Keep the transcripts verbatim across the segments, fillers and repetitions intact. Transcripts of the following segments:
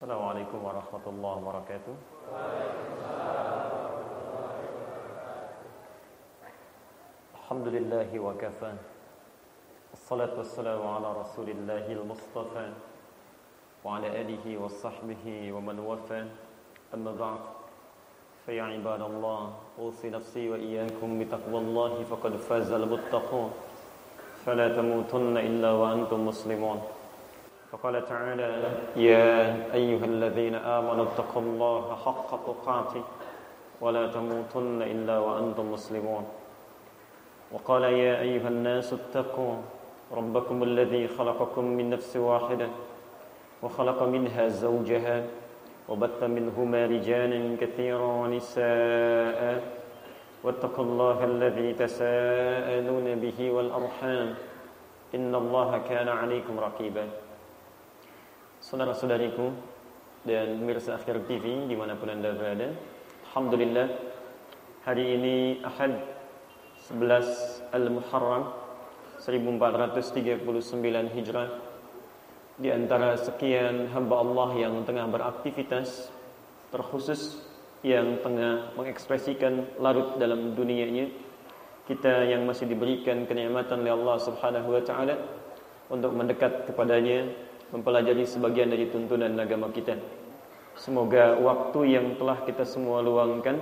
Assalamualaikum warahmatullahi wabarakatuh. Alhamdulillahi wa kafa. Assalatu wassalamu ala rasulillahil mustafa wa ala alihi wa sahbihi wa man wafa. Amma ba'd. Fa ya ibadallah, usi nafsi wa iyyakum bi taqwallahi faqad fazal muttaqun. Fala tamutunna illa wa antum muslimun. فقال تعالى يا أيها الذين آمنوا اتقوا الله حق تقاته ولا تموتن إلا وأنتم مسلمون وقال يا أيها الناس اتقوا ربكم الذي خلقكم من نفس واحدة وخلق منها زوجها وبث منهما رجالا كثيرا ونساء واتقوا الله الذي تساءلون به والأرحام إن الله كان عليكم رقيبا. Saudara-saudariku dan pemirsa Akhir T V dimanapun Anda berada, alhamdulillah hari ini Ahad sebelas Al-Muharram seribu empat ratus tiga puluh sembilan Hijrah, di antara sekian hamba Allah yang tengah beraktivitas, terkhusus yang tengah mengekspresikan larut dalam dunianya, kita yang masih diberikan kenikmatan oleh Allah Subhanahu wa taala untuk mendekat kepadanya, mempelajari sebagian dari tuntunan agama kita. Semoga waktu yang telah kita semua luangkan,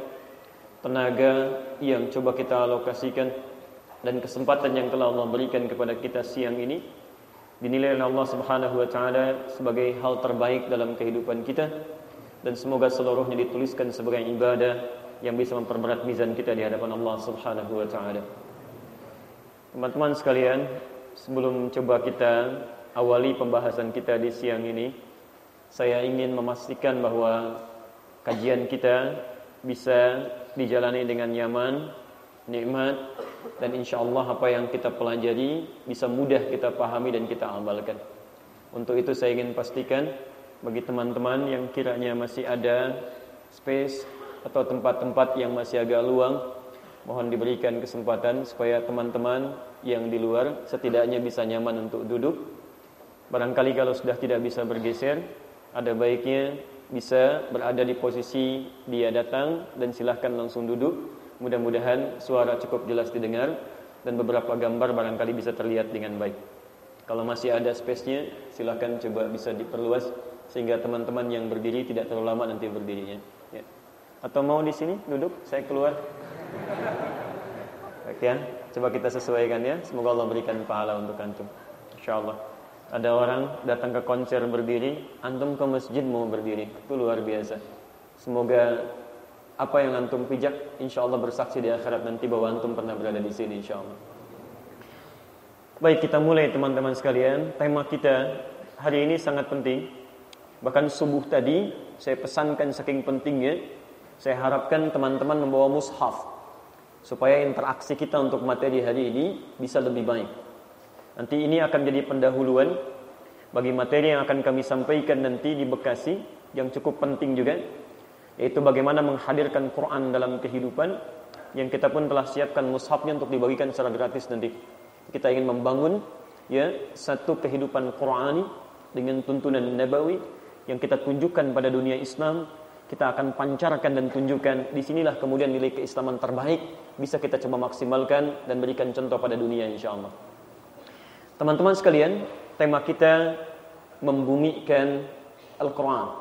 tenaga yang coba kita alokasikan, dan kesempatan yang telah Allah berikan kepada kita siang ini dinilai oleh Allah Subhanahu wa taala sebagai hal terbaik dalam kehidupan kita, dan semoga seluruhnya dituliskan sebagai ibadah yang bisa memperberat mizan kita di hadapan Allah Subhanahu wa taala. Teman-teman sekalian, sebelum coba kita awali pembahasan kita di siang ini, saya ingin memastikan bahwa kajian kita bisa dijalani dengan nyaman, nikmat, dan insyaallah apa yang kita pelajari bisa mudah kita pahami dan kita amalkan. Untuk itu saya ingin pastikan bagi teman-teman yang kiranya masih ada space atau tempat-tempat yang masih agak luang, mohon diberikan kesempatan supaya teman-teman yang di luar setidaknya bisa nyaman untuk duduk. Barangkali kalau sudah tidak bisa bergeser, ada baiknya bisa berada di posisi dia datang dan silahkan langsung duduk. Mudah-mudahan suara cukup jelas didengar dan beberapa gambar barangkali bisa terlihat dengan baik. Kalau masih ada space-nya, silahkan coba bisa diperluas sehingga teman-teman yang berdiri tidak terlalu lama nanti berdirinya. Ya. Atau mau di sini duduk, saya keluar. Baik ya, coba kita sesuaikan ya. Semoga Allah berikan pahala untuk antum. Insyaallah. Ada orang datang ke konser berdiri, antum ke masjid mau berdiri. Itu luar biasa. Semoga apa yang antum pijak insyaallah bersaksi di akhirat nanti bahwa antum pernah berada di sini insyaallah. Baik, kita mulai teman-teman sekalian. Tema kita hari ini sangat penting. Bahkan subuh tadi saya pesankan saking pentingnya, saya harapkan teman-teman membawa mushaf supaya interaksi kita untuk materi hari ini bisa lebih baik. Nanti ini akan jadi pendahuluan bagi materi yang akan kami sampaikan nanti di Bekasi, yang cukup penting juga, yaitu bagaimana menghadirkan Quran dalam kehidupan, yang kita pun telah siapkan mushafnya untuk dibagikan secara gratis nanti. Kita ingin membangun ya satu kehidupan Qurani dengan tuntunan nabawi yang kita tunjukkan pada dunia Islam. Kita akan pancarkan dan tunjukkan, disinilah kemudian nilai keislaman terbaik bisa kita coba maksimalkan dan berikan contoh pada dunia insyaallah. Teman-teman sekalian, tema kita membumikan Al-Quran.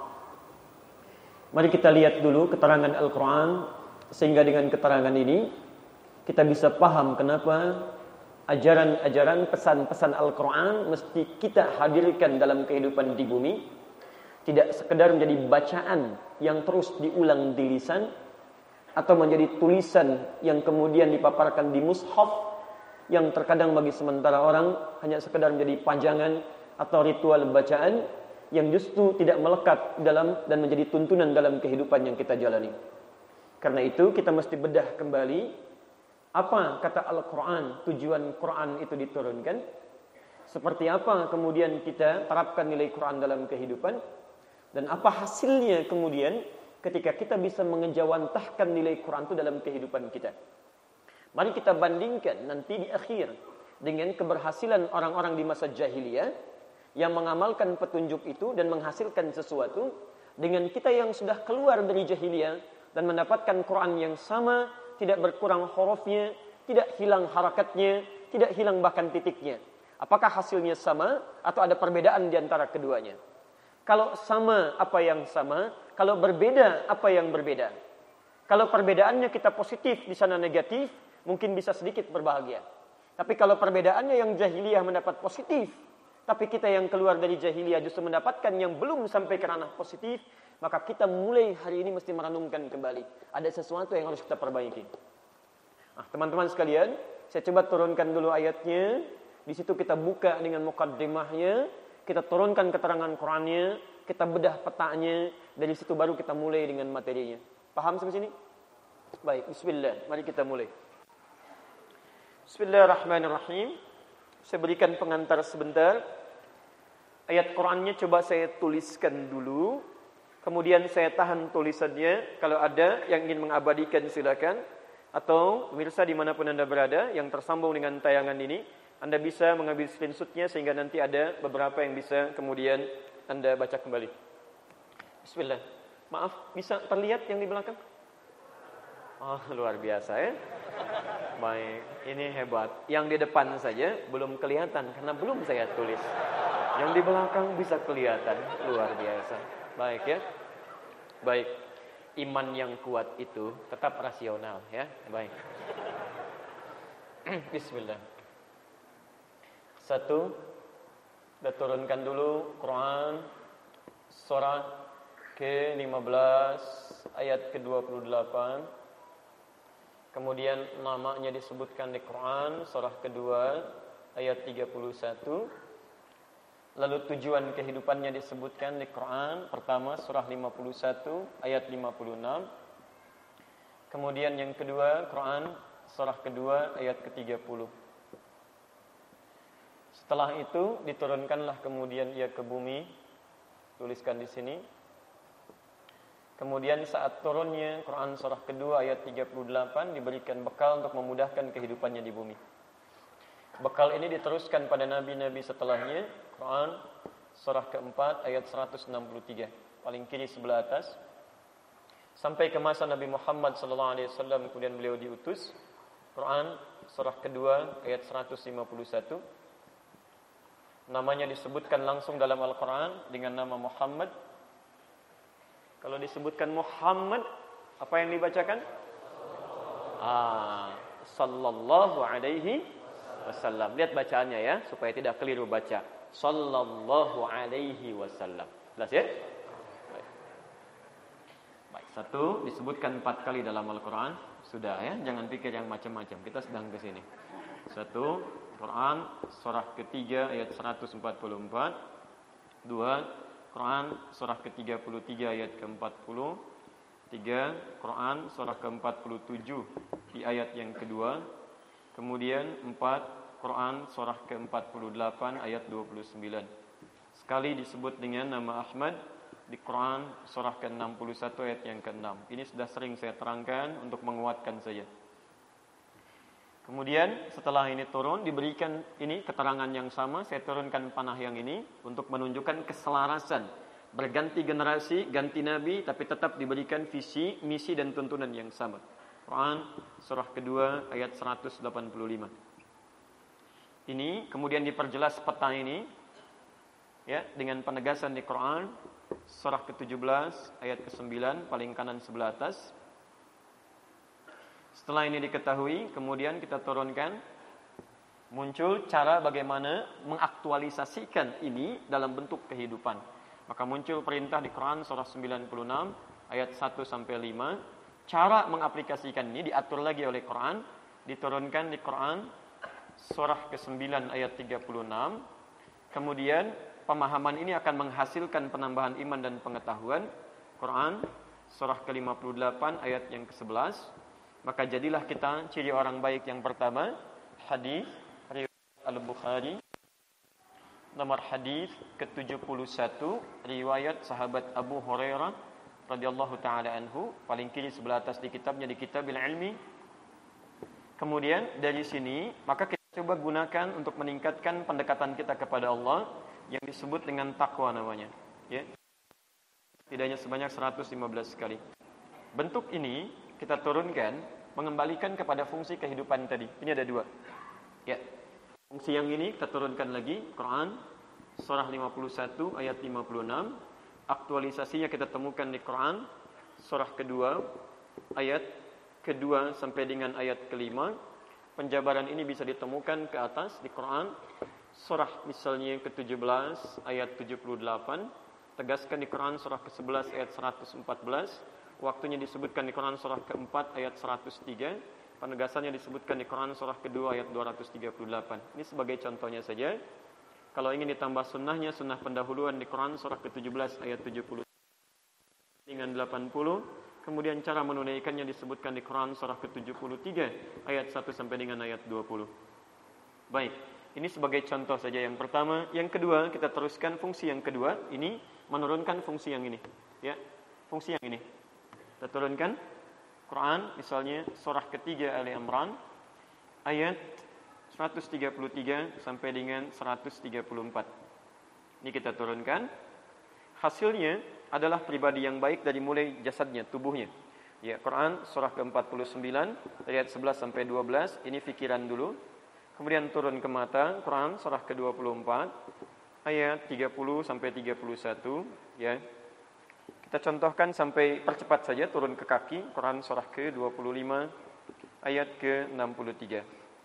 Mari kita lihat dulu keterangan Al-Quran, sehingga dengan keterangan ini kita bisa paham kenapa ajaran-ajaran pesan-pesan Al-Quran mesti kita hadirkan dalam kehidupan di bumi. Tidak sekedar menjadi bacaan yang terus diulang di lisan, atau menjadi tulisan yang kemudian dipaparkan di mushaf, yang terkadang bagi sementara orang hanya sekedar menjadi pajangan atau ritual bacaan yang justru tidak melekat dalam dan menjadi tuntunan dalam kehidupan yang kita jalani. Karena itu kita mesti bedah kembali apa kata Al-Quran, tujuan Quran itu diturunkan, seperti apa kemudian kita terapkan nilai Quran dalam kehidupan, dan apa hasilnya kemudian ketika kita bisa mengejawantahkan nilai Quran itu dalam kehidupan kita. Mari kita bandingkan nanti di akhir dengan keberhasilan orang-orang di masa jahiliyah yang mengamalkan petunjuk itu dan menghasilkan sesuatu dengan kita yang sudah keluar dari jahiliyah dan mendapatkan Quran yang sama, tidak berkurang hurufnya, tidak hilang harakatnya, tidak hilang bahkan titiknya. Apakah hasilnya sama atau ada perbedaan di antara keduanya? Kalau sama, apa yang sama? Kalau berbeda, apa yang berbeda? Kalau perbedaannya kita positif, di sana negatif, mungkin bisa sedikit berbahagia. Tapi kalau perbedaannya yang jahiliyah mendapat positif, tapi kita yang keluar dari jahiliyah justru mendapatkan yang belum sampai ke ranah positif, maka kita mulai hari ini mesti merenungkan kembali. Ada sesuatu yang harus kita perbaiki. Nah, teman-teman sekalian, saya coba turunkan dulu ayatnya. Di situ kita buka dengan mukaddimahnya, kita turunkan keterangan Qur'annya, kita bedah petanya, dari situ baru kita mulai dengan materinya. Paham sampai sini? Baik, bismillah. Mari kita mulai. Bismillahirrahmanirrahim. Saya berikan pengantar sebentar. Ayat Qur'annya coba saya tuliskan dulu. Kemudian saya tahan tulisannya. Kalau ada yang ingin mengabadikan silakan. Atau pemirsa dimanapun Anda berada yang tersambung dengan tayangan ini, Anda bisa mengambil screenshotnya sehingga nanti ada beberapa yang bisa kemudian Anda baca kembali. Bismillah. Maaf, bisa terlihat yang di belakang? Oh, luar biasa ya. Baik, ini hebat. Yang di depan saja belum kelihatan karena belum saya tulis. Yang di belakang bisa kelihatan, luar biasa. Baik ya. Baik. Iman yang kuat itu tetap rasional ya. Baik. Bismillah. Satu, kita turunkan dulu Quran surah ke lima belas ayat ke dua puluh delapan. Kemudian namanya disebutkan di Quran surah kedua ayat tiga puluh satu. Lalu tujuan kehidupannya disebutkan di Quran pertama surah lima puluh satu ayat lima puluh enam. Kemudian yang kedua Quran surah kedua ayat ke tiga puluh. Setelah itu diturunkanlah kemudian ia ke bumi. Tuliskan di sini. Kemudian saat turunnya Quran surah kedua ayat tiga puluh delapan diberikan bekal untuk memudahkan kehidupannya di bumi. Bekal ini diteruskan pada nabi-nabi setelahnya. Quran surah keempat ayat seratus enam puluh tiga, paling kiri sebelah atas. Sampai ke masa Nabi Muhammad sallallahu alaihi wasallam kemudian beliau diutus. Quran surah kedua ayat seratus lima puluh satu. Namanya disebutkan langsung dalam Al-Quran dengan nama Muhammad. Kalau disebutkan Muhammad, apa yang dibacakan? Ah, sallallahu alaihi wasallam. Lihat bacaannya ya, supaya tidak keliru baca. Sallallahu alaihi wasallam. Jelas ya? Baik. Baik, satu disebutkan empat kali dalam Al-Quran. Sudah ya, jangan pikir yang macam-macam. Kita sedang ke sini. Satu, Quran surah ketiga ayat seratus empat puluh empat. Dua, Quran surah ke tiga puluh tiga ayat ke empat puluh. Tiga, Quran surah ke empat puluh tujuh di ayat yang kedua. Kemudian empat, Quran surah ke empat puluh delapan ayat dua puluh sembilan. Sekali disebut dengan nama Ahmad di Quran surah ke enam puluh satu ayat yang ke enam. Ini sudah sering saya terangkan untuk menguatkan saja. Kemudian setelah ini turun diberikan ini keterangan yang sama, saya turunkan panah yang ini untuk menunjukkan keselarasan. Berganti generasi, ganti nabi tapi tetap diberikan visi, misi dan tuntunan yang sama. Quran surah kedua ayat seratus delapan puluh lima. Ini kemudian diperjelas peta ini ya dengan penegasan di Quran surah ke tujuh belas ayat ke sembilan paling kanan sebelah atas. Setelah ini diketahui, kemudian kita turunkan muncul cara bagaimana mengaktualisasikan ini dalam bentuk kehidupan. Maka muncul perintah di Quran surah sembilan puluh enam ayat satu sampai lima. Cara mengaplikasikan ini diatur lagi oleh Quran, diturunkan di Quran surah ke sembilan ayat tiga puluh enam. Kemudian pemahaman ini akan menghasilkan penambahan iman dan pengetahuan. Quran surah ke lima puluh delapan ayat yang ke sebelas. Maka jadilah kita ciri orang baik yang pertama, hadis riwayat Al-Bukhari. Nomor hadis ke tujuh puluh satu riwayat sahabat Abu Hurairah radhiyallahu taala anhu, paling kiri sebelah atas di kitabnya di Kitabil Ilmi. Kemudian dari sini maka kita coba gunakan untuk meningkatkan pendekatan kita kepada Allah yang disebut dengan takwa namanya, ya. Setidaknya sebanyak seratus lima belas kali. Bentuk ini kita turunkan mengembalikan kepada fungsi kehidupan tadi. Ini ada dua. Ya. Fungsi yang ini kita turunkan lagi, Quran surah lima puluh satu ayat lima puluh enam. Aktualisasinya kita temukan di Quran surah kedua ayat kedua sampai dengan ayat kelima. Penjabaran ini bisa ditemukan ke atas di Quran surah misalnya ke tujuh belas ayat tujuh puluh delapan. Tegaskan di Quran surah ke sebelas ayat seratus empat belas. Waktunya disebutkan di Quran surah keempat ayat seratus tiga. Penegasannya disebutkan di Quran surah kedua ayat dua ratus tiga puluh delapan. Ini sebagai contohnya saja. Kalau ingin ditambah sunnahnya, sunnah pendahuluan di Quran surah ke tujuh belas ayat tujuh puluh dengan delapan puluh. Kemudian cara menunaikannya disebutkan di Quran surah ke tujuh puluh tiga ayat satu sampai dengan ayat dua puluh. Baik, ini sebagai contoh saja yang pertama. Yang kedua, kita teruskan fungsi yang kedua. Ini menurunkan fungsi yang ini, ya. Fungsi yang ini. Kita turunkan Quran misalnya surah ketiga Ali Imran ayat seratus tiga puluh tiga sampai dengan seratus tiga puluh empat. Ini kita turunkan. Hasilnya adalah pribadi yang baik dari mulai jasadnya, tubuhnya. Ya, Quran surah ke empat puluh sembilan ayat sebelas sampai dua belas, ini fikiran dulu. Kemudian turun ke mata, Quran surah ke dua puluh empat ayat tiga puluh sampai tiga puluh satu, ya. Kita contohkan sampai percepat saja, turun ke kaki, Quran surah ke dua puluh lima ayat ke enam puluh tiga.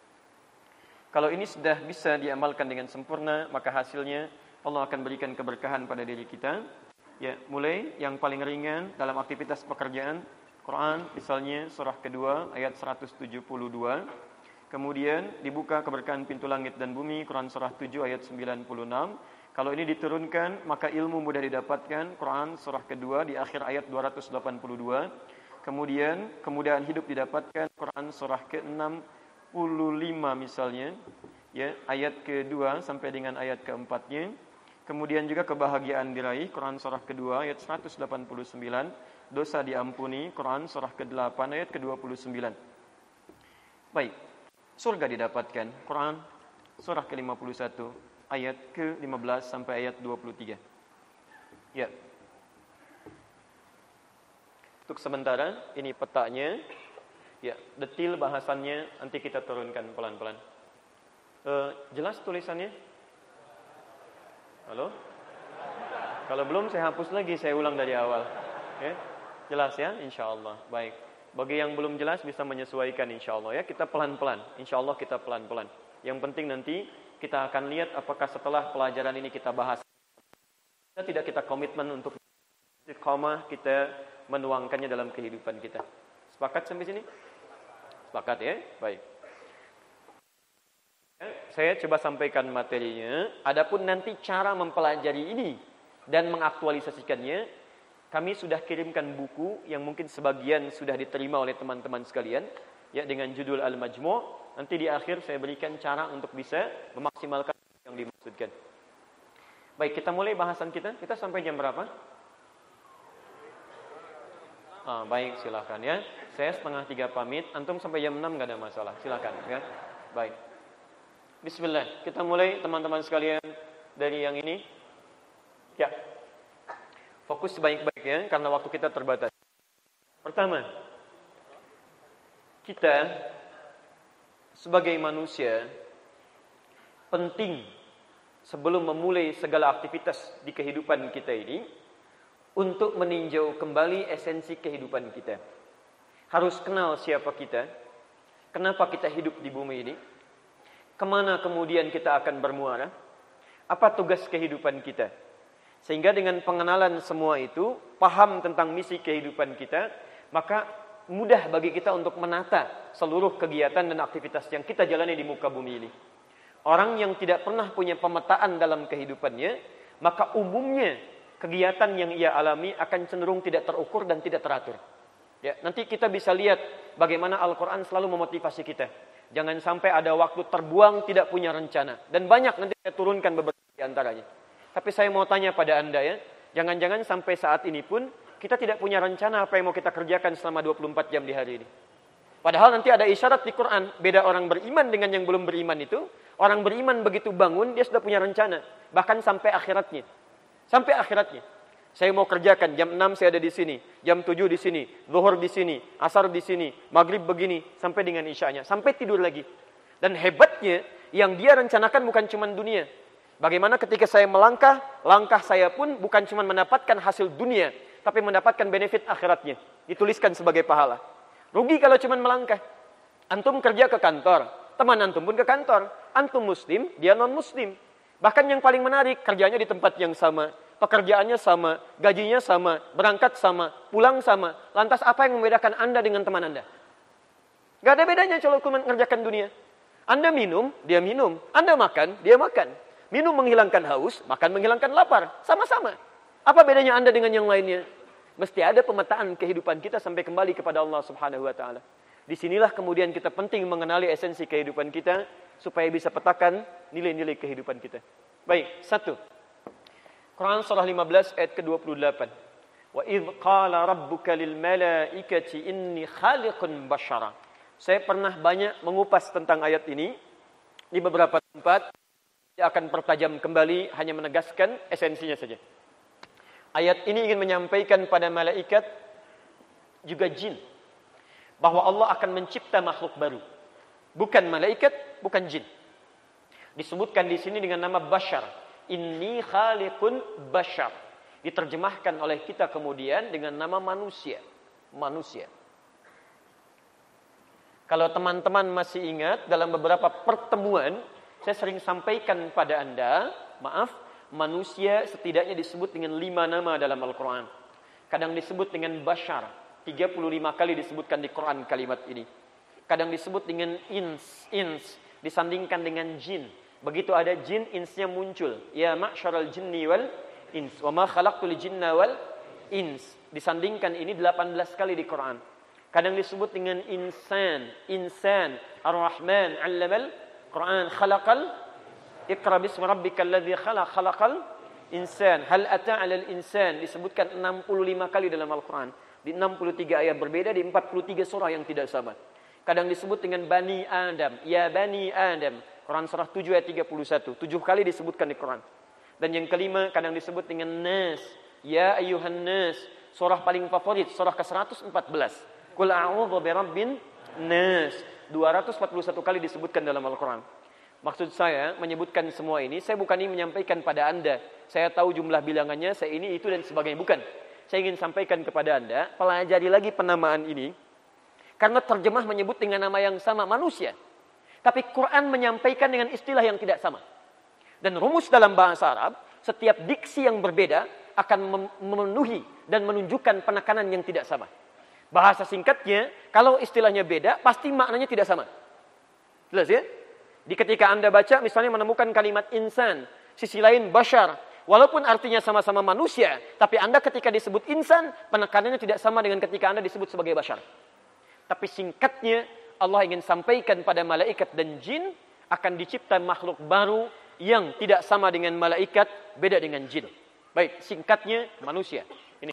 Kalau ini sudah bisa diamalkan dengan sempurna, maka hasilnya Allah akan berikan keberkahan pada diri kita. Ya, mulai yang paling ringan dalam aktivitas pekerjaan, Quran misalnya surah kedua ayat seratus tujuh puluh dua. Kemudian dibuka keberkahan pintu langit dan bumi, Quran surah tujuh ayat sembilan puluh enam. Kalau ini diturunkan, maka ilmu mudah didapatkan, Quran surah kedua di akhir ayat dua ratus delapan puluh dua. Kemudian kemudahan hidup didapatkan, Quran surah ke enam puluh lima misalnya, ya, ayat kedua sampai dengan ayat keempatnya. Kemudian juga kebahagiaan diraih, Quran surah kedua ayat seratus delapan puluh sembilan. Dosa diampuni, Quran surah kedelapan ayat ke dua puluh sembilan. Baik, surga didapatkan, Quran surah ke lima puluh satu ayat ke lima belas sampai ayat dua puluh tiga. Ya. Untuk sementara ini petanya. Ya, detil bahasannya nanti kita turunkan pelan-pelan. Uh, jelas tulisannya? Halo? Kalau belum saya hapus lagi, saya ulang dari awal. Ya? Jelas ya? InsyaAllah. Baik. Bagi yang belum jelas bisa menyesuaikan insyaAllah ya. Kita pelan-pelan. InsyaAllah kita pelan-pelan. Yang penting nanti kita akan lihat apakah setelah pelajaran ini kita bahas. Kita tidak kita komitmen untuk istiqamah, kita menuangkannya dalam kehidupan kita. Sepakat sampai sini? Sepakat ya? Baik. Saya coba sampaikan materinya. Adapun nanti cara mempelajari ini dan mengaktualisasikannya, kami sudah kirimkan buku yang mungkin sebagian sudah diterima oleh teman-teman sekalian, ya, dengan judul Al-Majmu'. Nanti di akhir saya berikan cara untuk bisa memaksimalkan yang dimaksudkan. Baik, kita mulai bahasan kita. Kita sampai jam berapa? Ah, baik, silakan ya. Saya setengah tiga pamit. Antum sampai jam enam nggak ada masalah. Silakan ya. Baik. Bismillah, kita mulai teman-teman sekalian dari yang ini. Ya, fokus sebaik-baiknya karena waktu kita terbatas. Pertama, kita sebagai manusia penting sebelum memulai segala aktivitas di kehidupan kita ini untuk meninjau kembali esensi kehidupan kita. Harus kenal siapa kita, kenapa kita hidup di bumi ini, kemana kemudian kita akan bermuara, apa tugas kehidupan kita. Sehingga dengan pengenalan semua itu, paham tentang misi kehidupan kita, maka mudah bagi kita untuk menata seluruh kegiatan dan aktivitas yang kita jalani di muka bumi ini. Orang yang tidak pernah punya pemetaan dalam kehidupannya, maka umumnya kegiatan yang ia alami akan cenderung tidak terukur dan tidak teratur. Ya, nanti kita bisa lihat bagaimana Al-Quran selalu memotivasi kita. Jangan sampai ada waktu terbuang tidak punya rencana. Dan banyak nanti saya turunkan beberapa di antaranya. Tapi saya mau tanya pada Anda ya, jangan-jangan sampai saat ini pun kita tidak punya rencana apa yang mau kita kerjakan selama dua puluh empat jam di hari ini. Padahal nanti ada isyarat di Quran, beda orang beriman dengan yang belum beriman itu. Orang beriman begitu bangun, dia sudah punya rencana. Bahkan sampai akhiratnya. Sampai akhiratnya. Saya mau kerjakan, jam enam saya ada di sini, jam tujuh di sini, zuhur di sini, asar di sini, maghrib begini, sampai dengan isyanya, sampai tidur lagi. Dan hebatnya, yang dia rencanakan bukan cuma dunia. Bagaimana ketika saya melangkah, langkah saya pun bukan cuma mendapatkan hasil dunia, tapi mendapatkan benefit akhiratnya. Dituliskan sebagai pahala. Rugi kalau cuma melangkah. Antum kerja ke kantor, teman antum pun ke kantor. Antum muslim, dia non muslim. Bahkan yang paling menarik, kerjanya di tempat yang sama. Pekerjaannya sama, gajinya sama, berangkat sama, pulang sama. Lantas apa yang membedakan Anda dengan teman Anda? Gak ada bedanya kalau mengerjakan dunia. Anda minum, dia minum. Anda makan, dia makan. Minum menghilangkan haus, makan menghilangkan lapar. Sama-sama. Apa bedanya Anda dengan yang lainnya? Mesti ada pemetaan kehidupan kita sampai kembali kepada Allah Subhanahu wa taala. Disinilah kemudian kita penting mengenali esensi kehidupan kita supaya bisa petakan nilai-nilai kehidupan kita. Baik, satu. Quran surah lima belas ayat ke dua puluh delapan. Wa idh qala rabbuka lil malaikati inni khaliqun basyara. Saya pernah banyak mengupas tentang ayat ini di beberapa tempat. Saya akan pertajam kembali, hanya menegaskan esensinya saja. Ayat ini ingin menyampaikan pada malaikat juga jin bahwa Allah akan mencipta makhluk baru. Bukan malaikat, bukan jin. Disebutkan di sini dengan nama basyar. Inni khaliqun basyar. Diterjemahkan oleh kita kemudian dengan nama manusia. Manusia. Kalau teman-teman masih ingat, dalam beberapa pertemuan, saya sering sampaikan pada Anda, maaf, manusia setidaknya disebut dengan lima nama dalam Al-Quran. Kadang disebut dengan basyar. tiga puluh lima kali disebutkan di Quran kalimat ini. Kadang disebut dengan ins, ins. Disandingkan dengan jin. Begitu ada jin, insnya muncul. Ya ma'syaral jinni wal ins. Wa ma khalaqtul jinna wal ins. Disandingkan ini delapan belas kali di Quran. Kadang disebut dengan insan. Insan. Ar-Rahman. Allamal Quran. Khalaqal. Iqra bismi rabbikal ladzi khalaq. Khalaqal insan. Hal ata 'alal insan. Disebutkan enam puluh lima kali dalam Al-Quran. Di enam puluh tiga ayat berbeda, di empat puluh tiga surah yang tidak sama. Kadang disebut dengan Bani Adam. Ya Bani Adam. Quran surah tujuh ayat tiga puluh satu. Tujuh kali disebutkan di Quran. Dan yang kelima kadang disebut dengan Nas. Ya Ayuhan Nas. Surah paling favorit. Surah ke seratus empat belas. Qul a'udzu birabbin Nas. dua ratus empat puluh satu kali disebutkan dalam Al-Quran. Maksud saya menyebutkan semua ini. Saya bukan ingin menyampaikan pada Anda. Saya tahu jumlah bilangannya. Saya ini, itu dan sebagainya. Bukan. Saya ingin sampaikan kepada Anda. Pelajari lagi penamaan ini. Karena terjemah menyebut dengan nama yang sama. Manusia. Tapi Quran menyampaikan dengan istilah yang tidak sama. Dan rumus dalam bahasa Arab, setiap diksi yang berbeda akan memenuhi dan menunjukkan penekanan yang tidak sama. Bahasa singkatnya, kalau istilahnya beda, pasti maknanya tidak sama. Jelas ya? Di ketika Anda baca, misalnya menemukan kalimat insan, sisi lain basyar. Walaupun artinya sama-sama manusia, tapi Anda ketika disebut insan, penekanannya tidak sama dengan ketika Anda disebut sebagai basyar. Tapi singkatnya, Allah ingin sampaikan pada malaikat dan jin akan dicipta makhluk baru yang tidak sama dengan malaikat, beda dengan jin. Baik, singkatnya manusia. Ini.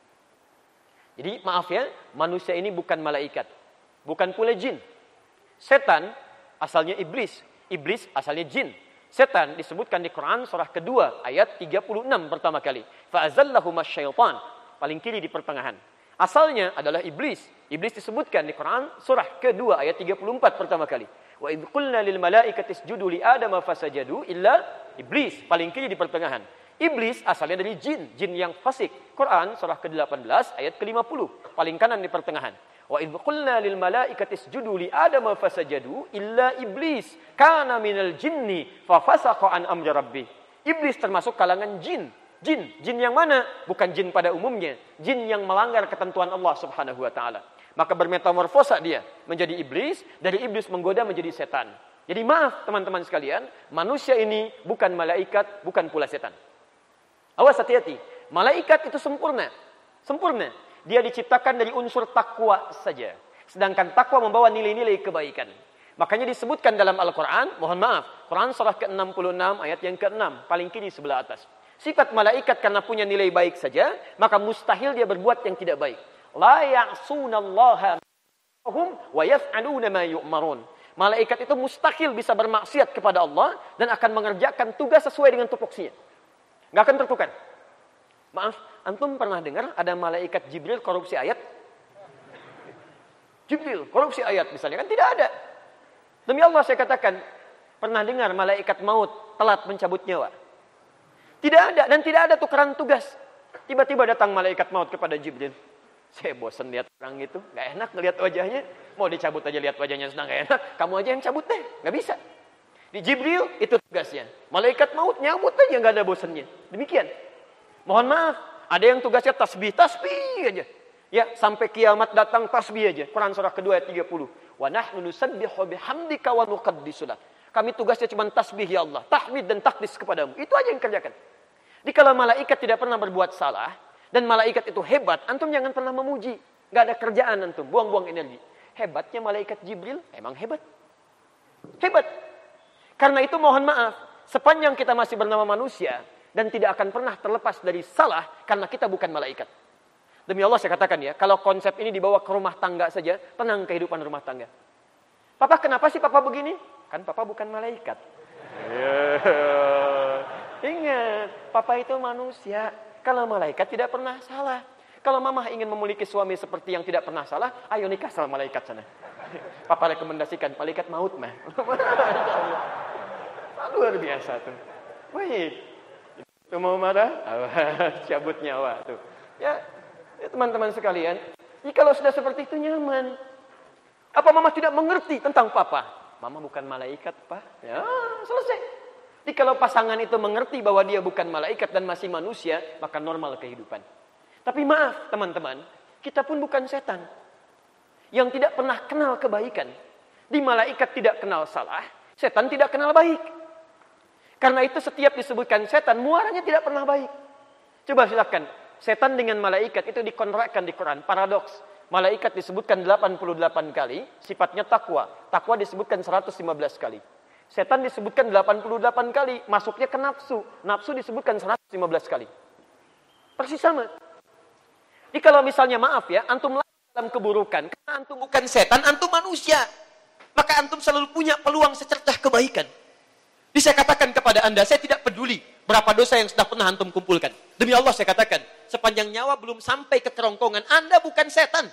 Jadi maaf ya, manusia ini bukan malaikat, bukan pula jin. Setan asalnya iblis, iblis asalnya jin. Setan disebutkan di Quran surah kedua ayat tiga puluh enam pertama kali. Fa'azallahuma syaitan, paling kiri di pertengahan. Asalnya adalah iblis. Iblis disebutkan di Quran surah kedua ayat tiga puluh empat pertama kali. Wa idh qulna lil malaikati isjudu li adama fasajadu illa iblis, paling kiri di pertengahan. Iblis asalnya dari jin, jin yang fasik. Quran surah ke delapan belas ayat ke lima puluh, paling kanan di pertengahan. Wa idh qulna lil malaikati isjudu li adama fasajadu illa iblis kana minal jinni fa fasaqa an amri rabbih. Iblis termasuk kalangan jin. Jin, jin yang mana? Bukan jin pada umumnya, jin yang melanggar ketentuan Allah Subhanahu wa taala. Maka bermetamorfosa dia menjadi iblis, dari iblis menggoda menjadi setan. Jadi maaf teman-teman sekalian, manusia ini bukan malaikat, bukan pula setan. Awas hati-hati, malaikat itu sempurna. Sempurna. Dia diciptakan dari unsur takwa saja. Sedangkan takwa membawa nilai-nilai kebaikan. Makanya disebutkan dalam Al-Quran, mohon maaf, Quran surah ke enam puluh enam ayat yang ke enam, paling kiri sebelah atas. Sifat malaikat karena punya nilai baik saja, maka mustahil dia berbuat yang tidak baik. La ya'sunallaha hum wa yaf'aluna ma yu'marun. Malaikat itu mustahil bisa bermaksiat kepada Allah dan akan mengerjakan tugas sesuai dengan tupoksinya. Enggak akan tertukar. Maaf, antum pernah dengar ada malaikat Jibril korupsi ayat? Jibril korupsi ayat misalnya, kan tidak ada. Demi Allah saya katakan, pernah dengar malaikat maut telat mencabut nyawa? Tidak ada, dan tidak ada tukeran tugas. Tiba-tiba datang malaikat maut kepada Jibril. Saya bosan lihat orang itu, nggak enak ngelihat wajahnya. Mau dicabut aja lihat wajahnya sedang nggak enak. Kamu aja yang cabut deh, nggak bisa. Di Jibril itu tugasnya. Malaikat maut nyabut aja nggak ada bosannya. Demikian. Mohon maaf, ada yang tugasnya tasbih, tasbih aja. Ya, sampai kiamat datang tasbih aja. Quran surah kedua ayat tiga puluh. Wa nahnu nusabbihu bihamdika wa nuqaddisu lak. Kami tugasnya cuma tasbih ya Allah, tahmid dan takdis kepadamu. Itu aja yang kerjakan. Jadi kalau malaikat tidak pernah berbuat salah dan malaikat itu hebat, antum jangan pernah memuji. Enggak ada kerjaan antum, buang-buang energi. Hebatnya malaikat Jibril emang hebat. Hebat. Karena itu mohon maaf, sepanjang kita masih bernama manusia dan tidak akan pernah terlepas dari salah karena kita bukan malaikat. Demi Allah saya katakan ya, kalau konsep ini dibawa ke rumah tangga saja, tenang kehidupan rumah tangga. Papa kenapa sih papa begini? Kan papa bukan malaikat. Yeah. Ingat, papa itu manusia. Kalau malaikat tidak pernah salah. Kalau mama ingin memiliki suami seperti yang tidak pernah salah, ayo nikah sama malaikat sana. Papa rekomendasikan malaikat maut mah. Luar biasa tuh. Baik. Itu mau marah? Cabut nyawa tuh. Ya, ya teman-teman sekalian, jika kalau sudah seperti itu nyaman. Apa mama tidak mengerti tentang papa? Mama bukan malaikat, Pak. Ya, selesai. Jadi kalau pasangan itu mengerti bahwa dia bukan malaikat dan masih manusia, maka normal kehidupan. Tapi maaf, teman-teman, kita pun bukan setan yang tidak pernah kenal kebaikan. Di malaikat tidak kenal salah, setan tidak kenal baik. Karena itu setiap disebutkan setan, muaranya tidak pernah baik. Coba silakan, setan dengan malaikat itu dikontrakkan di Quran, paradoks. Malaikat disebutkan delapan puluh delapan kali, sifatnya takwa. Takwa disebutkan seratus lima belas kali. Setan disebutkan delapan puluh delapan kali, masuknya ke nafsu. Nafsu disebutkan seratus lima belas kali. Persis sama. Jadi kalau misalnya maaf ya, antum dalam keburukan, karena antum bukan setan, antum manusia. Maka antum selalu punya peluang secercah kebaikan. Jadi saya katakan kepada anda, saya tidak peduli berapa dosa yang sudah pernah antum kumpulkan. Demi Allah saya katakan, sepanjang nyawa belum sampai ke kerongkongan, anda bukan setan.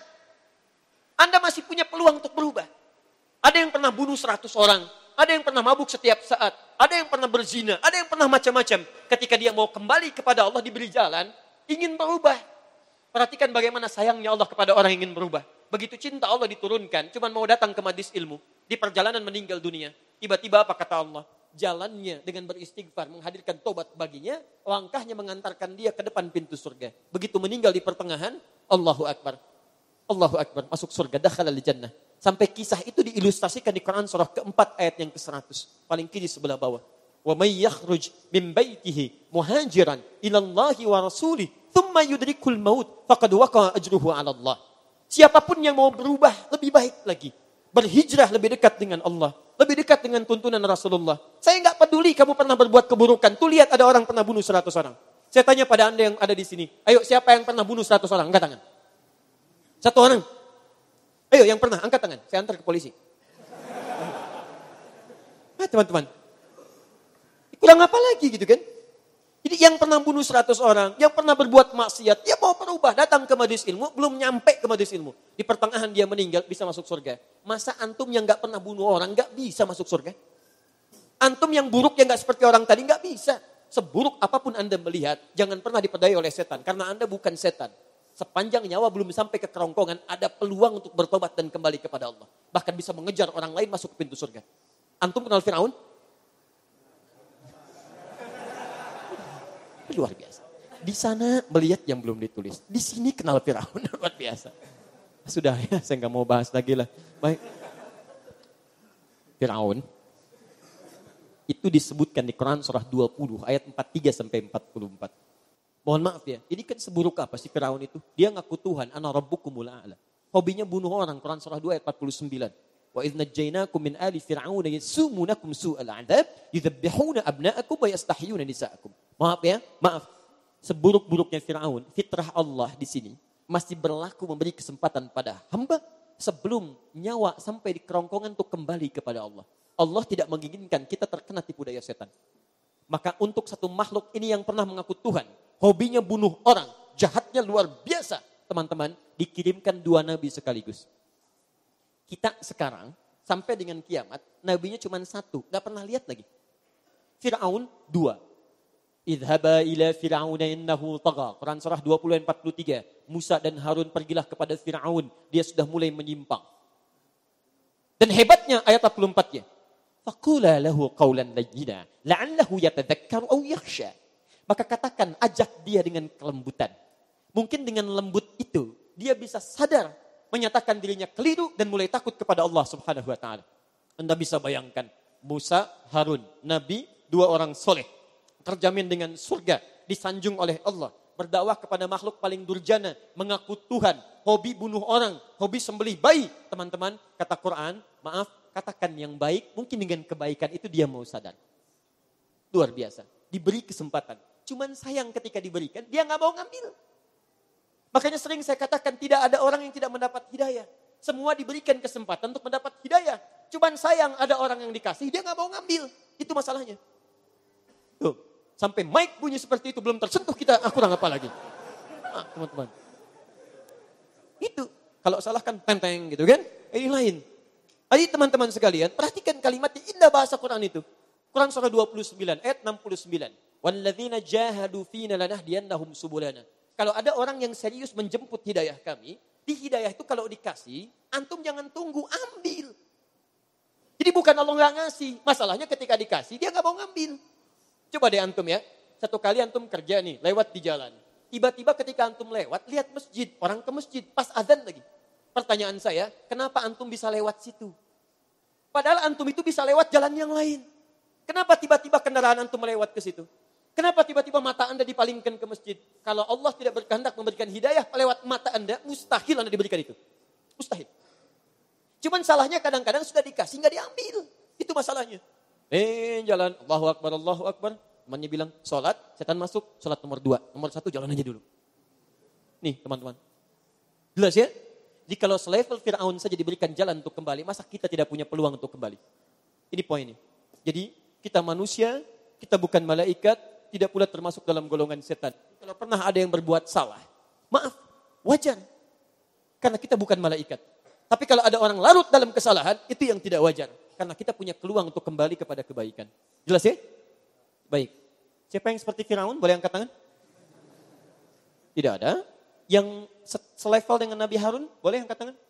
Anda masih punya peluang untuk berubah. Ada yang pernah bunuh seratus orang, ada yang pernah mabuk setiap saat, ada yang pernah berzina, ada yang pernah macam-macam. Ketika dia mau kembali kepada Allah diberi jalan, ingin berubah. Perhatikan bagaimana sayangnya Allah kepada orang yang ingin berubah. Begitu cinta Allah diturunkan, cuma mau datang ke majlis ilmu, di perjalanan meninggal dunia. Tiba-tiba apa kata Allah? Jalannya dengan beristighfar, menghadirkan tobat baginya, langkahnya mengantarkan dia ke depan pintu surga. Begitu meninggal di pertengahan, Allahu Akbar. Allahu Akbar, masuk surga, dakhala al-jannah. Sampai kisah itu diilustrasikan di Quran surah keempat ayat yang ke seratus. Paling kiri sebelah bawah. Wa may yakhruj min baitihi muhajiran ila Allahi wa rasulih thumma yudrikul maut faqad waqa'a ajruhu 'ala Allah. Siapapun yang mau berubah lebih baik lagi, berhijrah lebih dekat dengan Allah, lebih dekat dengan tuntunan Rasulullah. Saya enggak peduli kamu pernah berbuat keburukan. Tuh lihat ada orang pernah bunuh seratus orang. Saya tanya pada anda yang ada di sini, ayo siapa yang pernah bunuh seratus orang? Angkat tangan. Satu orang. Ayo yang pernah, angkat tangan. Saya antar ke polisi. Nah, teman-teman. Kurang apa lagi gitu kan? Jadi yang pernah bunuh seratus orang, yang pernah berbuat maksiat, dia mau berubah, datang ke majelis ilmu, belum nyampe ke majelis ilmu. Di pertengahan dia meninggal, bisa masuk surga. Masa antum yang gak pernah bunuh orang, gak bisa masuk surga? Antum yang buruk, yang gak seperti orang tadi, gak bisa. Seburuk apapun anda melihat, jangan pernah diperdaya oleh setan. Karena anda bukan setan. Sepanjang nyawa belum sampai ke kerongkongan, ada peluang untuk bertobat dan kembali kepada Allah. Bahkan bisa mengejar orang lain masuk ke pintu surga. Antum kenal Firaun? Luar biasa. Di sana melihat yang belum ditulis. Di sini kenal Firaun. Luar biasa. Sudah ya, saya nggak mau bahas lagi lah. Baik. Firaun itu disebutkan di Quran surah dua puluh ayat empat puluh tiga sampai empat puluh empat. Mohon maaf ya, ini kan seburuk apa sih Firaun itu? Dia ngaku Tuhan, ana rabbukumul a'la. Hobinya bunuh orang, Quran surah dua ayat empat puluh sembilan. Wa idh najjaynakum min ali fir'aun yasumunakum su'al 'adzab yudhabbihuna abna'akum wa yastahyuna nisa'akum. Maaf ya, maaf. Seburuk-buruknya Firaun, fitrah Allah di sini masih berlaku memberi kesempatan pada hamba sebelum nyawa sampai di kerongkongan untuk kembali kepada Allah. Allah tidak menginginkan kita terkena tipu daya setan. Maka untuk satu makhluk ini yang pernah mengaku Tuhan, hobinya bunuh orang, jahatnya luar biasa, teman-teman, dikirimkan dua nabi sekaligus. Kita sekarang sampai dengan kiamat, nabinya cuma satu, gak pernah lihat lagi. Fir'aun dua. Idhaba ila Fir'auna innahu tagha. Quran surah dua puluh empat puluh tiga. Musa dan Harun pergilah kepada Fir'aun, dia sudah mulai menyimpang. Dan hebatnya ayat empat puluh empat-nya. Faqula lahu qawlan layyina la'allahu yatadhakkaru aw yakhsha. Maka katakan, ajak dia dengan kelembutan. Mungkin dengan lembut itu dia bisa sadar, menyatakan dirinya keliru dan mulai takut kepada Allah Subhanahu wa taala. Anda bisa bayangkan Musa, Harun, nabi, dua orang soleh, terjamin dengan surga, disanjung oleh Allah, berdakwah kepada makhluk paling durjana, mengaku Tuhan, hobi bunuh orang, hobi sembelih bayi. Teman-teman, kata Quran, maaf, katakan yang baik, mungkin dengan kebaikan itu dia mau sadar. Luar biasa, diberi kesempatan. Cuman sayang ketika diberikan, dia gak mau ngambil. Makanya sering saya katakan, tidak ada orang yang tidak mendapat hidayah. Semua diberikan kesempatan untuk mendapat hidayah. Cuman sayang ada orang yang dikasih, dia gak mau ngambil. Itu masalahnya. Tuh, sampai mic bunyi seperti itu, belum tersentuh kita, ah, kurang apa lagi. Ah, teman-teman. Itu, kalau salah kan tenteng gitu kan. Ini lain. Jadi teman-teman sekalian, perhatikan kalimat indah bahasa Quran itu. Quran surah dua puluh sembilan, ayat enam puluh sembilan. Walladzina jahadu fina lanahdiyannahum subulana. Kalau ada orang yang serius menjemput hidayah kami, di hidayah itu kalau dikasih, antum jangan tunggu, ambil. Jadi bukan Allah nggak ngasih, masalahnya ketika dikasih dia nggak mau ngambil. Coba deh antum ya, satu kali antum kerja nih, lewat di jalan. Tiba-tiba ketika antum lewat, lihat masjid, orang ke masjid, pas azan lagi. Pertanyaan saya, kenapa antum bisa lewat situ? Padahal antum itu bisa lewat jalan yang lain. Kenapa tiba-tiba kendaraan antum melewat ke situ? Kenapa tiba-tiba mata anda dipalingkan ke masjid? Kalau Allah tidak berkehendak memberikan hidayah lewat mata anda, mustahil anda diberikan itu. Mustahil. Cuman salahnya kadang-kadang sudah dikasih, nggak diambil. Itu masalahnya. Eh jalan, Allahu Akbar, Allahu Akbar. Temannya bilang, sholat, setan masuk, sholat nomor dua. Nomor satu jalan aja dulu. Nih teman-teman. Jelas ya? Jadi kalau selevel Fir'aun saja diberikan jalan untuk kembali, masa kita tidak punya peluang untuk kembali? Ini poinnya. Jadi kita manusia, kita bukan malaikat, tidak pula termasuk dalam golongan setan. Kalau pernah ada yang berbuat salah, maaf, wajar. Karena kita bukan malaikat. Tapi kalau ada orang larut dalam kesalahan, itu yang tidak wajar. Karena kita punya peluang untuk kembali kepada kebaikan. Jelas ya? Baik. Siapa yang seperti Fir'aun? Boleh angkat tangan? Tidak ada. Yang selevel dengan Nabi Harun? Boleh angkat tangan?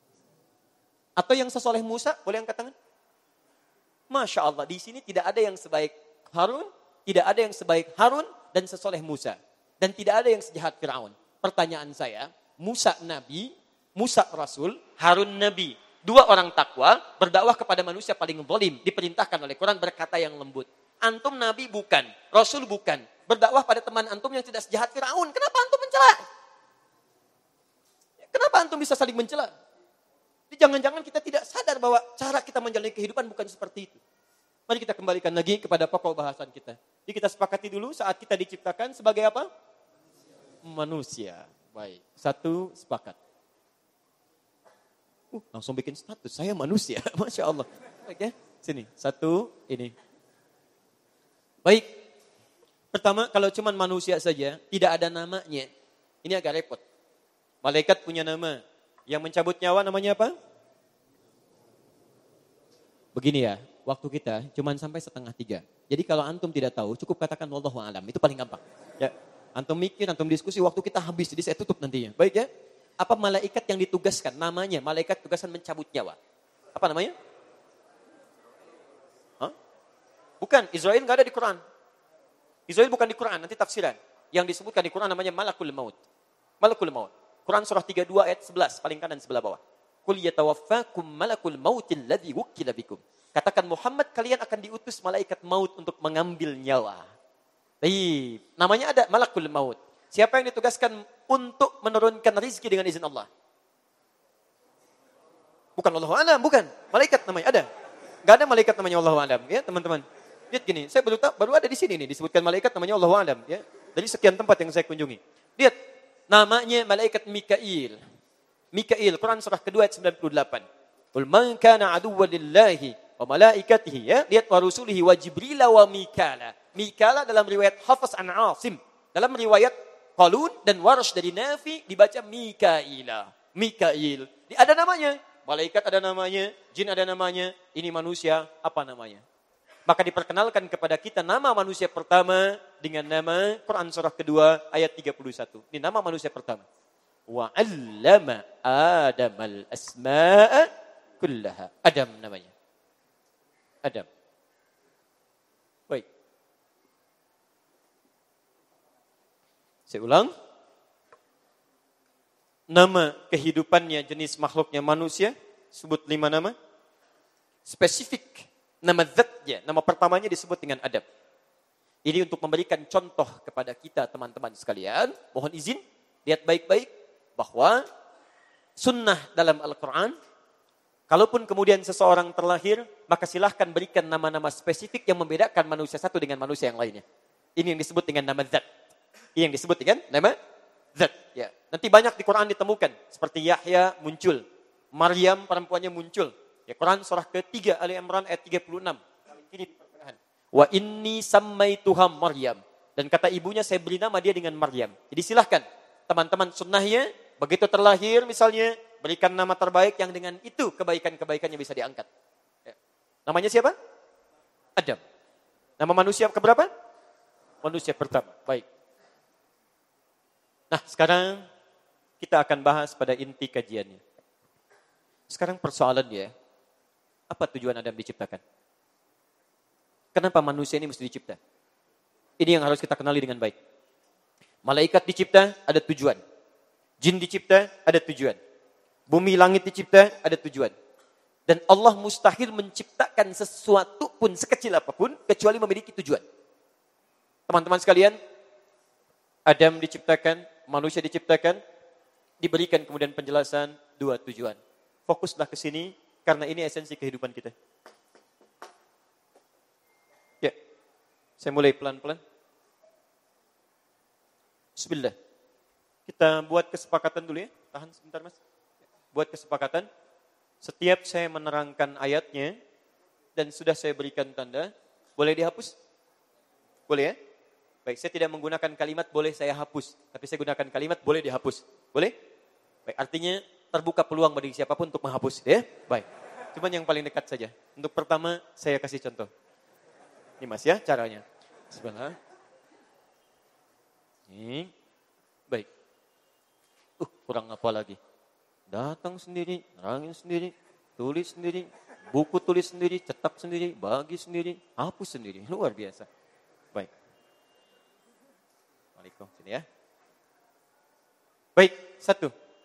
Atau yang sesoleh Musa? Boleh angkat tangan? Masya Allah, di sini tidak ada yang sebaik Harun, tidak ada yang sebaik Harun dan sesoleh Musa. Dan tidak ada yang sejahat Fir'aun. Pertanyaan saya, Musa Nabi, Musa Rasul, Harun Nabi. Dua orang takwa, berdakwah kepada manusia paling zalim, diperintahkan oleh Quran berkata yang lembut. Antum Nabi bukan, Rasul bukan. Berdakwah pada teman antum yang tidak sejahat Fir'aun. Kenapa antum mencela? Kenapa antum bisa saling mencela? Jangan-jangan kita tidak sadar bahwa cara kita menjalani kehidupan bukan seperti itu. Mari kita kembalikan lagi kepada pokok bahasan kita. Jadi kita sepakati dulu saat kita diciptakan sebagai apa? Manusia. Baik, satu sepakat. Uh, langsung bikin status, saya manusia. Masya Allah. Baik ya, sini. Satu, ini. Baik. Pertama, kalau cuma manusia saja, tidak ada namanya. Ini agak repot. Malaikat punya nama. Yang mencabut nyawa namanya apa? Begini ya, waktu kita cuma sampai setengah tiga. Jadi kalau antum tidak tahu, cukup katakan wallahu a'lam. Itu paling gampang. Ya, antum mikir, antum diskusi, waktu kita habis. Jadi saya tutup nantinya. Baik ya. Apa malaikat yang ditugaskan? Namanya, malaikat tugasan mencabut nyawa. Apa namanya? Hah? Bukan, Israel nggak ada di Quran. Israel bukan di Quran, nanti tafsiran. Yang disebutkan di Quran namanya Malakul Maut. Malakul Maut. Quran surah tiga puluh dua ayat sebelas, paling kanan sebelah bawah. Qul yatawaffakum malakul mautil ladzi wukkila bikum. Katakan Muhammad, kalian akan diutus malaikat maut untuk mengambil nyawa. Baik, namanya ada Malakul Maut. Siapa yang ditugaskan untuk menurunkan rizki dengan izin Allah? Bukan Allahu a'lam, bukan. Malaikat namanya ada. Enggak ada malaikat namanya Allahu a'lam, ya, teman-teman. Lihat gini, saya baru tahu, baru ada di sini nih disebutkan malaikat namanya Allahu a'lam, ya. Dari sekian tempat yang saya kunjungi. Lihat, namanya malaikat Mikail. Mikail, Quran surah kedua ayat sembilan puluh delapan. Qul man kana aduwwan lillahi wa malaikatihi, ya, lihat wa rusulihi wa Jibril wa Mikala. Mikala dalam riwayat Hafiz an Asim, dalam riwayat Qalun dan Warsh dari Nafi dibaca Mikaila. Mikail. Ada namanya, malaikat ada namanya, jin ada namanya, ini manusia apa namanya? Maka diperkenalkan kepada kita nama manusia pertama dengan nama Quran surah kedua ayat tiga puluh satu. Ini nama manusia pertama. Wa 'allama Adamal asma'a kullaha. Adam namanya. Adam. Baik. Saya ulang. Nama kehidupannya jenis makhluknya manusia, sebut lima nama. Spesifik nama zatnya, nama pertamanya disebut dengan Adam. Ini untuk memberikan contoh kepada kita teman-teman sekalian. Mohon izin, lihat baik-baik bahwa sunnah dalam Al-Quran, kalaupun kemudian seseorang terlahir, maka silahkan berikan nama-nama spesifik yang membedakan manusia satu dengan manusia yang lainnya. Ini yang disebut dengan nama zat. Ini yang disebut dengan nama zat. Ya. Nanti banyak di Quran ditemukan. Seperti Yahya muncul. Maryam perempuannya muncul. Ya, Quran surah ketiga Ali Imran ayat tiga puluh enam. Ini perkataan. Wa inni sammaituha Maryam. Dan kata ibunya, saya beri nama dia dengan Maryam. Jadi silahkan teman-teman sunnahnya, begitu terlahir misalnya, berikan nama terbaik yang dengan itu kebaikan-kebaikannya bisa diangkat. Ya. Namanya siapa? Adam. Nama manusia keberapa? Manusia pertama. Baik. Nah, sekarang kita akan bahas pada inti kajiannya. Sekarang persoalannya, apa tujuan Adam diciptakan? Kenapa manusia ini mesti dicipta? Ini yang harus kita kenali dengan baik. Malaikat dicipta, ada tujuan. Jin dicipta, ada tujuan. Bumi langit dicipta, ada tujuan. Dan Allah mustahil menciptakan sesuatu pun sekecil apapun, kecuali memiliki tujuan. Teman-teman sekalian, Adam diciptakan, manusia diciptakan, diberikan kemudian penjelasan dua tujuan. Fokuslah ke sini, karena ini esensi kehidupan kita. Ya, saya mulai pelan-pelan. Bismillah. Kita buat kesepakatan dulu ya. Tahan sebentar mas. Buat kesepakatan. Setiap saya menerangkan ayatnya, dan sudah saya berikan tanda, boleh dihapus? Boleh ya? Baik, saya tidak menggunakan kalimat boleh saya hapus, tapi saya gunakan kalimat boleh dihapus. Boleh? Baik, artinya terbuka peluang bagi siapapun untuk menghapus. Ya? Baik, cuman yang paling dekat saja. Untuk pertama, saya kasih contoh. Ini mas ya, caranya. Sebelah. Ini. Baik. Uh, kurang apa lagi? Datang sendiri, nerangin sendiri, tulis sendiri, buku tulis sendiri, cetak sendiri, bagi sendiri, hapus sendiri. Luar biasa. Baik. Waalaikumsalam, sini ya. Baik, satu.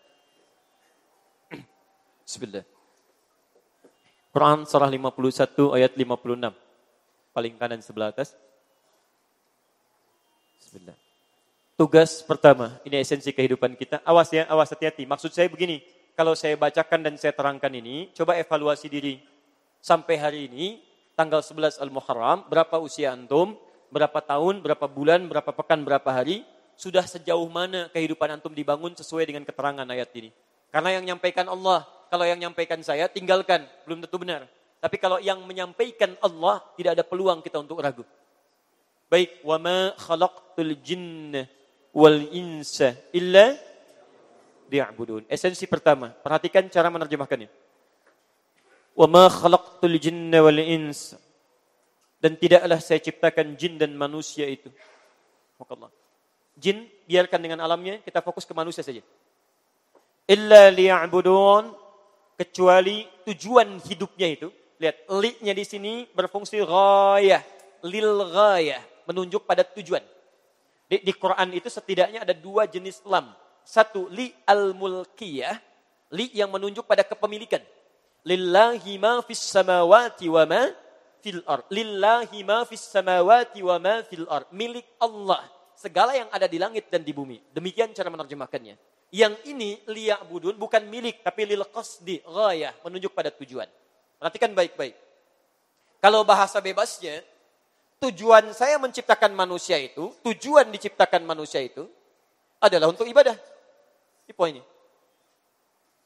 Bismillah. Quran surah lima puluh satu ayat lima puluh enam. Paling kanan sebelah atas. Bismillah. Tugas pertama, ini esensi kehidupan kita. Awas ya, awas hati-hati. Maksud saya begini, kalau saya bacakan dan saya terangkan ini, coba evaluasi diri. Sampai hari ini, tanggal sebelas Al-Muharram, berapa usia antum? Berapa tahun, berapa bulan, berapa pekan, berapa hari, sudah sejauh mana kehidupan antum dibangun sesuai dengan keterangan ayat ini. Karena yang menyampaikan Allah, kalau yang menyampaikan saya, tinggalkan, belum tentu benar. Tapi kalau yang menyampaikan Allah, tidak ada peluang kita untuk ragu. Baik, wa ma khalaqtul jinna wal insa illa liya'budun. Esensi pertama, perhatikan cara menerjemahkannya. Wa ma khalaqtul jinna wal insa, dan tidaklah saya ciptakan jin dan manusia itu. Makallah. Jin biarkan dengan alamnya, kita fokus ke manusia saja. Illa liya'budun, kecuali tujuan hidupnya itu. Lihat, li-nya di sini berfungsi ghayah, lil ghayah, menunjuk pada tujuan. Di, di Quran itu setidaknya ada dua jenis lam. Satu, li al-mulkiyah, li yang menunjuk pada kepemilikan. Lillahi ma fis samawati wa ma fil ard. Lillahi ma fis samawati wa ma fil ard. Milik Allah segala yang ada di langit dan di bumi. Demikian cara menerjemahkannya. Yang ini liya'budun bukan milik tapi lil qasdi, ghayah, menunjuk pada tujuan. Perhatikan baik-baik. Kalau bahasa bebasnya, tujuan saya menciptakan manusia itu, tujuan diciptakan manusia itu adalah untuk ibadah. Ini poinnya.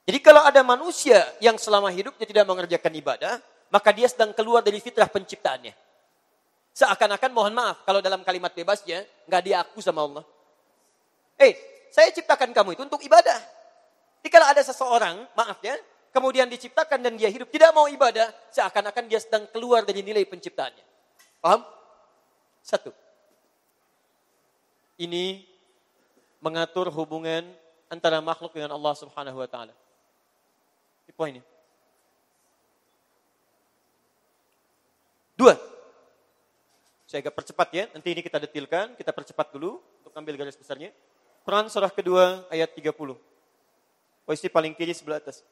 Jadi kalau ada manusia yang selama hidupnya tidak mengerjakan ibadah, maka dia sedang keluar dari fitrah penciptaannya. Seakan-akan, mohon maaf, kalau dalam kalimat bebasnya, nggak diaku sama Allah. Eh, saya ciptakan kamu itu untuk ibadah. Jadi kalau ada seseorang, maaf ya, kemudian diciptakan dan dia hidup tidak mau ibadah, seakan-akan dia sedang keluar dari nilai penciptaannya. Paham? Satu. Ini mengatur hubungan antara makhluk dengan Allah Subhanahu wa taala. Ini poinnya. Dua. Saya agak percepat ya, nanti ini kita detilkan, kita percepat dulu untuk ambil garis besarnya. Quran surah kedua ayat tiga puluh. Posisi paling kiri sebelah atas.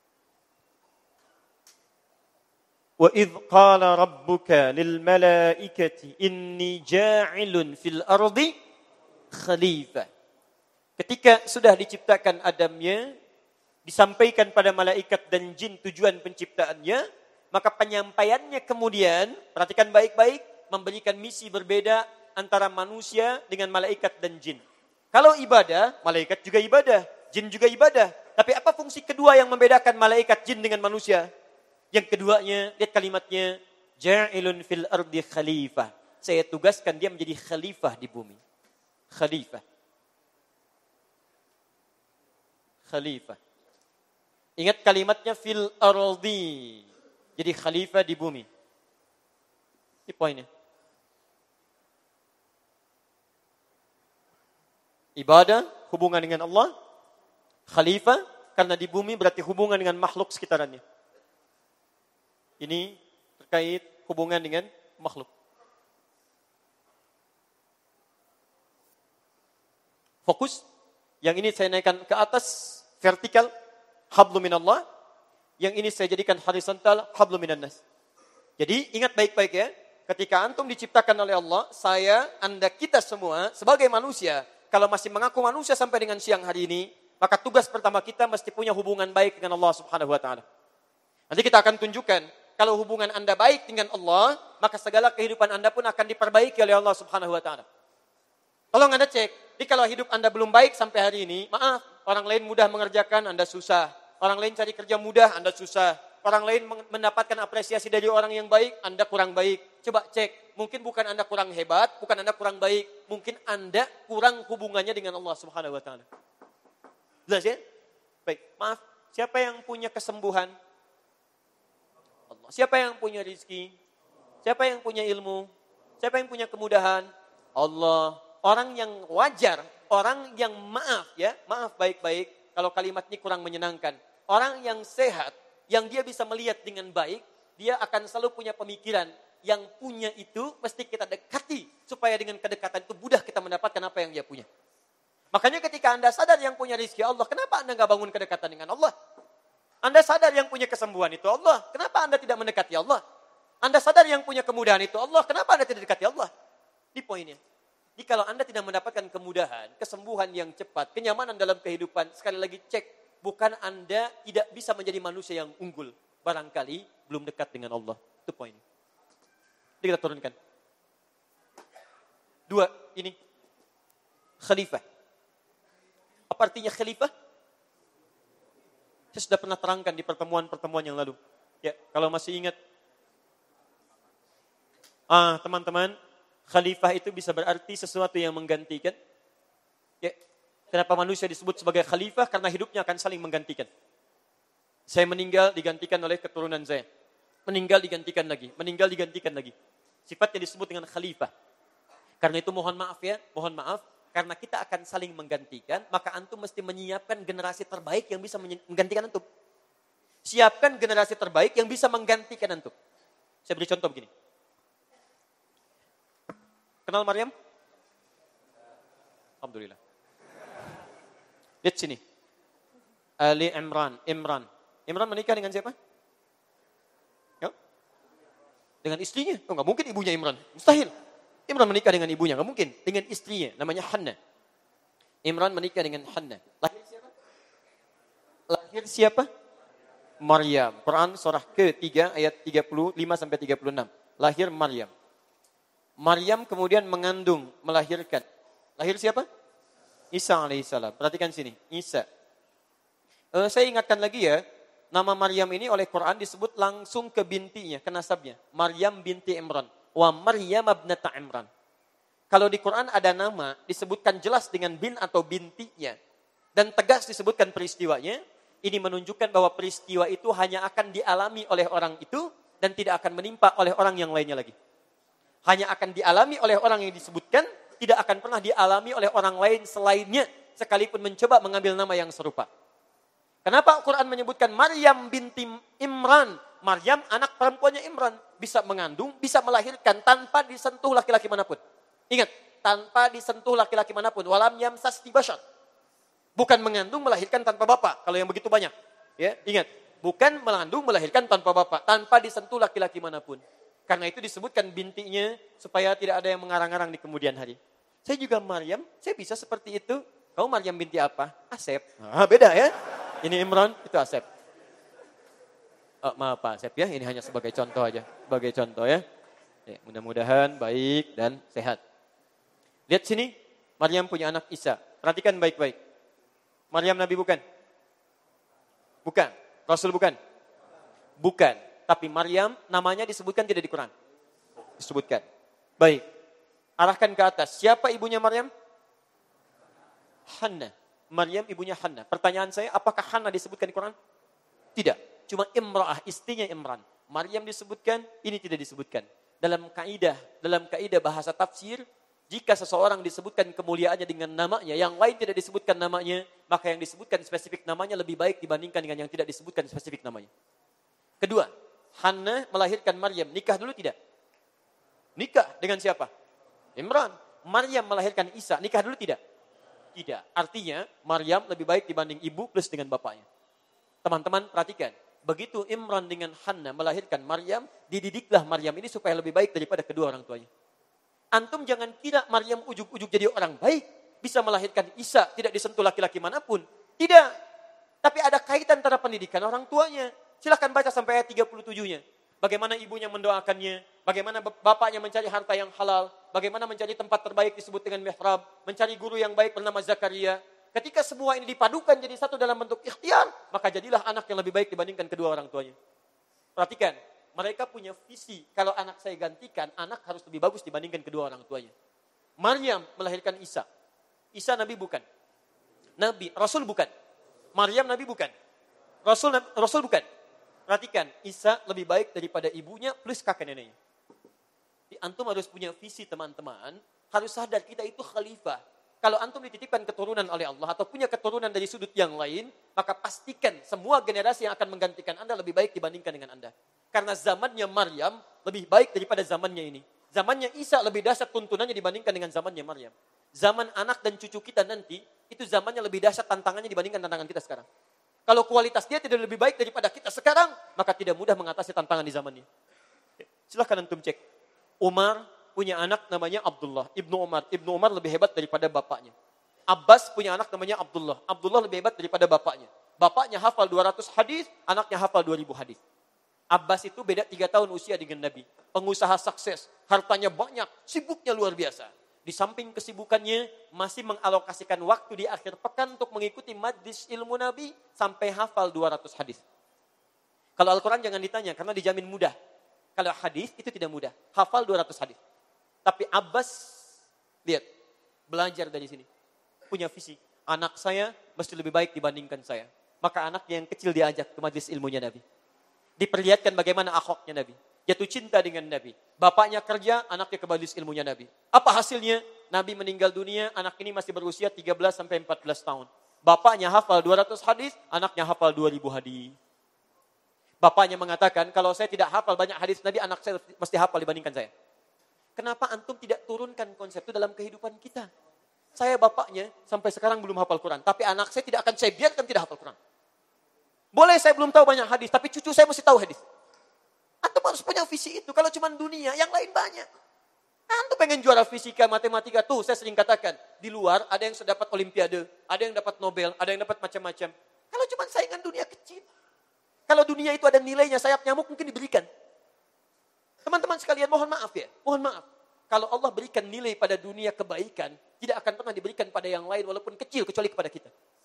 Wa idh qala rabbuka lil malaikati inni ja'ilun fil ardi khalifah. Ketika sudah diciptakan Adamnya, disampaikan pada malaikat dan jin tujuan penciptaannya, maka penyampaiannya kemudian, perhatikan baik-baik, memberikan misi berbeda antara manusia dengan malaikat dan jin. Kalau ibadah, malaikat juga ibadah, jin juga ibadah. Tapi apa fungsi kedua yang membedakan malaikat, jin dengan manusia? Yang keduanya, lihat kalimatnya, ja'ilun fil ardi khalifah. Saya tugaskan dia menjadi khalifah di bumi. Khalifah. Khalifah. Ingat kalimatnya fil ardi. Jadi khalifah di bumi. Ini poinnya. Ibadah, hubungan dengan Allah. Khalifah, karena di bumi berarti hubungan dengan makhluk sekitarannya. Ini terkait hubungan dengan makhluk. Fokus. Yang ini saya naikkan ke atas, vertikal, hablu minallah. Yang ini saya jadikan horizontal, hablu minannas. Jadi ingat baik-baik ya. Ketika antum diciptakan oleh Allah, saya, anda, kita semua, sebagai manusia, kalau masih mengaku manusia sampai dengan siang hari ini, maka tugas pertama kita mesti punya hubungan baik dengan Allah Subhanahu wa taala. Nanti kita akan tunjukkan, kalau hubungan anda baik dengan Allah, maka segala kehidupan anda pun akan diperbaiki oleh Allah Subhanahu wa taala. Tolong anda cek, jadi kalau hidup anda belum baik sampai hari ini, maaf, orang lain mudah mengerjakan, anda susah. Orang lain cari kerja mudah, anda susah. Orang lain mendapatkan apresiasi dari orang yang baik, anda kurang baik. Coba cek, mungkin bukan anda kurang hebat, bukan anda kurang baik. Mungkin anda kurang hubungannya dengan Allah Subhanahu wa taala. Jelas ya? Baik, maaf. Siapa yang punya kesembuhan? Allah. Siapa yang punya rezeki? Siapa yang punya ilmu? Siapa yang punya kemudahan? Allah. Orang yang wajar, orang yang maaf ya, maaf baik-baik kalau kalimat ini kurang menyenangkan. Orang yang sehat, yang dia bisa melihat dengan baik, dia akan selalu punya pemikiran. Yang punya itu mesti kita dekati, supaya dengan kedekatan itu mudah kita mendapatkan apa yang dia punya. Makanya ketika anda sadar yang punya rezeki Allah, kenapa anda gak bangun kedekatan dengan Allah? Anda sadar yang punya kesembuhan itu Allah, kenapa anda tidak mendekati Allah? Anda sadar yang punya kemudahan itu Allah, kenapa anda tidak dekati Allah? Ini poinnya. Jadi kalau anda tidak mendapatkan kemudahan, kesembuhan yang cepat, kenyamanan dalam kehidupan, sekali lagi cek, bukan anda tidak bisa menjadi manusia yang unggul. Barangkali belum dekat dengan Allah. Itu poinnya. Jadi kita turunkan. Dua, ini. Khalifah. Apa artinya khalifah? Saya sudah pernah terangkan di pertemuan-pertemuan yang lalu. Ya, kalau masih ingat. Ah, teman-teman, khalifah itu bisa berarti sesuatu yang menggantikan. Ya, kenapa manusia disebut sebagai khalifah? Karena hidupnya akan saling menggantikan. Saya meninggal digantikan oleh keturunan saya. Meninggal digantikan lagi. Meninggal digantikan lagi. Sifatnya disebut dengan khalifah. Karena itu mohon maaf ya. Mohon maaf. Karena kita akan saling menggantikan. Maka antum mesti menyiapkan generasi terbaik yang bisa menggantikan antum. Siapkan generasi terbaik yang bisa menggantikan antum. Saya beri contoh begini. Kenal Maryam? Alhamdulillah. Lihat sini. Ali Imran. Imran. Imran menikah dengan siapa? Ya? Dengan istrinya. Oh, gak mungkin ibunya Imran. Mustahil. Imran menikah dengan ibunya. Gak mungkin. Dengan istrinya. Namanya Hannah. Imran menikah dengan Hannah. Lahir siapa? Lahir siapa? Maryam. Quran surah ketiga ayat tiga puluh lima sampai tiga puluh enam. Lahir Maryam. Maryam kemudian mengandung, melahirkan. Lahir siapa? Isa alaihissalam. Perhatikan sini. Isa. Uh, saya ingatkan lagi ya, nama Maryam ini oleh Quran disebut langsung ke bintinya, ke nasabnya. Maryam binti Imran. Wa Maryam ibnata Imran. Kalau di Quran ada nama disebutkan jelas dengan bin atau bintinya dan tegas disebutkan peristiwanya, ini menunjukkan bahwa peristiwa itu hanya akan dialami oleh orang itu dan tidak akan menimpa oleh orang yang lainnya lagi. Hanya akan dialami oleh orang yang disebutkan, tidak akan pernah dialami oleh orang lain selainnya sekalipun mencoba mengambil nama yang serupa. Kenapa Al-Quran menyebutkan Maryam binti Imran? Maryam anak perempuannya Imran, bisa mengandung, bisa melahirkan tanpa disentuh laki-laki manapun. Ingat, tanpa disentuh laki-laki manapun. Walam yamsasni bashar. Bukan mengandung, melahirkan tanpa bapak. Kalau yang begitu banyak. Ya, ingat, bukan mengandung, melahirkan tanpa bapak. Tanpa disentuh laki-laki manapun. Karena itu disebutkan bintinya supaya tidak ada yang mengarang-arang di kemudian hari. Saya juga Maryam, saya bisa seperti itu. Kamu Maryam binti apa? Asep. Ah, beda ya. Ini Imran, itu Asep. Oh, maaf Pak Asep ya, ini hanya sebagai contoh aja. Sebagai contoh ya. Ya, mudah-mudahan baik dan sehat. Lihat sini, Maryam punya anak Isa. Perhatikan baik-baik. Maryam Nabi bukan? Bukan. Rasul bukan? Bukan. Tapi Maryam namanya disebutkan tidak di Quran. Disebutkan. Baik. Arahkan ke atas. Siapa ibunya Maryam? Hanna. Maryam ibunya Hanna. Pertanyaan saya, apakah Hanna disebutkan di Quran? Tidak. Cuma Imra'ah, istrinya Imran. Maryam disebutkan, ini tidak disebutkan. Dalam kaidah, dalam kaidah bahasa tafsir, jika seseorang disebutkan kemuliaannya dengan namanya, yang lain tidak disebutkan namanya, maka yang disebutkan spesifik namanya lebih baik dibandingkan dengan yang tidak disebutkan spesifik namanya. Kedua, Hanna melahirkan Maryam. Nikah dulu tidak? Nikah dengan siapa? Imran. Maryam melahirkan Isa. Nikah dulu tidak? Tidak. Artinya, Maryam lebih baik dibanding ibu plus dengan bapaknya. Teman-teman perhatikan. Begitu Imran dengan Hanna melahirkan Maryam, dididiklah Maryam ini supaya lebih baik daripada kedua orang tuanya. Antum jangan kira Maryam ujuk-ujuk jadi orang baik, bisa melahirkan Isa, tidak disentuh laki-laki manapun. Tidak. Tapi ada kaitan antara pendidikan orang tuanya. Silakan baca sampai ayat tiga puluh tujuh-nya. Bagaimana ibunya mendoakannya, bagaimana bapaknya mencari harta yang halal, bagaimana mencari tempat terbaik disebut dengan mihrab, mencari guru yang baik bernama Zakaria. Ketika semua ini dipadukan jadi satu dalam bentuk ikhtiar, maka jadilah anak yang lebih baik dibandingkan kedua orang tuanya. Perhatikan, mereka punya visi, kalau anak saya gantikan, anak harus lebih bagus dibandingkan kedua orang tuanya. Maryam melahirkan Isa. Isa Nabi bukan. Nabi, Rasul bukan. Maryam Nabi bukan. Rasul Rasul bukan. Perhatikan, Isa lebih baik daripada ibunya plus kakek neneknya. Antum harus punya visi teman-teman, harus sadar kita itu khalifah. Kalau antum dititipkan keturunan oleh Allah atau punya keturunan dari sudut yang lain, maka pastikan semua generasi yang akan menggantikan Anda lebih baik dibandingkan dengan Anda. Karena zamannya Maryam lebih baik daripada zamannya ini. Zamannya Isa lebih dahsyat tuntunannya dibandingkan dengan zamannya Maryam. Zaman anak dan cucu kita nanti, itu zamannya lebih dahsyat tantangannya dibandingkan tantangan kita sekarang. Kalau kualitas dia tidak lebih baik daripada kita sekarang, maka tidak mudah mengatasi tantangan di zamannya. Silahkan antum cek. Umar punya anak namanya Abdullah, Ibnu Umar. Ibnu Umar lebih hebat daripada bapaknya. Abbas punya anak namanya Abdullah. Abdullah lebih hebat daripada bapaknya. Bapaknya hafal dua ratus hadis, anaknya hafal dua ribu hadis. Abbas itu beda tiga tahun usia dengan Nabi. Pengusaha sukses, hartanya banyak, sibuknya luar biasa. Di samping kesibukannya, masih mengalokasikan waktu di akhir pekan untuk mengikuti majlis ilmu Nabi sampai hafal dua ratus hadis. Kalau Al-Quran jangan ditanya, karena dijamin mudah. Kalau hadis itu tidak mudah. Hafal dua ratus hadis. Tapi Abbas, lihat, belajar dari sini. Punya visi. Anak saya mesti lebih baik dibandingkan saya. Maka anaknya yang kecil diajak ke majlis ilmunya Nabi. Diperlihatkan bagaimana akhlaknya Nabi. Jatuh cinta dengan Nabi. Bapaknya kerja, anaknya ke majlis ilmunya Nabi. Apa hasilnya? Nabi meninggal dunia, anak ini masih berusia tiga belas sampai empat belas tahun. Bapaknya hafal dua ratus hadis, anaknya hafal dua ribu hadis. Bapaknya mengatakan, kalau saya tidak hafal banyak hadis Nabi, anak saya mesti hafal dibandingkan saya. Kenapa antum tidak turunkan konsep itu dalam kehidupan kita? Saya bapaknya sampai sekarang belum hafal Quran. Tapi anak saya tidak akan saya biarkan tidak hafal Quran. Boleh saya belum tahu banyak hadis, tapi cucu saya mesti tahu hadis. Antum harus punya visi itu. Kalau cuma dunia, yang lain banyak. Antum pengen juara fisika, matematika. Tuh saya sering katakan, di luar ada yang sudah dapat olimpiade, ada yang dapat Nobel, ada yang dapat macam-macam. Kalau cuma saingan dunia kecil. Kalau dunia itu ada nilainya, sayap nyamuk mungkin diberikan. Teman-teman sekalian, mohon maaf ya. Mohon maaf. Kalau Allah berikan nilai pada dunia kebaikan, tidak akan pernah diberikan pada yang lain walaupun kecil kecuali kepada kita.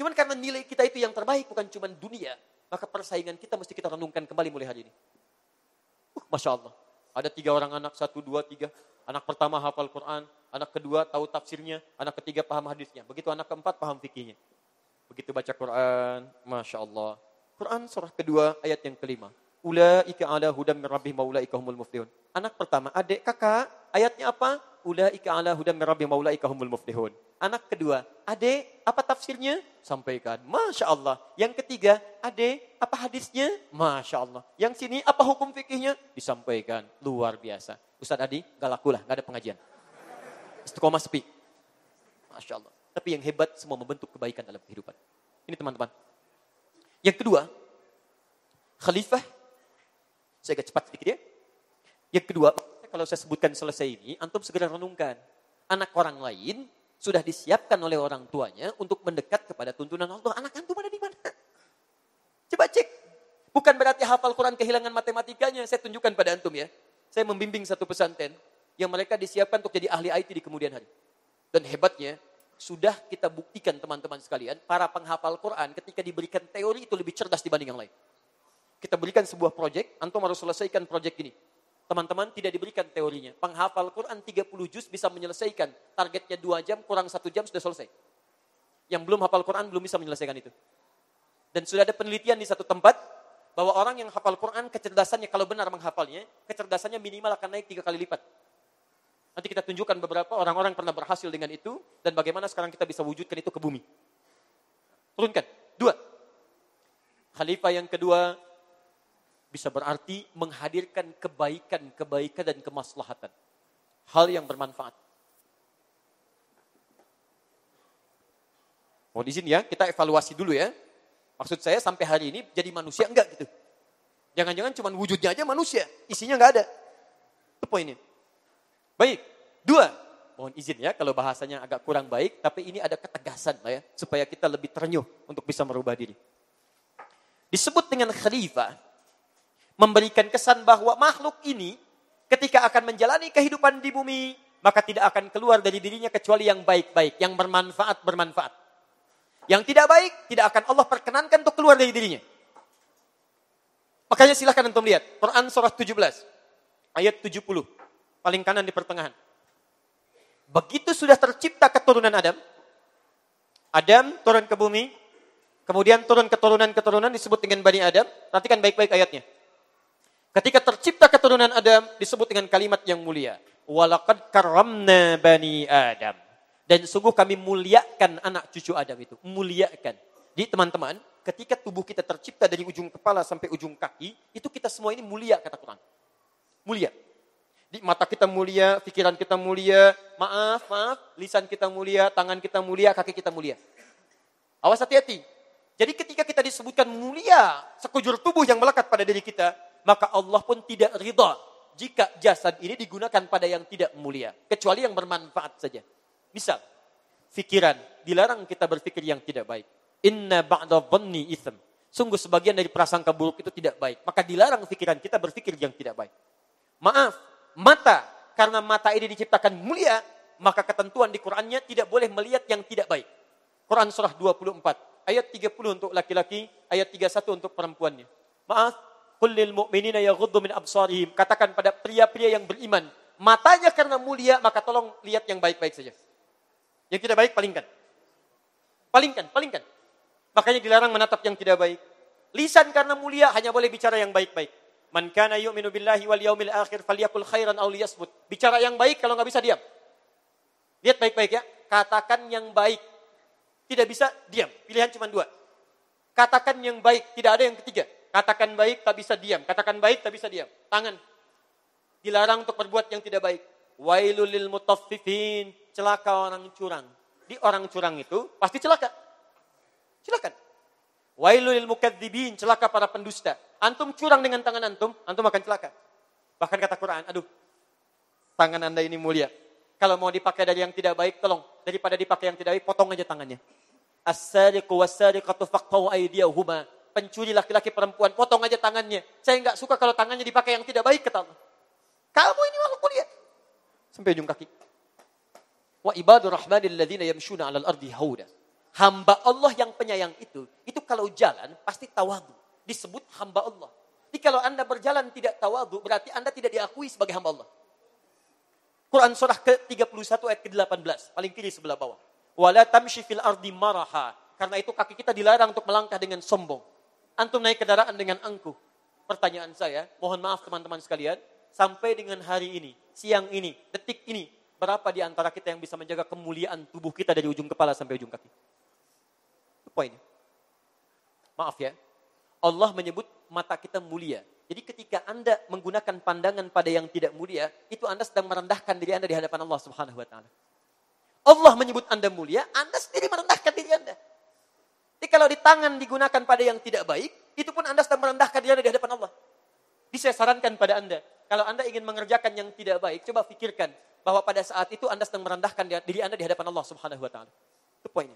Cuman karena nilai kita itu yang terbaik, bukan cuma dunia, maka persaingan kita mesti kita renungkan kembali mulai hari ini. Uh, Masya Allah. Ada tiga orang anak, satu, dua, tiga. Anak pertama hafal Quran, anak kedua tahu tafsirnya, anak ketiga paham hadisnya. Begitu anak keempat paham fikihnya. Begitu baca Quran, Masya Allah. Quran surah kedua ayat yang kelima. Ulaika ala hudam min rabbihim wa ulaika humul muflihun. Anak pertama, adik, kakak, ayatnya apa? Ulaika ala hudam min rabbihim wa ulaika humul muflihun. Anak kedua, adik, apa tafsirnya? Sampaikan. Masya Allah. Yang ketiga, adik, apa hadisnya? Masya Allah. Yang sini, apa hukum fikihnya? Disampaikan. Luar biasa. Ustaz Adi, gak laku lah, gak ada pengajian. Istiqomah sepi. Masya Allah. Tapi yang hebat, semua membentuk kebaikan dalam kehidupan. Ini teman-teman. Yang kedua, khalifah. Saya agak cepat sedikit ya. Yang kedua, kalau saya sebutkan selesai ini, antum segera renungkan. Anak orang lain sudah disiapkan oleh orang tuanya untuk mendekat kepada tuntunan Allah. Anak antum ada di mana? Coba cek. Bukan berarti hafal Quran kehilangan matematikanya. Saya tunjukkan pada antum ya. Saya membimbing satu pesantren yang mereka disiapkan untuk jadi ahli I T di kemudian hari. Dan hebatnya, sudah kita buktikan teman-teman sekalian, para penghafal Quran ketika diberikan teori itu lebih cerdas dibanding yang lain. Kita berikan sebuah proyek, antum harus selesaikan proyek ini. Teman-teman tidak diberikan teorinya. Penghafal Quran tiga puluh juz bisa menyelesaikan. Targetnya dua jam, kurang satu jam sudah selesai. Yang belum hafal Quran belum bisa menyelesaikan itu. Dan sudah ada penelitian di satu tempat, bahwa orang yang hafal Quran, kecerdasannya kalau benar menghafalnya, kecerdasannya minimal akan naik tiga kali lipat. Nanti kita tunjukkan beberapa orang-orang pernah berhasil dengan itu, dan bagaimana sekarang kita bisa wujudkan itu ke bumi. Turunkan. Dua. Khalifah yang kedua, bisa berarti menghadirkan kebaikan-kebaikan dan kemaslahatan. Hal yang bermanfaat. Mohon izin ya, kita evaluasi dulu ya. Maksud saya sampai hari ini jadi manusia enggak gitu. Jangan-jangan cuma wujudnya aja manusia, isinya enggak ada. Itu poinnya. Baik, dua. Mohon izin ya kalau bahasanya agak kurang baik, tapi ini ada ketegasan lah ya, supaya kita lebih terenyuh untuk bisa merubah diri. Disebut dengan khalifah, memberikan kesan bahwa makhluk ini ketika akan menjalani kehidupan di bumi, maka tidak akan keluar dari dirinya kecuali yang baik-baik, yang bermanfaat-bermanfaat. Yang tidak baik, tidak akan Allah perkenankan untuk keluar dari dirinya. Makanya silahkan antum lihat, Quran surah tujuh belas, ayat tujuh puluh, paling kanan di pertengahan. Begitu sudah tercipta keturunan Adam, Adam turun ke bumi, kemudian turun keturunan-keturunan disebut dengan Bani Adam, perhatikan baik-baik ayatnya. Ketika tercipta keturunan Adam disebut dengan kalimat yang mulia. Walaqad karramna bani Adam. Dan sungguh kami muliakan anak cucu Adam itu. Muliakan. Jadi teman-teman, ketika tubuh kita tercipta dari ujung kepala sampai ujung kaki, itu kita semua ini mulia kata Quran. Mulia. Di mata kita mulia, pikiran kita mulia, maaf, maaf, lisan kita mulia, tangan kita mulia, kaki kita mulia. Awas hati-hati. Jadi ketika kita disebutkan mulia, sekujur tubuh yang melekat pada diri kita, maka Allah pun tidak ridha jika jasad ini digunakan pada yang tidak mulia. Kecuali yang bermanfaat saja. Misal, fikiran. Dilarang kita berpikir yang tidak baik. Inna ba'da dhanni itsm. Sungguh sebagian dari prasangka buruk itu tidak baik. Maka dilarang pikiran kita berpikir yang tidak baik. Maaf, mata. Karena mata ini diciptakan mulia, maka ketentuan di Qur'annya tidak boleh melihat yang tidak baik. Quran surah dua puluh empat. Ayat tiga puluh untuk laki-laki, ayat tiga puluh satu untuk perempuannya. Maaf. Qul lil mu'minina yaghuddu min absarihim. Katakan pada pria-pria yang beriman, matanya karena mulia, maka tolong lihat yang baik-baik saja. Yang tidak baik palingkan. Palingkan, palingkan. Makanya dilarang menatap yang tidak baik. Lisan karena mulia hanya boleh bicara yang baik-baik. Man kana yu'minu billahi wal yaumil akhir falyakul khairan aw liyasmut. Bicara yang baik, kalau enggak bisa diam. Lihat baik-baik ya. Katakan yang baik. Tidak bisa diam. Pilihan cuma dua. Katakan yang baik, tidak ada yang ketiga. Katakan baik, tak bisa diam. Katakan baik, tak bisa diam. Tangan. Dilarang untuk berbuat yang tidak baik. Wailul lil mutaffifin. Celaka orang curang. Di orang curang itu pasti celaka. Silakan. Wailul lil mukadzibin. Celaka para pendusta. Antum curang dengan tangan antum, antum akan celaka. Bahkan kata Quran, aduh, tangan anda ini mulia. Kalau mau dipakai dari yang tidak baik, tolong. Daripada dipakai yang tidak baik, potong aja tangannya. As-sariqu was-sariqatu faqtaw aydiyahuma. Pencuri laki-laki perempuan, potong aja tangannya. Saya enggak suka kalau tangannya dipakai yang tidak baik, kata Allah. Kamu ini makhluk mulia. Sampai ujung kaki. Wa ibadur rahmanil ladzina yamshuna 'alal ardi hauda. hamba Allah yang penyayang itu, itu kalau jalan pasti tawadhu. Disebut hamba Allah. Jadi kalau Anda berjalan tidak tawadhu, berarti Anda tidak diakui sebagai hamba Allah. Quran surah ke tiga puluh satu ayat ke delapan belas, paling kiri sebelah bawah. Wala tamshi fil ardi maraha. Karena itu kaki kita dilarang untuk melangkah dengan sombong. Antum naik kendaraan dengan angkuh. Pertanyaan saya, mohon maaf teman-teman sekalian, sampai dengan hari ini, siang ini, detik ini, berapa di antara kita yang bisa menjaga kemuliaan tubuh kita dari ujung kepala sampai ujung kaki? Itu poinnya. Maaf ya, Allah menyebut mata kita mulia. Jadi ketika Anda menggunakan pandangan pada yang tidak mulia, itu Anda sedang merendahkan diri Anda di hadapan Allah Subhanahu wa taala. Allah menyebut Anda mulia, Anda sendiri merendahkan diri Anda. Jadi kalau di tangan digunakan pada yang tidak baik, itu pun Anda sedang merendahkan diri Anda di hadapan Allah. Jadi saya sarankan pada Anda, kalau Anda ingin mengerjakan yang tidak baik, coba pikirkan bahwa pada saat itu Anda sedang merendahkan diri Anda di hadapan Allah Subhanahu wa taala. Itu poinnya.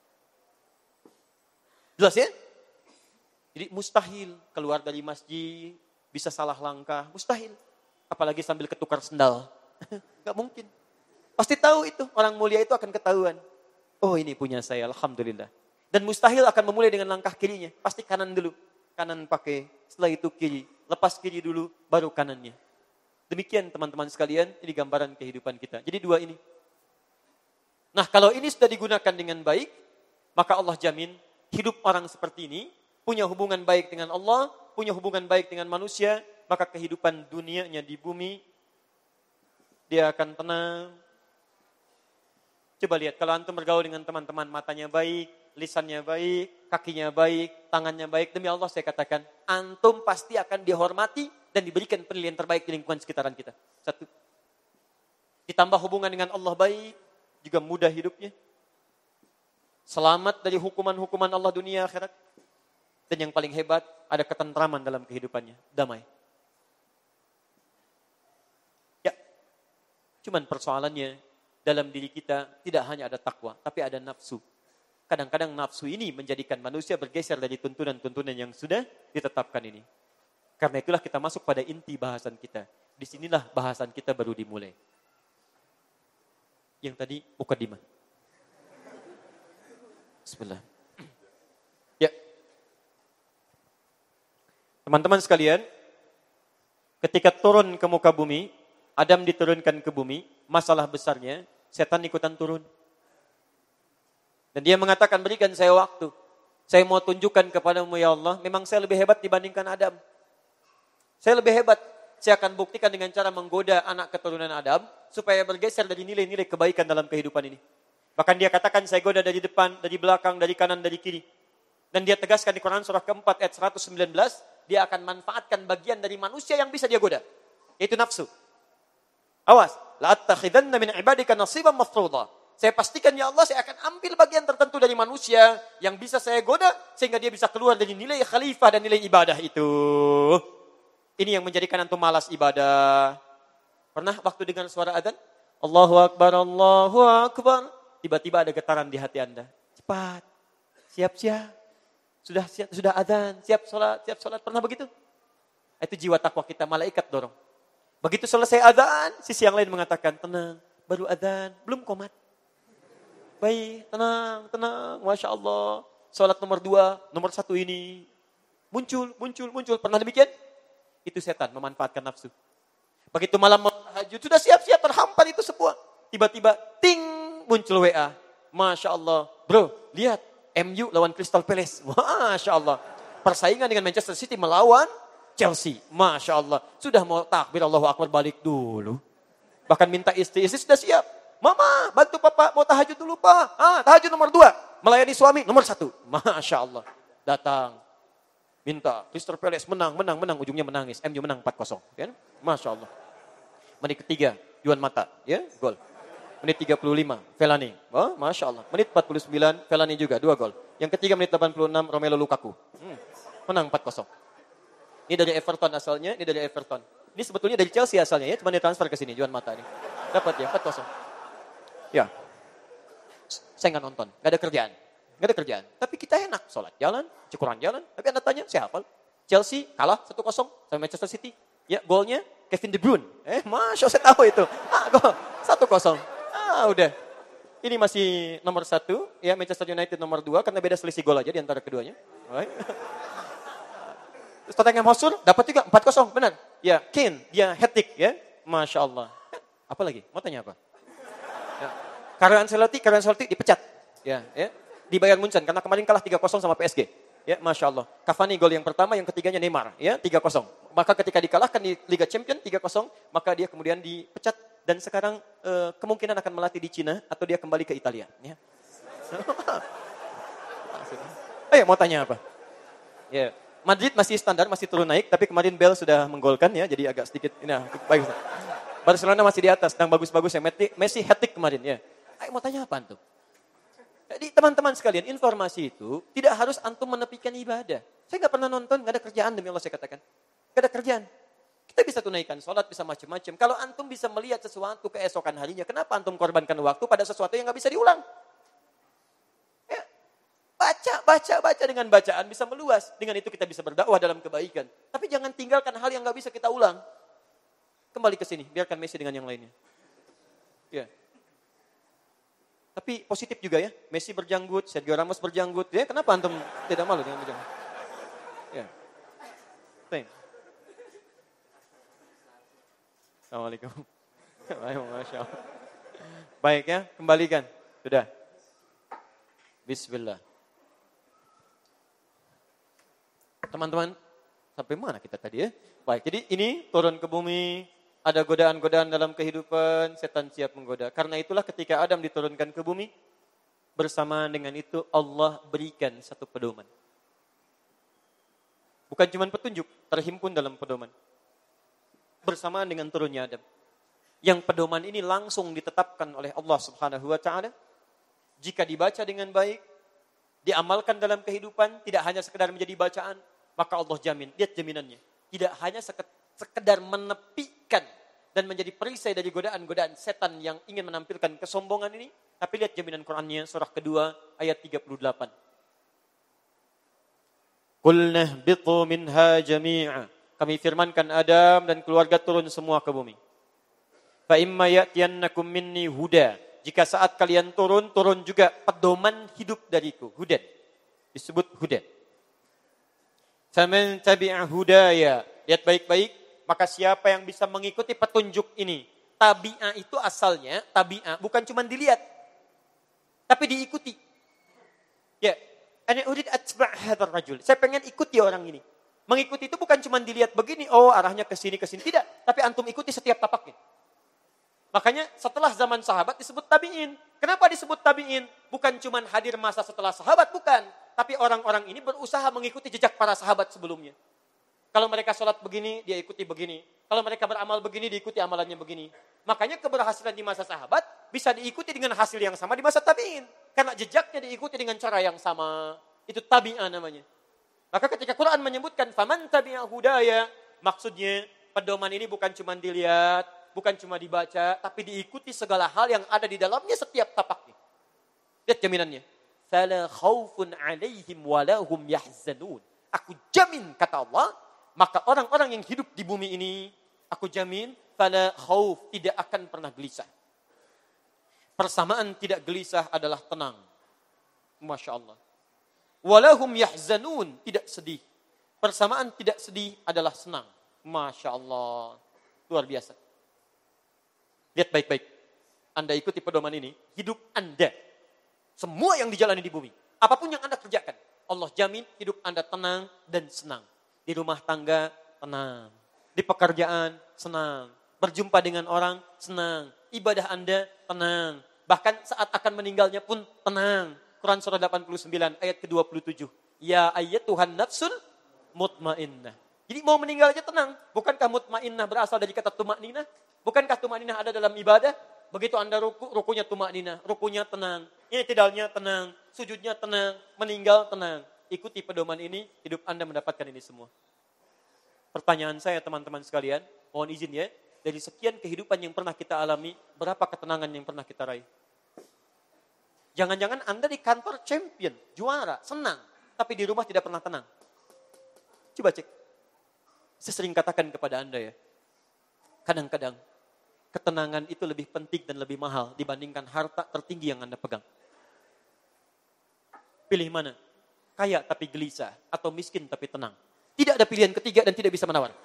Jelas ya? Jadi mustahil keluar dari masjid bisa salah langkah, mustahil. Apalagi sambil ketukar sendal. Enggak mungkin. Pasti tahu itu, orang mulia itu akan ketahuan. Oh, ini punya saya, alhamdulillah. Dan mustahil akan memulai dengan langkah kirinya. Pasti kanan dulu. Kanan pakai, setelah itu kiri. Lepas kiri dulu, baru kanannya. Demikian teman-teman sekalian, ini gambaran kehidupan kita. Jadi dua ini. Nah, kalau ini sudah digunakan dengan baik, maka Allah jamin hidup orang seperti ini, punya hubungan baik dengan Allah, punya hubungan baik dengan manusia, maka kehidupan dunianya di bumi, dia akan tenang. Coba lihat, kalau antum bergaul dengan teman-teman, matanya baik, lisannya baik, kakinya baik, tangannya baik, demi Allah saya katakan, antum pasti akan dihormati dan diberikan penilaian terbaik di lingkungan sekitaran kita. Satu. Ditambah hubungan dengan Allah baik, juga mudah hidupnya. Selamat dari hukuman-hukuman Allah dunia akhirat. Dan yang paling hebat, ada ketentraman dalam kehidupannya, damai. Ya, cuman persoalannya, dalam diri kita tidak hanya ada takwa, tapi ada nafsu. Kadang-kadang nafsu ini menjadikan manusia bergeser dari tuntunan-tuntunan yang sudah ditetapkan ini. Karena itulah kita masuk pada inti bahasan kita. Disinilah bahasan kita baru dimulai. Yang tadi, mukadimah. Bismillah. Ya. Teman-teman sekalian, ketika turun ke muka bumi, Adam diturunkan ke bumi, masalah besarnya, setan ikutan turun. Dan dia mengatakan, berikan saya waktu. Saya mau tunjukkan kepadamu ya Allah, memang saya lebih hebat dibandingkan Adam. Saya lebih hebat. Saya akan buktikan dengan cara menggoda anak keturunan Adam, supaya bergeser dari nilai-nilai kebaikan dalam kehidupan ini. Bahkan dia katakan, saya goda dari depan, dari belakang, dari kanan, dari kiri. Dan dia tegaskan di Quran surah keempat ayat seratus sembilan belas, dia akan manfaatkan bagian dari manusia yang bisa dia goda. Yaitu nafsu. Awas. La'attakhidanna min ibadika nasiban mafruḍa. Saya pastikan ya Allah, saya akan ambil bagian tertentu dari manusia yang bisa saya goda, sehingga dia bisa keluar dari nilai khalifah dan nilai ibadah itu. Ini yang menjadikan antum malas ibadah. Pernah waktu dengar suara adzan? Allahu Akbar, Allahu Akbar. Tiba-tiba ada getaran di hati Anda. Cepat, siap-siap. Sudah siap, sudah adzan, siap sholat, siap sholat. Pernah begitu? Itu jiwa takwa kita, malaikat dorong. Begitu selesai adzan, sisi yang lain mengatakan, tenang, baru adzan, belum qomat. Baik, tenang, tenang, Masya Allah. Sholat nomor dua, nomor satu ini. Muncul, muncul, muncul. Pernah demikian? Itu setan, memanfaatkan nafsu. Begitu malam tahajud, sudah siap-siap, terhampar itu semua. Tiba-tiba, ting, muncul W A. Masya Allah. Bro, lihat. M U lawan Crystal Palace. Masya Allah. Persaingan dengan Manchester City melawan Chelsea. Masya Allah. Sudah mau takbir Allahu Akbar, balik dulu. Bahkan minta istri. Istri sudah siap. Mama, bantu papa. Mau tahajud dulu, Pak. Ah, tahajud nomor dua. Melayani suami nomor satu. Masya Allah. Datang. Minta. Crystal Palace menang, menang, menang. Ujungnya menangis. M U menang empat kosong. Ya? Masya Allah. Menit ketiga. Juan Mata. Ya, gol. Menit tiga puluh lima, Fellaini. Oh, Masya Allah. Menit empat puluh sembilan, Fellaini juga, dua gol. Yang ketiga menit delapan puluh enam, Romelu Lukaku. Hmm. Menang empat kosong. Ini dari Everton asalnya, ini dari Everton. Ini sebetulnya dari Chelsea asalnya ya, cuma ditransfer ke sini, Juan Mata ini. Dapat ya, empat kosong. Ya. Saya nggak nonton, nggak ada kerjaan. Nggak ada kerjaan. Tapi kita enak, sholat jalan, cukuran jalan. Tapi Anda tanya, saya hafal. Chelsea kalah satu kosong sama Manchester City. Ya, golnya Kevin De Bruyne. Eh, Masya Allah, saya tahu itu. Ah, gol. satu kosong. Ah, udah. ini masih nomor satu, ya Manchester United nomor dua, karena beda selisih gol aja di antara keduanya. Right. Tottenham Hotspur dapat juga empat kosong, benar. Ya, Kane, dia hat-trick ya. Masya Allah. Apa lagi? Mau tanya apa? Ya. Carlo Ancelotti, Carlo Ancelotti dipecat. Ya, ya. Di Bayern Munchen, karena kemarin kalah tiga kosong sama P S G. Ya, Masya Allah. Cavani gol yang pertama, yang ketiganya Neymar. Ya, tiga kosong. Maka ketika dikalahkan di Liga Champions tiga kosong, maka dia kemudian dipecat. Dan sekarang eh, kemungkinan akan melatih di Cina atau dia kembali ke Italia. Ya. Ayo mau tanya apa? Ya, Madrid masih standar, masih turun naik, tapi kemarin Bale sudah menggolkan ya, jadi agak sedikit. Nah, bagus. Barcelona masih di atas, sedang bagus-bagus ya. Messi hat-trick kemarin ya. Ayo mau tanya apa antum? Jadi teman-teman sekalian, informasi itu tidak harus antum menepikan ibadah. Saya nggak pernah nonton, nggak ada kerjaan demi Allah saya katakan. Nggak ada kerjaan. Kita bisa tunaikan sholat, bisa macam-macam. Kalau antum bisa melihat sesuatu keesokan harinya, kenapa antum korbankan waktu pada sesuatu yang nggak bisa diulang? Ya. Baca, baca, baca dengan bacaan bisa meluas. Dengan itu kita bisa berdakwah dalam kebaikan. Tapi jangan tinggalkan hal yang nggak bisa kita ulang. Kembali ke sini, biarkan Messi dengan yang lainnya. Ya. Tapi positif juga ya, Messi berjanggut, Sergio Ramos berjanggut. Ya, kenapa antum tidak malu dengan berjanggut? Ya. Thank. Assalamualaikum. Masya Allah. Baik ya, kembalikan. Sudah. Bismillah. Teman-teman, sampai mana kita tadi ya? Baik, jadi ini turun ke bumi. Ada godaan-godaan dalam kehidupan, setan siap menggoda. Karena itulah ketika Adam diturunkan ke bumi, bersamaan dengan itu Allah berikan satu pedoman. Bukan cuma petunjuk, terhimpun dalam pedoman. Bersamaan dengan turunnya Adam. Yang pedoman ini langsung ditetapkan oleh Allah Subhanahu wa taala. Jika dibaca dengan baik, diamalkan dalam kehidupan, tidak hanya sekedar menjadi bacaan, maka Allah jamin. Lihat jaminannya. Tidak hanya sekedar menepikan dan menjadi perisai dari godaan-godaan setan yang ingin menampilkan kesombongan ini, tapi lihat jaminan Qur'annya surah kedua ayat tiga puluh delapan. Qul nahbitu minha jami'a. Kami firmankan Adam dan keluarga turun semua ke bumi. Fa imma ya'tiyannakum minni huda. Jika saat kalian turun, turun juga pedoman hidup dariku, hudan. Disebut hudan. Faman tabi'a hudaya. Lihat baik-baik, maka siapa yang bisa mengikuti petunjuk ini? Tabi'ah itu asalnya, tabi'ah bukan cuma dilihat, tapi diikuti. Ya, ana urid atba' hadzal rajul. Saya pengen ikuti orang ini. Mengikuti itu bukan cuma dilihat begini, oh arahnya ke sini ke sini, tidak, tapi antum ikuti setiap tapaknya. Makanya setelah zaman sahabat disebut tabi'in. Kenapa disebut tabi'in? Bukan cuma hadir masa setelah sahabat, bukan. Tapi orang-orang ini berusaha mengikuti jejak para sahabat sebelumnya. Kalau mereka sholat begini, dia ikuti begini. Kalau mereka beramal begini, diikuti amalannya begini. Makanya keberhasilan di masa sahabat bisa diikuti dengan hasil yang sama di masa tabi'in. Karena jejaknya diikuti dengan cara yang sama. Itu tabi'ah namanya. Maka ketika Quran menyebutkan faman tabi'a hudaya, maksudnya pedoman ini bukan cuma dilihat, bukan cuma dibaca, tapi diikuti segala hal yang ada di dalamnya setiap tapaknya. Lihat jaminannya. Fala khaufun 'alaihim wa lahum yahzanun. Aku jamin kata Allah, maka orang-orang yang hidup di bumi ini, aku jamin, fala khauf, tidak akan pernah gelisah. Persamaan tidak gelisah adalah tenang. Masya Allah. Walahum yahzanun, tidak sedih. Persamaan tidak sedih adalah senang. Masya Allah. Luar biasa. Lihat baik-baik. Anda ikuti pedoman ini, hidup Anda. Semua yang dijalani di bumi. Apapun yang Anda kerjakan. Allah jamin hidup Anda tenang dan senang. Di rumah tangga, tenang. Di pekerjaan, senang. Berjumpa dengan orang, senang. Ibadah Anda, tenang. Bahkan saat akan meninggalnya pun tenang. Quran surah delapan puluh sembilan ayat ke dua puluh tujuh. Ya ayyatuhan nafsul mutmainnah. Jadi mau meninggal aja tenang. Bukankah mutmainnah berasal dari kata tumakninah? Bukankah tumakninah ada dalam ibadah? Begitu Anda ruku, rukunya tumakninah. Rukunya tenang. I'tidalnya tenang. Sujudnya tenang. Meninggal tenang. Ikuti pedoman ini, hidup Anda mendapatkan ini semua. Pertanyaan saya teman-teman sekalian, mohon izin ya, dari sekian kehidupan yang pernah kita alami, berapa ketenangan yang pernah kita raih? Jangan-jangan Anda di kantor champion, juara, senang, tapi di rumah tidak pernah tenang. Coba cek. Saya sering katakan kepada Anda ya, kadang-kadang ketenangan itu lebih penting dan lebih mahal dibandingkan harta tertinggi yang Anda pegang. Pilih mana? Kaya tapi gelisah atau miskin tapi tenang. Tidak ada pilihan ketiga dan tidak bisa menawar.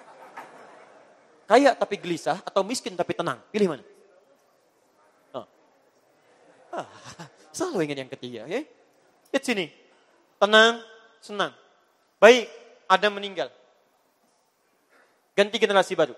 Kaya tapi gelisah atau miskin tapi tenang. Pilih mana? Oh. Ah, selalu ingin yang ketiga. Ya? Lihat sini. Tenang, senang. Baik, Adam meninggal. Ganti generasi baru.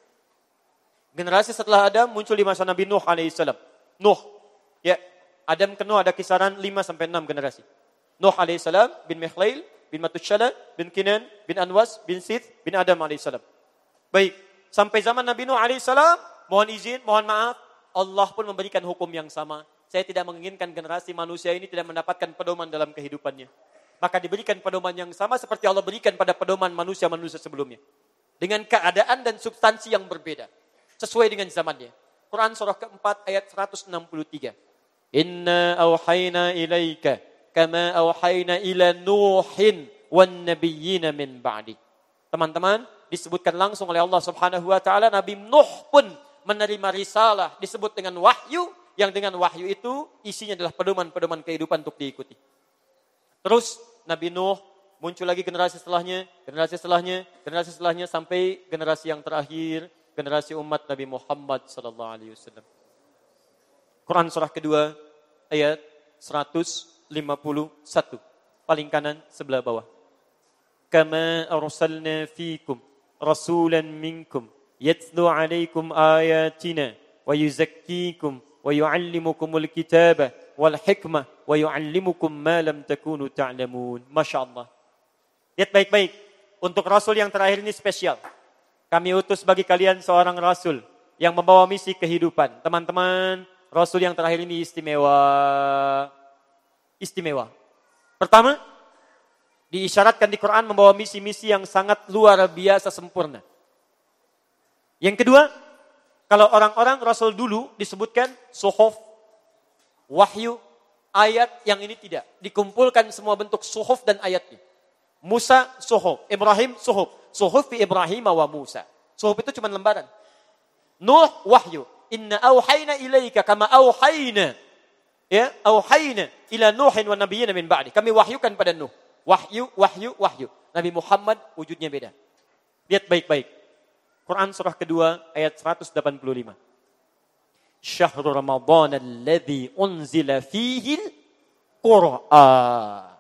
Generasi setelah Adam muncul di masa Nabi Nuh alaihissalam. Nuh. Ya, Adam ke Nuh ada kisaran lima sampai enam generasi. Nuh alaihissalam bin Mikhlail, bin Matusyala, bin Kinan, bin Anwas, bin Sith, bin Adam alaihissalam. Baik, sampai zaman Nabi Nuh alaihissalam, mohon izin, mohon maaf, Allah pun memberikan hukum yang sama. Saya tidak menginginkan generasi manusia ini tidak mendapatkan pedoman dalam kehidupannya. Maka diberikan pedoman yang sama seperti Allah berikan pada pedoman manusia-manusia sebelumnya. Dengan keadaan dan substansi yang berbeda. Sesuai dengan zamannya. Quran surah keempat ayat seratus enam puluh tiga. Inna awhayna ilaika kama awhayna ila Nuhin wan nabiyyina min ba'di. Teman-teman, disebutkan langsung oleh Allah Subhanahu wa taala Nabi Nuh pun menerima risalah disebut dengan wahyu, yang dengan wahyu itu isinya adalah pedoman-pedoman kehidupan untuk diikuti. Terus Nabi Nuh muncul lagi generasi setelahnya, generasi setelahnya, generasi setelahnya sampai generasi yang terakhir, generasi umat Nabi Muhammad sallallahu alaihi wasallam. Quran surah kedua ayat seratus lima puluh satu. Paling kanan sebelah bawah. Kama arsalna fikum rasulan minkum yatlu alaikum ayatina wa yuzakkikum wa yuallimukumul kitaba wal hikmah wa yuallimukum ma lam takunu ta'lamun. Masyaallah. Lihat baik-baik. Untuk rasul yang terakhir ini spesial. Kami utus bagi kalian seorang rasul yang membawa misi kehidupan. Teman-teman, rasul yang terakhir ini istimewa. Istimewa. Pertama, diisyaratkan di Quran membawa misi-misi yang sangat luar biasa sempurna. Yang kedua, kalau orang-orang rasul dulu disebutkan suhuf, wahyu, ayat, yang ini tidak. Dikumpulkan semua bentuk suhuf dan ayatnya. Musa suhuf, Ibrahim suhuf, suhuf fi Ibrahim wa Musa. Suhuf itu cuma lembaran. Nuh wahyu. Inna auhayna ilaika kama auhayna. Ya, auhayna ila Nuhin wa nabiyyina min ba'di. Kami wahyukan pada Nuh. Wahyu, wahyu, wahyu. Nabi Muhammad wujudnya beda. Lihat baik-baik. Quran surah kedua ayat seratus delapan puluh lima. Syahrul Ramadan alladzi unzila fihi al-Qur'an.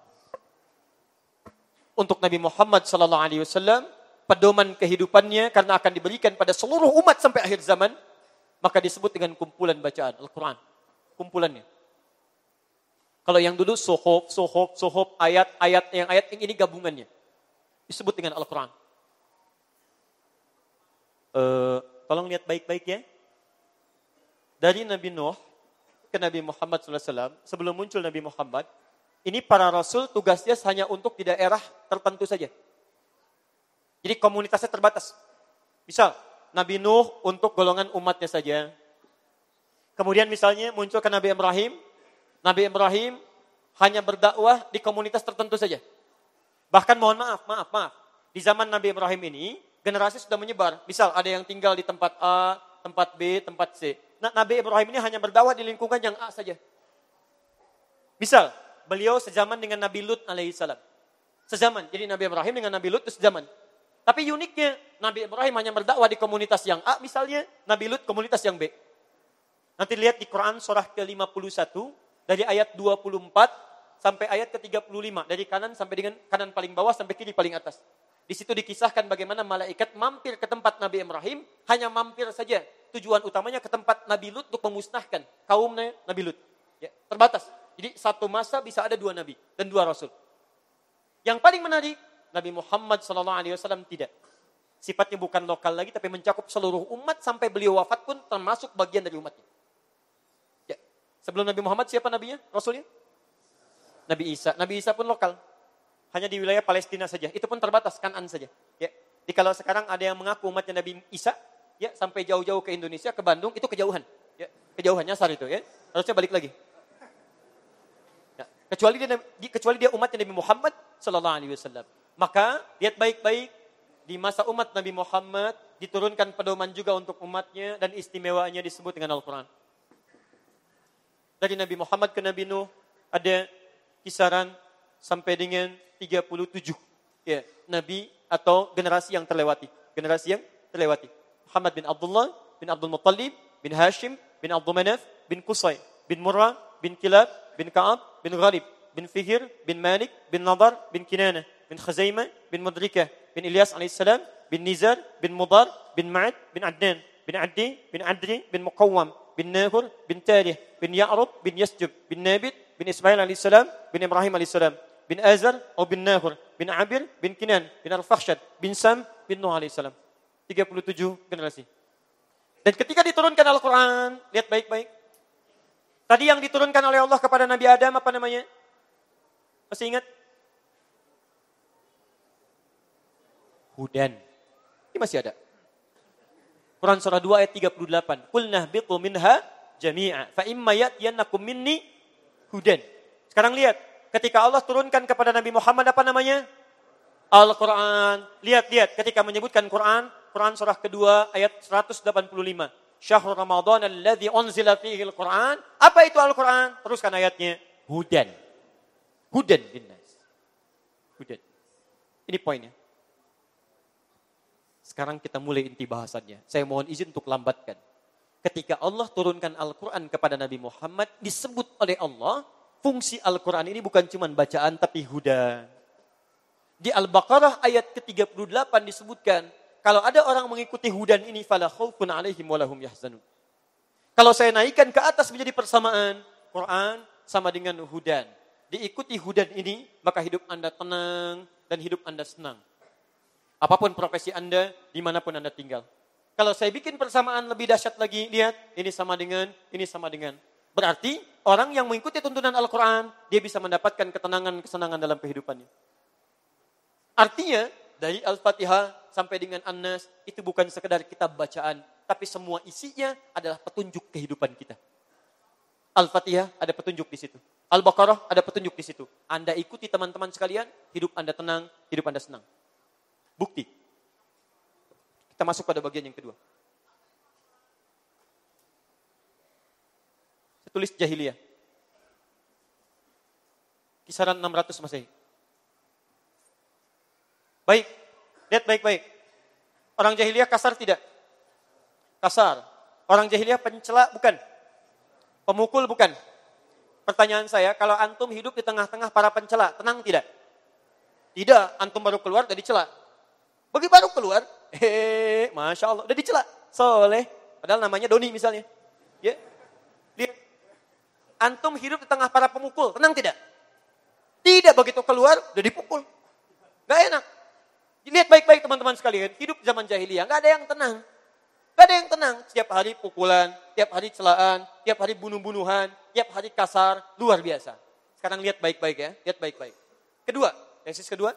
Untuk Nabi Muhammad sallallahu alaihi wasallam, pedoman kehidupannya karena akan diberikan pada seluruh umat sampai akhir zaman, maka disebut dengan kumpulan bacaan Al-Qur'an. Kumpulannya. Kalau yang dulu suhuf, suhuf, suhuf, ayat, ayat, yang ayat yang ini gabungannya. Disebut dengan Al-Quran. Uh, tolong lihat baik-baik ya. Dari Nabi Nuh ke Nabi Muhammad sallallahu alaihi wasallam, sebelum muncul Nabi Muhammad, ini para rasul tugasnya hanya untuk di daerah tertentu saja. Jadi komunitasnya terbatas. Misal, Nabi Nuh untuk golongan umatnya saja. Kemudian misalnya muncul ke Nabi Ibrahim, Nabi Ibrahim hanya berdakwah di komunitas tertentu saja. Bahkan mohon maaf, maaf, maaf. Di zaman Nabi Ibrahim ini, generasi sudah menyebar. Misal ada yang tinggal di tempat A, tempat B, tempat C. Nah, Nabi Ibrahim ini hanya berdakwah di lingkungan yang A saja. Misal, beliau sezaman dengan Nabi Lut alaihissalam. Sezaman, jadi Nabi Ibrahim dengan Nabi Lut itu sezaman. Tapi uniknya, Nabi Ibrahim hanya berdakwah di komunitas yang A, misalnya Nabi Lut komunitas yang B. Nanti lihat di Quran surah ke lima puluh satu, dari ayat dua puluh empat sampai ayat ke tiga puluh lima. Dari kanan sampai dengan kanan paling bawah sampai kiri paling atas. Di situ dikisahkan bagaimana malaikat mampir ke tempat Nabi Ibrahim. Hanya mampir saja. Tujuan utamanya ke tempat Nabi Lut untuk memusnahkan kaumnya Nabi Lut. Ya, terbatas. Jadi satu masa bisa ada dua Nabi dan dua Rasul. Yang paling menarik, Nabi Muhammad sallallahu alaihi wasallam tidak. Sifatnya bukan lokal lagi tapi mencakup seluruh umat sampai beliau wafat pun termasuk bagian dari umatnya. Sebelum Nabi Muhammad siapa nabinya? Rasulnya? Nabi Isa. Nabi Isa pun lokal. Hanya di wilayah Palestina saja. Itu pun terbatas, Kanan saja. Ya. Jadi kalau sekarang ada yang mengaku umatnya Nabi Isa, ya sampai jauh-jauh ke Indonesia, ke Bandung, itu kejauhan. Ya. Kejauhan, nyasar itu. Ya. Harusnya balik lagi. Ya. Kecuali dia kecuali dia umatnya Nabi Muhammad sallallahu alaihi wasallam. Maka lihat baik-baik di masa umat Nabi Muhammad diturunkan pedoman juga untuk umatnya dan istimewanya disebut dengan Al-Quran. Dari Nabi Muhammad ke Nabi Nuh ada kisaran sampai dengan tiga puluh tujuh ya, nabi atau generasi yang terlewati. Generasi yang terlewati. Muhammad bin Abdullah, bin Abdul Muttalib, bin Hashim, bin Abdul Manaf, bin Qusay, bin Murrah, bin Kilab, bin Ka'ab, bin Ghalib, bin Fihir, bin Malik, bin Nadar, bin Kinanah, bin Khazaimah, bin Mudrikah, bin Ilyas alaihissalam, bin Nizar, bin Mudar, bin Ma'ad, bin Adnan, bin Addi, bin Adri, bin Muqawwam, bin Nahur, bin Tarih, bin Ya'rub, bin Yasjub, bin Nabit, bin Ismail alaihissalam, bin Ibrahim alaihissalam, bin Azar, atau bin Nahur, bin Abir, bin Kinan, bin Al-Fakhshad, bin Sam, bin Nuh alaihissalam. tiga puluh tujuh generasi. Dan ketika diturunkan Al-Quran, lihat baik-baik. Tadi yang diturunkan oleh Allah kepada Nabi Adam, apa namanya? Masih ingat? Hudan. Ini masih ada. Quran surah dua ayat tiga puluh delapan. Qul nahbitu minha jami'a fa imma ya'tiyannakum minni hudan. Sekarang lihat, ketika Allah turunkan kepada Nabi Muhammad apa namanya? Al-Quran. Lihat-lihat ketika menyebutkan Quran, Quran surah kedua ayat seratus delapan puluh lima. Syahrul Ramadan alladzi unzila fihi al-Quran. Apa itu Al-Quran? Teruskan ayatnya. Hudan. Hudan linnas. Hudan. Ini poinnya. Sekarang kita mulai inti bahasannya. Saya mohon izin untuk lambatkan. Ketika Allah turunkan Al-Quran kepada Nabi Muhammad, disebut oleh Allah, fungsi Al-Quran ini bukan cuma bacaan tapi hudan. Di Al-Baqarah ayat ke tiga puluh delapan disebutkan, kalau ada orang mengikuti hudan ini, fala khaufun alaihim walahum yahzanun. Kalau saya naikkan ke atas menjadi persamaan, Quran sama dengan hudan. Diikuti hudan ini, maka hidup Anda tenang dan hidup Anda senang. Apapun profesi Anda, dimanapun Anda tinggal. Kalau saya bikin persamaan lebih dahsyat lagi, lihat, ini sama dengan, ini sama dengan. Berarti, orang yang mengikuti tuntunan Al-Quran, dia bisa mendapatkan ketenangan-kesenangan dalam kehidupannya. Artinya, dari Al-Fatihah sampai dengan An-Nas, itu bukan sekedar kitab bacaan, tapi semua isinya adalah petunjuk kehidupan kita. Al-Fatihah ada petunjuk di situ. Al-Baqarah ada petunjuk di situ. Anda ikuti teman-teman sekalian, hidup Anda tenang, hidup Anda senang. Bukti. Kita masuk pada bagian yang kedua. Saya tulis jahiliyah. Kisaran enam ratus Masehi. Baik, lihat baik-baik. Orang jahiliyah kasar tidak? Kasar. Orang jahiliyah pencela bukan? Pemukul bukan? Pertanyaan saya, kalau antum hidup di tengah-tengah para pencela, tenang tidak? Tidak, antum baru keluar, udah dicela. Begitu baru keluar, hehehe, Masya Allah, udah dicela. Soleh, padahal namanya Doni misalnya. Ya, lihat. Antum hidup di tengah para pemukul, tenang tidak? Tidak, begitu keluar, udah dipukul. Gak enak. Lihat baik-baik teman-teman sekalian, hidup zaman jahiliyah, gak ada yang tenang. Gak ada yang tenang, setiap hari pukulan, tiap hari celaan, tiap hari bunuh-bunuhan, tiap hari kasar, luar biasa. Sekarang lihat baik-baik ya, lihat baik-baik. Kedua, tesis kedua.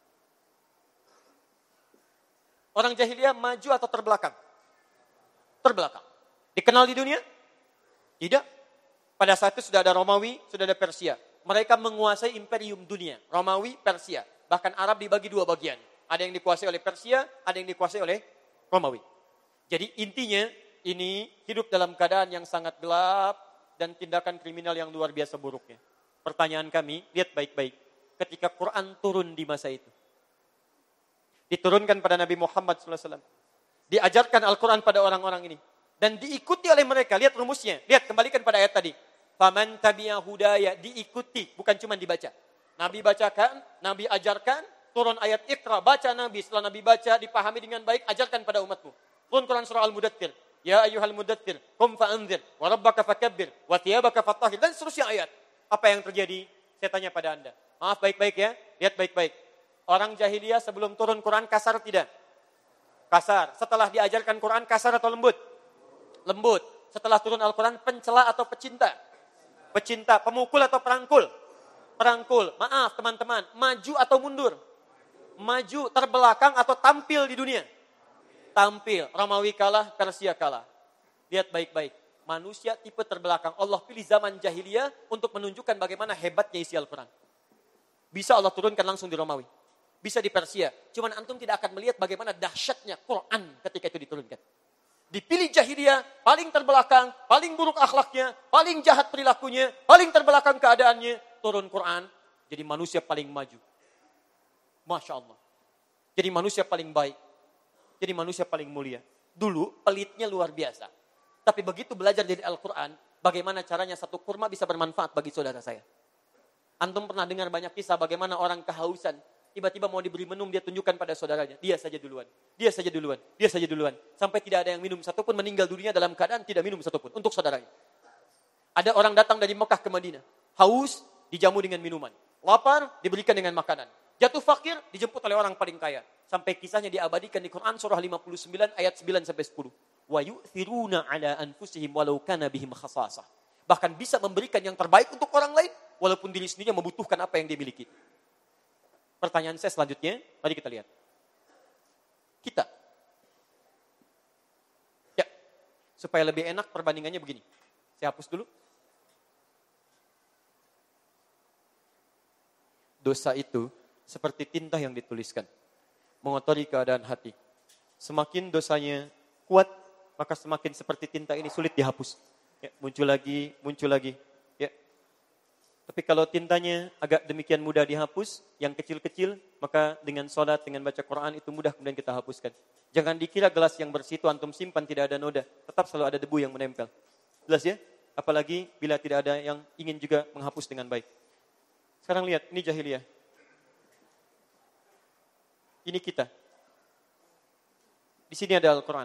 Orang jahiliyah maju atau terbelakang? Terbelakang. Dikenal di dunia? Tidak. Pada saat itu sudah ada Romawi, sudah ada Persia. Mereka menguasai imperium dunia, Romawi, Persia. Bahkan Arab dibagi dua bagian. Ada yang dikuasai oleh Persia, ada yang dikuasai oleh Romawi. Jadi intinya ini hidup dalam keadaan yang sangat gelap dan tindakan kriminal yang luar biasa buruknya. Pertanyaan kami, lihat baik-baik. Ketika Quran turun di masa itu. Diturunkan pada Nabi Muhammad shallallahu alaihi wasallam. Diajarkan Al-Quran pada orang-orang ini. Dan diikuti oleh mereka. Lihat rumusnya. Lihat, kembalikan pada ayat tadi. Faman tabi'a hudaya, diikuti. Bukan cuma dibaca. Nabi bacakan, Nabi ajarkan, turun ayat Iqra, baca Nabi. Setelah Nabi baca, dipahami dengan baik, ajarkan pada umatmu. Turun Quran surah Al-Mudaththir. Ya ayyuhal mudaththir, qum fa'anzir, wa rabbaka fakabbir, wa thiyabaka fattahhir. Dan seterusnya ayat. Apa yang terjadi? Saya tanya pada Anda. Maaf baik-baik ya, lihat baik-baik. Orang jahiliyah sebelum turun Quran kasar tidak? Kasar. Setelah diajarkan Quran kasar atau lembut? Lembut. Setelah turun Al-Quran pencela atau pecinta? Pecinta. Pemukul atau perangkul? Perangkul. Maaf teman-teman, maju atau mundur? Maju, terbelakang atau tampil di dunia? Tampil. Romawi kalah, Persia kalah. Lihat baik-baik. Manusia tipe terbelakang. Allah pilih zaman jahiliyah untuk menunjukkan bagaimana hebatnya isi Al-Quran. Bisa Allah turunkan langsung di Romawi. bisa di Persia. Cuman antum tidak akan melihat bagaimana dahsyatnya Quran ketika itu diturunkan. Dipilih jahiliyah, paling terbelakang, paling buruk akhlaknya, paling jahat perilakunya, paling terbelakang keadaannya. Turun Quran, jadi manusia paling maju. Masya Allah. Jadi manusia paling baik. Jadi manusia paling mulia. Dulu pelitnya luar biasa. Tapi begitu belajar dari Al-Quran, bagaimana caranya satu kurma bisa bermanfaat bagi saudara saya. Antum pernah dengar banyak kisah bagaimana orang kehausan. Tiba-tiba mau diberi minum, dia tunjukkan pada saudaranya. Dia saja duluan, dia saja duluan, dia saja duluan. Sampai tidak ada yang minum satupun, meninggal dunia dalam keadaan tidak minum satupun. Untuk saudaranya. Ada orang datang dari Mekah ke Madinah. Haus, dijamu dengan minuman. Lapar, diberikan dengan makanan. Jatuh fakir, dijemput oleh orang paling kaya. Sampai kisahnya diabadikan di Quran surah lima puluh sembilan ayat sembilan sampai sepuluh. Wa yu'thiruna ala anfusihim walau kana bihim khasasah. Bahkan bisa memberikan yang terbaik untuk orang lain walaupun diri sendiri membutuhkan apa yang dia miliki. Pertanyaan saya selanjutnya, mari kita lihat. Kita. Ya, supaya lebih enak perbandingannya begini. Saya hapus dulu. Dosa itu seperti tinta yang dituliskan. Mengotori keadaan hati. Semakin dosanya kuat, maka semakin seperti tinta ini sulit dihapus. Ya, muncul lagi, muncul lagi. Ya. Tapi kalau tintanya agak demikian mudah dihapus, yang kecil-kecil, maka dengan sholat, dengan baca Quran itu mudah kemudian kita hapuskan. Jangan dikira gelas yang bersih itu antum simpan tidak ada noda. Tetap selalu ada debu yang menempel. Jelas ya? Apalagi bila tidak ada yang ingin juga menghapus dengan baik. Sekarang lihat, ini jahiliyah. Ini kita. Di sini ada Al-Quran.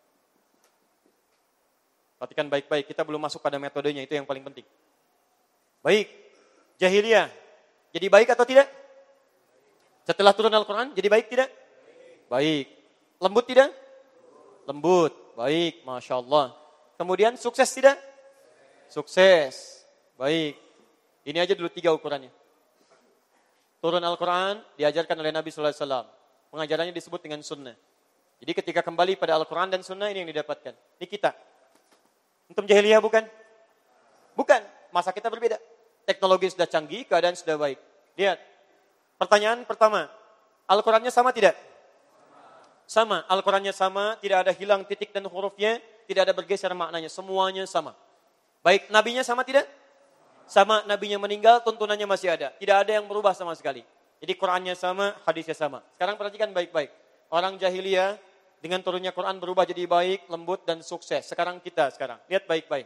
Perhatikan baik-baik, kita belum masuk pada metodenya, itu yang paling penting. Baik, jahiliyah. Jadi baik atau tidak? Setelah turun Al-Quran, jadi baik tidak? Baik. Lembut tidak? Lembut. Baik, Masya Allah. Kemudian sukses tidak? Sukses. Baik. Ini aja dulu tiga ukurannya. Turun Al-Quran, diajarkan oleh Nabi Sallallahu Alaihi Wasallam. Pengajarannya disebut dengan sunnah. Jadi ketika kembali pada Al-Quran dan sunnah, ini yang didapatkan. Ini kita. Antum jahiliyah bukan? Bukan. Masa kita berbeda. Teknologi sudah canggih, keadaan sudah baik. Lihat. Pertanyaan pertama. Al-Qurannya sama tidak? Sama. Al-Qurannya sama, tidak ada hilang titik dan hurufnya, tidak ada bergeser maknanya. Semuanya sama. Baik, nabinya sama tidak? Sama. Nabinya meninggal, tuntunannya masih ada. Tidak ada yang berubah sama sekali. Jadi Qurannya sama, hadisnya sama. Sekarang perhatikan baik-baik. Orang jahiliyah dengan turunnya Quran berubah jadi baik, lembut, dan sukses. Sekarang kita sekarang. Lihat baik-baik.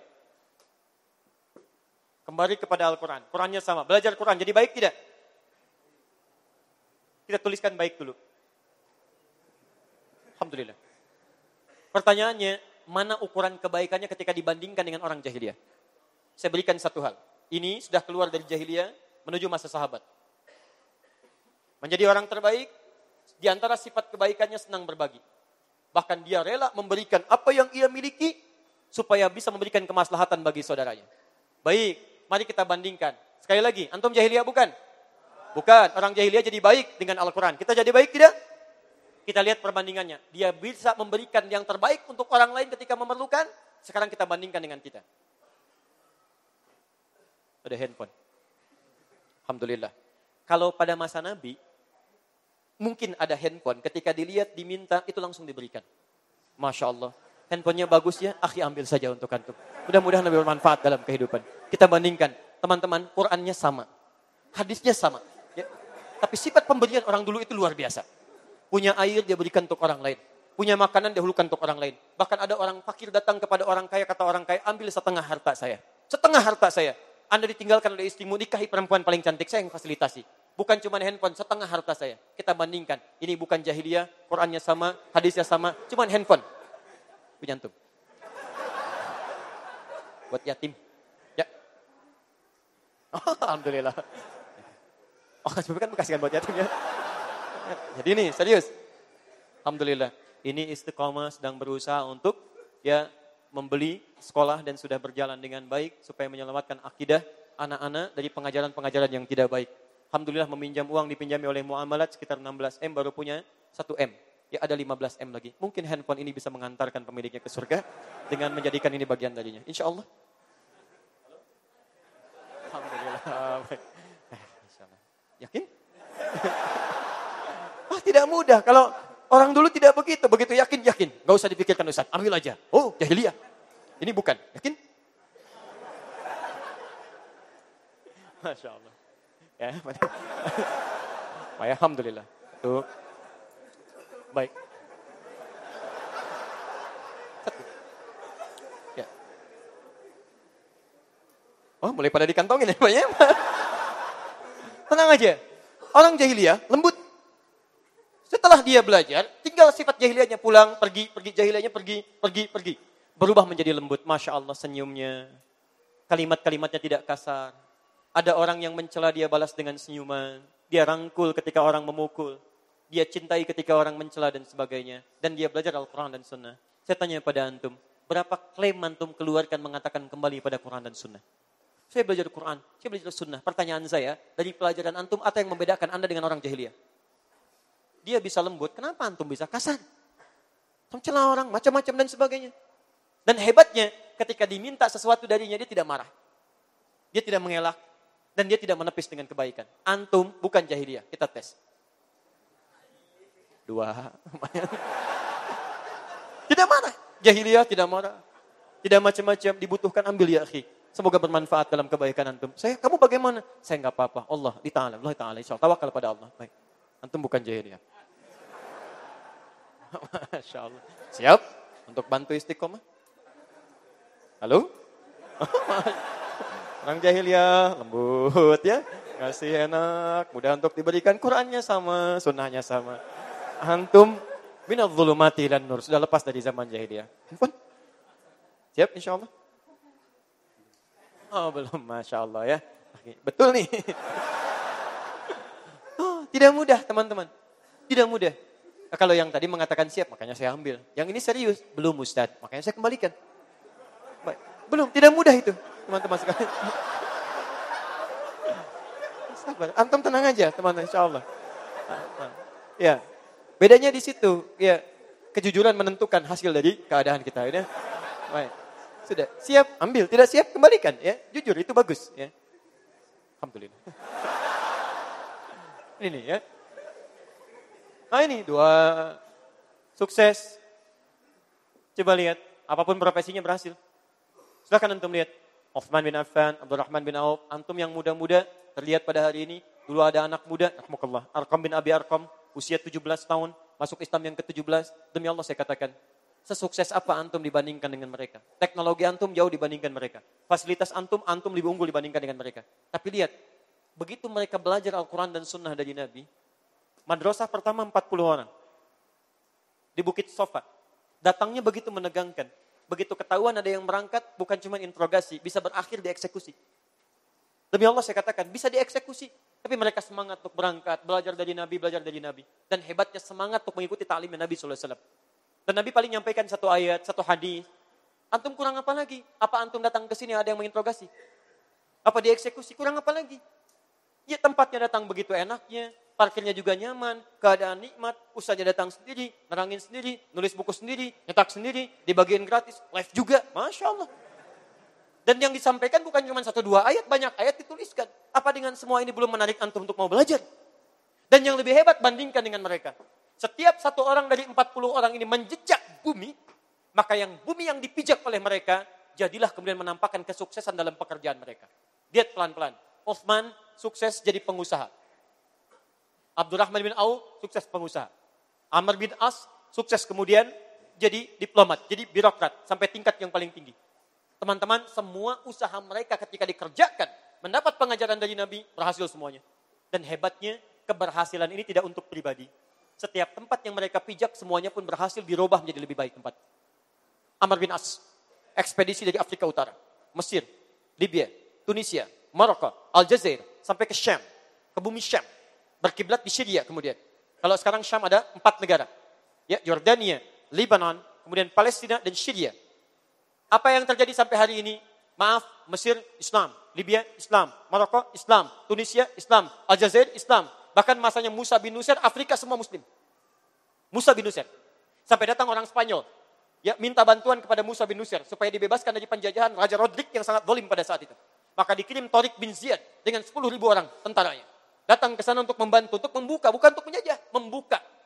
Kembali kepada Al-Quran. Qurannya sama. Belajar Quran. Jadi baik tidak? Kita tuliskan baik dulu. Alhamdulillah. Pertanyaannya, mana ukuran kebaikannya ketika dibandingkan dengan orang jahiliyah? Saya berikan satu hal. Ini sudah keluar dari jahiliyah menuju masa sahabat. Menjadi orang terbaik, di antara sifat kebaikannya senang berbagi. Bahkan dia rela memberikan apa yang ia miliki supaya bisa memberikan kemaslahatan bagi saudaranya. Baik, mari kita bandingkan. Sekali lagi, antum jahiliyah bukan? Bukan, orang jahiliyah jadi baik dengan Al-Quran. Kita jadi baik tidak? Kita lihat perbandingannya. Dia bisa memberikan yang terbaik untuk orang lain ketika memerlukan. Sekarang kita bandingkan dengan kita. Ada handphone. Alhamdulillah. Kalau pada masa Nabi, mungkin ada handphone, ketika dilihat, diminta, itu langsung diberikan. Masya Allah. Handphonenya bagus ya, akhi ambil saja untuk antum. Mudah-mudahan lebih bermanfaat dalam kehidupan. Kita bandingkan, teman-teman, Qurannya sama. Hadisnya sama. Ya. Tapi sifat pemberian orang dulu itu luar biasa. Punya air, dia berikan untuk orang lain. Punya makanan, dia hulukan untuk orang lain. Bahkan ada orang fakir datang kepada orang kaya, kata orang kaya, ambil setengah harta saya. Setengah harta saya. Anda ditinggalkan oleh istrimu, nikahi perempuan paling cantik, saya yang fasilitasi. Bukan cuma handphone, setengah harta saya. Kita bandingkan. Ini bukan jahiliyah, Qurannya sama, hadisnya sama, cuma handphone. Punya antum. Buat yatim. Ya. Oh, alhamdulillah. Oh, sebenarnya kan bekaskan buat yatim ya. Jadi ini, serius. Alhamdulillah. Ini istiqomah sedang berusaha untuk ya membeli sekolah dan sudah berjalan dengan baik supaya menyelamatkan akidah anak-anak dari pengajaran-pengajaran yang tidak baik. Alhamdulillah meminjam uang dipinjami oleh muamalat sekitar enam belas M, baru punya satu M. Ya ada lima belas M lagi. Mungkin handphone ini bisa mengantarkan pemiliknya ke surga dengan menjadikan ini bagian darinya. Insya Allah. Alhamdulillah. Insya Allah. Yakin? tidak mudah. Kalau orang dulu tidak begitu. Begitu yakin, yakin. Gak usah dipikirkan Ustaz, ambil aja. Oh, jahiliyah. Ini bukan. Yakin? Masya Allah. Ya, baik, alhamdulillah. Tuh. Baik. Ya. Oh, mulai pada dikantongin ya, Pak ya. Tenang aja. Orang jahiliyah lembut. Setelah dia belajar, tinggal sifat jahiliyahnya pulang, pergi, pergi, jahiliyahnya pergi, pergi, pergi. Berubah menjadi lembut. Masya Allah senyumnya. Kalimat-kalimatnya tidak kasar. Ada orang yang mencela dia balas dengan senyuman. Dia rangkul ketika orang memukul. Dia cintai ketika orang mencela dan sebagainya. Dan dia belajar Al-Quran dan Sunnah. Saya tanya pada antum, berapa klaim antum keluarkan mengatakan kembali pada Quran dan Sunnah? Saya belajar Quran, saya belajar Sunnah. Pertanyaan saya, dari pelajaran antum, apa yang membedakan anda dengan orang jahiliyah? Dia bisa lembut, kenapa antum bisa kasar? Mencela orang, macam-macam dan sebagainya. Dan hebatnya, ketika diminta sesuatu darinya, dia tidak marah. Dia tidak mengelak. Dan dia tidak menepis dengan kebaikan. Antum bukan jahiliyah. Kita tes. Dua. Tidak marah. Jahiliyah tidak marah. Tidak macam-macam. Dibutuhkan ambil ya akhi. Semoga bermanfaat dalam kebaikan antum. Saya, kamu bagaimana? Saya enggak apa-apa. Allah di ta'ala. Allah ta'ala. Insyaallah. Tawakal pada Allah. Baik. Antum bukan jahiliyah. Masya Allah. Siap? Untuk bantu istiqomah? Halo? Orang jahiliyah, lembut ya. Ngasih enak, mudah untuk diberikan. Qurannya sama, sunnahnya sama. Antum minadh dhulumati ilan nur. Sudah lepas dari zaman jahiliyah. Handphone? Siap insya Allah? Oh belum, Masya Allah ya. Betul nih. Oh, tidak mudah teman-teman. Tidak mudah. Kalau yang tadi mengatakan siap, makanya saya ambil. Yang ini serius, belum Ustaz. Makanya saya kembalikan. Baik. Belum, tidak mudah itu. Teman-teman sekalian. Sabar, antum tenang aja, teman-teman, insyaallah. Ya. Bedanya di situ, ya. Kejujuran menentukan hasil dari keadaan kita, ya. Baik. Sudah, siap, ambil, tidak siap kembalikan, ya. Jujur itu bagus, ya. Alhamdulillah. Ini nih, ya. Nah, ini dua sukses. Coba lihat, apapun profesinya berhasil. Silakan antum lihat. Uthman bin Affan, Abdurrahman bin Auf, antum yang muda-muda terlihat pada hari ini. Dulu ada anak muda, rahmukallah, Arqam bin Abi Arqam, usia tujuh belas tahun, masuk Islam yang ke tujuh belas. Demi Allah saya katakan, sesukses apa antum dibandingkan dengan mereka? Teknologi antum jauh dibandingkan mereka. Fasilitas antum, antum lebih unggul dibandingkan dengan mereka. Tapi lihat, begitu mereka belajar Al-Quran dan Sunnah dari Nabi, madrasah pertama empat puluh orang. Di Bukit Sofa. Datangnya begitu menegangkan. Begitu ketahuan ada yang berangkat, bukan cuma interogasi, bisa berakhir dieksekusi. Demi Allah saya katakan, bisa dieksekusi. Tapi mereka semangat untuk berangkat, belajar dari Nabi, belajar dari Nabi. Dan hebatnya semangat untuk mengikuti ta'limnya Nabi shallallahu alaihi wasallam. Dan Nabi paling nyampaikan satu ayat, satu hadis. Antum kurang apa lagi? Apa antum datang ke sini ada yang menginterogasi? Apa dieksekusi? Kurang apa lagi? Ya tempatnya datang begitu enaknya, parkirnya juga nyaman, keadaan nikmat, usahanya datang sendiri, nerangin sendiri, nulis buku sendiri, nyetak sendiri, dibagiin gratis, live juga, Masya Allah. Dan yang disampaikan bukan cuma satu dua ayat, banyak ayat dituliskan. Apa dengan semua ini belum menarik antum untuk mau belajar? Dan yang lebih hebat bandingkan dengan mereka. Setiap satu orang dari empat puluh orang ini menjejak bumi, maka yang bumi yang dipijak oleh mereka, jadilah kemudian menampakkan kesuksesan dalam pekerjaan mereka. Lihat pelan-pelan. Uthman sukses jadi pengusaha. Abdurrahman bin Auf sukses pengusaha. Amr bin As sukses kemudian jadi diplomat, jadi birokrat sampai tingkat yang paling tinggi. Teman-teman, semua usaha mereka ketika dikerjakan, mendapat pengajaran dari Nabi, berhasil semuanya. Dan hebatnya, keberhasilan ini tidak untuk pribadi. Setiap tempat yang mereka pijak, semuanya pun berhasil dirubah menjadi lebih baik tempat. Amr bin As, ekspedisi dari Afrika Utara, Mesir, Libya, Tunisia, Maroko, Aljazair, sampai ke Syam, ke bumi Syam. Berkiblat di Syria kemudian. Kalau sekarang Syam ada empat negara. Ya, Yordania, Lebanon, kemudian Palestina dan Syria. Apa yang terjadi sampai hari ini? Maaf, Mesir, Islam. Libya, Islam. Maroko, Islam. Tunisia, Islam. Aljazair, Islam. Bahkan masanya Musa bin Nusair, Afrika semua Muslim. Musa bin Nusair. Sampai datang orang Spanyol. Ya, minta bantuan kepada Musa bin Nusair supaya dibebaskan dari penjajahan Raja Rodrik yang sangat zalim pada saat itu. Maka dikirim Tariq bin Ziyad dengan sepuluh ribu orang tentaranya. Datang ke sana untuk membantu, untuk membuka, bukan untuk menjajah, membuka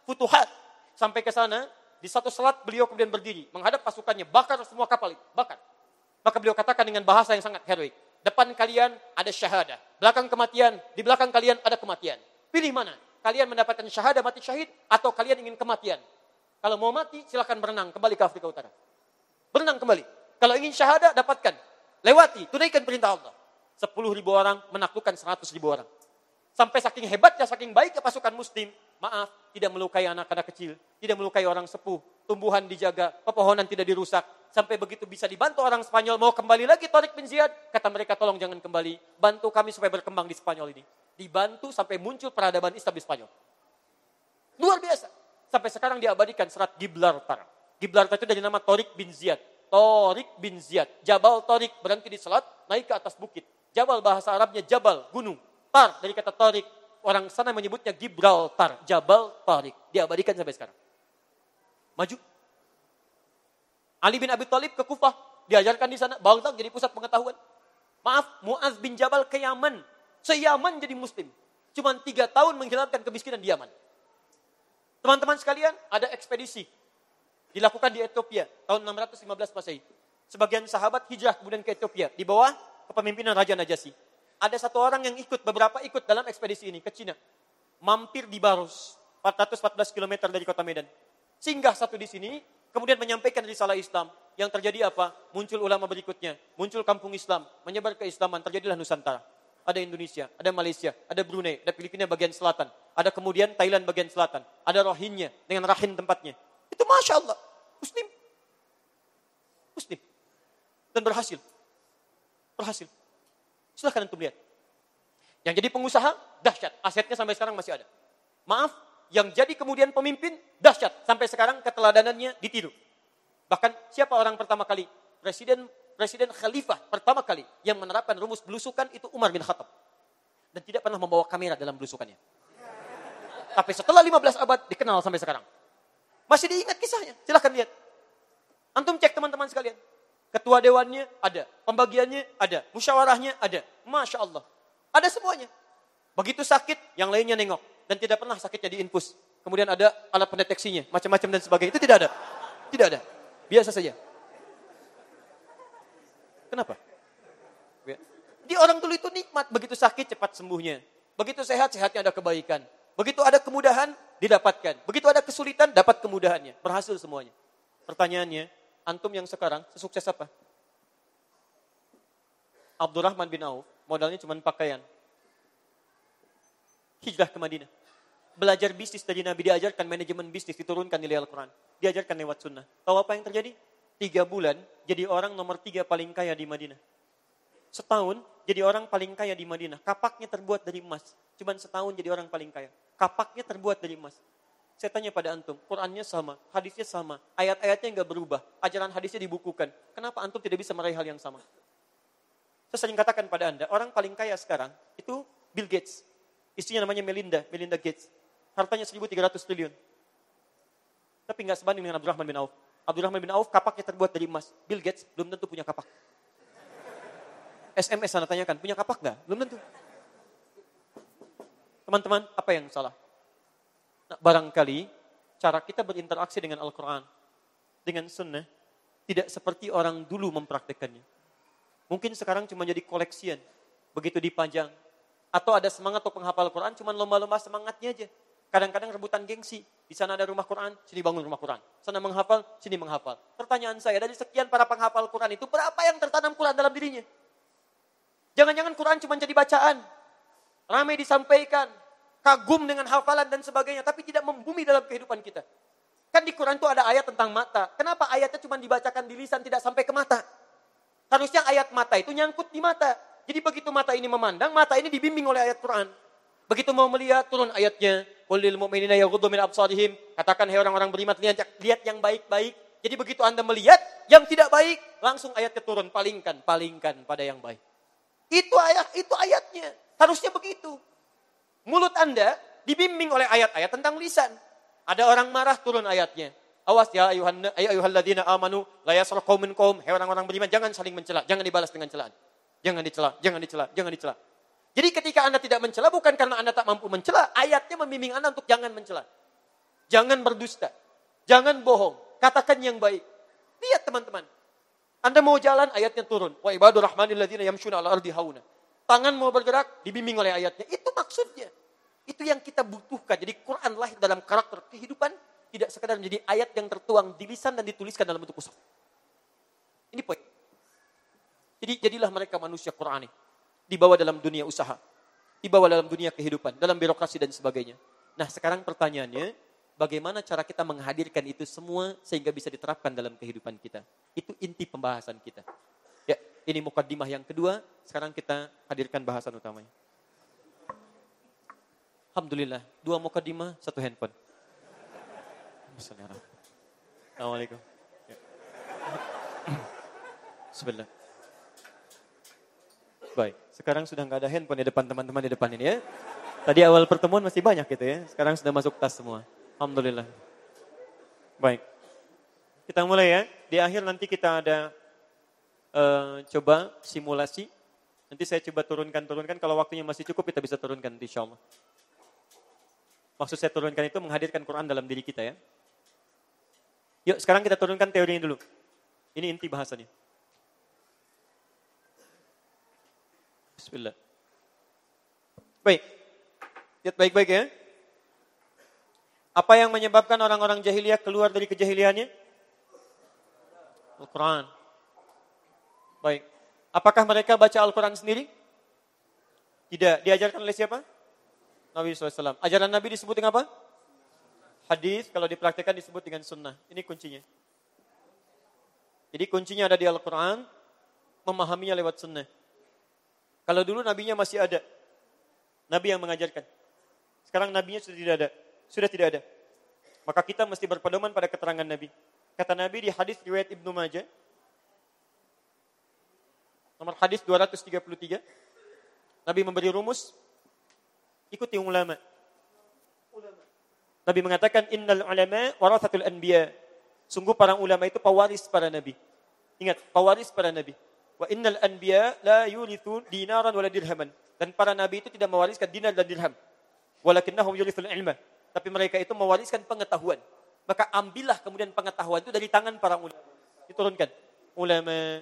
Futuhat. Sampai ke sana, di satu selat beliau kemudian berdiri, menghadap pasukannya, bakar semua kapal itu, bakar. Maka beliau katakan dengan bahasa yang sangat heroik, depan kalian ada syahadah, belakang kematian, di belakang kalian ada kematian. Pilih mana? Kalian mendapatkan syahadah mati syahid, atau kalian ingin kematian? Kalau mau mati, silakan berenang, kembali ke Afrika Utara. Berenang kembali. Kalau ingin syahadah, dapatkan. Lewati, tunaikan perintah Allah. Sepuluh ribu orang menaklukkan seratus ribu orang. Sampai saking hebatnya, saking baiknya pasukan muslim, maaf, tidak melukai anak-anak kecil, tidak melukai orang sepuh, tumbuhan dijaga, pepohonan tidak dirusak. Sampai begitu bisa dibantu orang Spanyol, mau kembali lagi Tariq bin Ziyad, kata mereka tolong jangan kembali, bantu kami supaya berkembang di Spanyol ini. Dibantu sampai muncul peradaban Islam di Spanyol. Luar biasa. Sampai sekarang diabadikan serat Gibraltar. Gibraltar itu dari nama Tariq bin Ziyad. Tariq bin Ziyad. Jabal Tariq, berhenti di selat, naik ke atas bukit. Jabal bahasa Arabnya Jabal, gunung. Tar dari kata Tariq. Orang sana menyebutnya Gibraltar. Jabal Tariq. Diabadikan sampai sekarang. Maju. Ali bin Abi Thalib ke Kufah. Diajarkan di sana. Baghdad jadi pusat pengetahuan. Maaf, Mu'adz bin Jabal ke Yaman. Se-Yaman jadi muslim. Cuma tiga tahun menghilangkan kemiskinan di Yaman. Teman-teman sekalian, ada ekspedisi. Dilakukan di Ethiopia. Tahun enam ratus lima belas Masehi. Sebagian sahabat hijrah kemudian ke Ethiopia. Di bawah kepemimpinan Raja Najasyi. Ada satu orang yang ikut, beberapa ikut dalam ekspedisi ini ke Cina. Mampir di Baros, empat ratus empat belas kilometer dari kota Medan. Singgah satu di sini, kemudian menyampaikan risalah Islam. Yang terjadi apa? Muncul ulama berikutnya, muncul kampung Islam, menyebar keislaman, terjadilah Nusantara. Ada Indonesia, ada Malaysia, ada Brunei, ada Filipina bagian selatan. Ada kemudian Thailand bagian selatan. Ada Rohingya dengan Rakhine tempatnya. Itu Masya Allah, Muslim. Muslim. Dan berhasil. Berhasil. Silahkan antum lihat. Yang jadi pengusaha, dahsyat. Asetnya sampai sekarang masih ada. Maaf, yang jadi kemudian pemimpin, dahsyat. Sampai sekarang keteladanannya ditiru. Bahkan siapa orang pertama kali? Presiden Presiden Khalifah pertama kali yang menerapkan rumus belusukan itu Umar bin Khattab. Dan tidak pernah membawa kamera dalam belusukannya. Tapi setelah lima belas abad, dikenal sampai sekarang. Masih diingat kisahnya. Silahkan lihat. Antum cek teman-teman sekalian. Ketua dewannya ada, pembagiannya ada, musyawarahnya ada. Masya Allah. Ada semuanya. Begitu sakit, yang lainnya nengok. Dan tidak pernah sakitnya diinfus. Kemudian ada alat pendeteksinya, macam-macam dan sebagainya. Itu tidak ada. Tidak ada. Biasa saja. Kenapa? Di orang dulu itu nikmat. Begitu sakit, cepat sembuhnya. Begitu sehat, sehatnya ada kebaikan. Begitu ada kemudahan, didapatkan. Begitu ada kesulitan, dapat kemudahannya. Berhasil semuanya. Pertanyaannya, antum yang sekarang, sesukses apa? Abdurrahman bin Auf, modalnya cuma pakaian. Hijrah ke Madinah. Belajar bisnis dari Nabi, diajarkan manajemen bisnis, diturunkan nilai Al-Quran. Diajarkan lewat sunnah. Tahu apa yang terjadi? Tiga bulan, jadi orang nomor tiga paling kaya di Madinah. Setahun, jadi orang paling kaya di Madinah. Kapaknya terbuat dari emas. Cuma setahun jadi orang paling kaya. Kapaknya terbuat dari emas. Saya tanya pada antum, Qurannya sama, hadisnya sama, ayat-ayatnya nggak berubah, ajaran hadisnya dibukukan. Kenapa antum tidak bisa meraih hal yang sama? Saya sering katakan pada anda, orang paling kaya sekarang itu Bill Gates. Istrinya namanya Melinda, Melinda Gates. Hartanya seribu tiga ratus triliun. Tapi nggak sebanding dengan Abdurrahman bin Auf. Abdurrahman bin Auf kapaknya terbuat dari emas. Bill Gates belum tentu punya kapak. S M S anda tanyakan, punya kapak nggak? Belum tentu. Teman-teman, apa yang salah? Nah, barangkali cara kita berinteraksi dengan Al-Quran, dengan sunnah, tidak seperti orang dulu mempraktekannya. Mungkin sekarang cuma jadi koleksian, begitu dipajang. Atau ada semangat untuk menghafal Al-Quran, cuma lomba-lomba semangatnya aja. Kadang-kadang rebutan gengsi. Di sana ada rumah Quran, sini bangun rumah Quran. Sana menghafal, sini menghafal. Pertanyaan saya, dari sekian para penghafal Quran itu, berapa yang tertanam Quran dalam dirinya? Jangan-jangan Quran cuma jadi bacaan. Ramai disampaikan. Kagum dengan hafalan dan sebagainya, tapi tidak membumi dalam kehidupan kita. Kan di Quran itu ada ayat tentang mata. Kenapa ayatnya cuma dibacakan di lisan, tidak sampai ke mata? Harusnya ayat mata itu nyangkut di mata. Jadi begitu mata ini memandang, mata ini dibimbing oleh ayat Quran. Begitu mau melihat, turun ayatnya. Qul lil mu'minina yaghuddu min absarihim. Katakan, hai orang-orang beriman, lihat, lihat yang baik-baik. Jadi begitu Anda melihat yang tidak baik, langsung ayatnya turun, palingkan, palingkan pada yang baik. Itu ayat, itu ayatnya. Harusnya begitu. Mulut Anda dibimbing oleh ayat-ayat tentang lisan. Ada orang marah, turun ayatnya. Awas ya ayuhan ayyuhalladzina amanu la yasraq qaumun qaum. Hai orang-orang beriman, jangan saling mencela, jangan dibalas dengan celaan. Jangan dicela, jangan dicela, jangan dicela. Jadi ketika Anda tidak mencela bukan karena Anda tak mampu mencela, ayatnya membimbing Anda untuk jangan mencela. Jangan berdusta. Jangan bohong. Katakan yang baik. Lihat teman-teman. Anda mau jalan, ayatnya turun. Wa ibadur rahmanil ladzina yamshuna 'alal ardi hauna. Tangan mau bergerak, dibimbing oleh ayatnya. Itu maksudnya. Itu yang kita butuhkan. Jadi Quran lahir dalam karakter kehidupan, tidak sekadar menjadi ayat yang tertuang di lisan dan dituliskan dalam bentuk usul. Ini poin. Jadi jadilah mereka manusia Qurani. Dibawa dalam dunia usaha. Dibawa dalam dunia kehidupan, dalam birokrasi dan sebagainya. Nah sekarang pertanyaannya, bagaimana cara kita menghadirkan itu semua sehingga bisa diterapkan dalam kehidupan kita. Itu inti pembahasan kita. Ya, ini mukaddimah yang kedua, sekarang kita hadirkan bahasan utamanya. Alhamdulillah, dua mukaddimah, satu handphone. Assalamualaikum. Ya. Bismillah. Baik, sekarang sudah nggak ada handphone di depan teman-teman di depan ini ya. Tadi awal pertemuan masih banyak gitu ya, sekarang sudah masuk tas semua. Alhamdulillah. Baik, kita mulai ya. Di akhir nanti kita ada uh, coba simulasi. Nanti saya coba turunkan-turunkan, kalau waktunya masih cukup kita bisa turunkan insya Allah. Maksud saya turunkan itu menghadirkan Quran dalam diri kita ya. Yuk sekarang kita turunkan teorinya dulu. Ini inti bahasannya. Bismillah. Baik. Lihat baik-baik ya. Apa yang menyebabkan orang-orang jahiliyah keluar dari kejahiliannya? Al-Quran. Baik. Apakah mereka baca Al-Quran sendiri? Tidak. Diajarkan oleh siapa? Nabi shallallahu alaihi wasallam. Ajaran Nabi disebut dengan apa? Hadis. Kalau dipraktikkan disebut dengan sunnah. Ini kuncinya. Jadi kuncinya ada di Al-Quran. Memahaminya lewat sunnah. Kalau dulu nabinya masih ada. Nabi yang mengajarkan. Sekarang nabinya sudah tidak ada. Sudah tidak ada. Maka kita mesti berpedoman pada keterangan Nabi. Kata Nabi di hadis riwayat Ibnu Majah. Nomor hadis dua ratus tiga puluh tiga. Nabi memberi rumus. Ikuti ulama. Nabi mengatakan innal ulama warathatul anbiya. Sungguh para ulama itu pewaris para nabi. Ingat, pewaris para nabi. Wa innal anbiya la yurithu dinaran wala dirhaman. Dan para nabi itu tidak mewariskan dinar dan dirham. Walakinnahum yurithul ilma. Tapi mereka itu mewariskan pengetahuan. Maka ambillah kemudian pengetahuan itu dari tangan para ulama. Diturunkan. Ulama.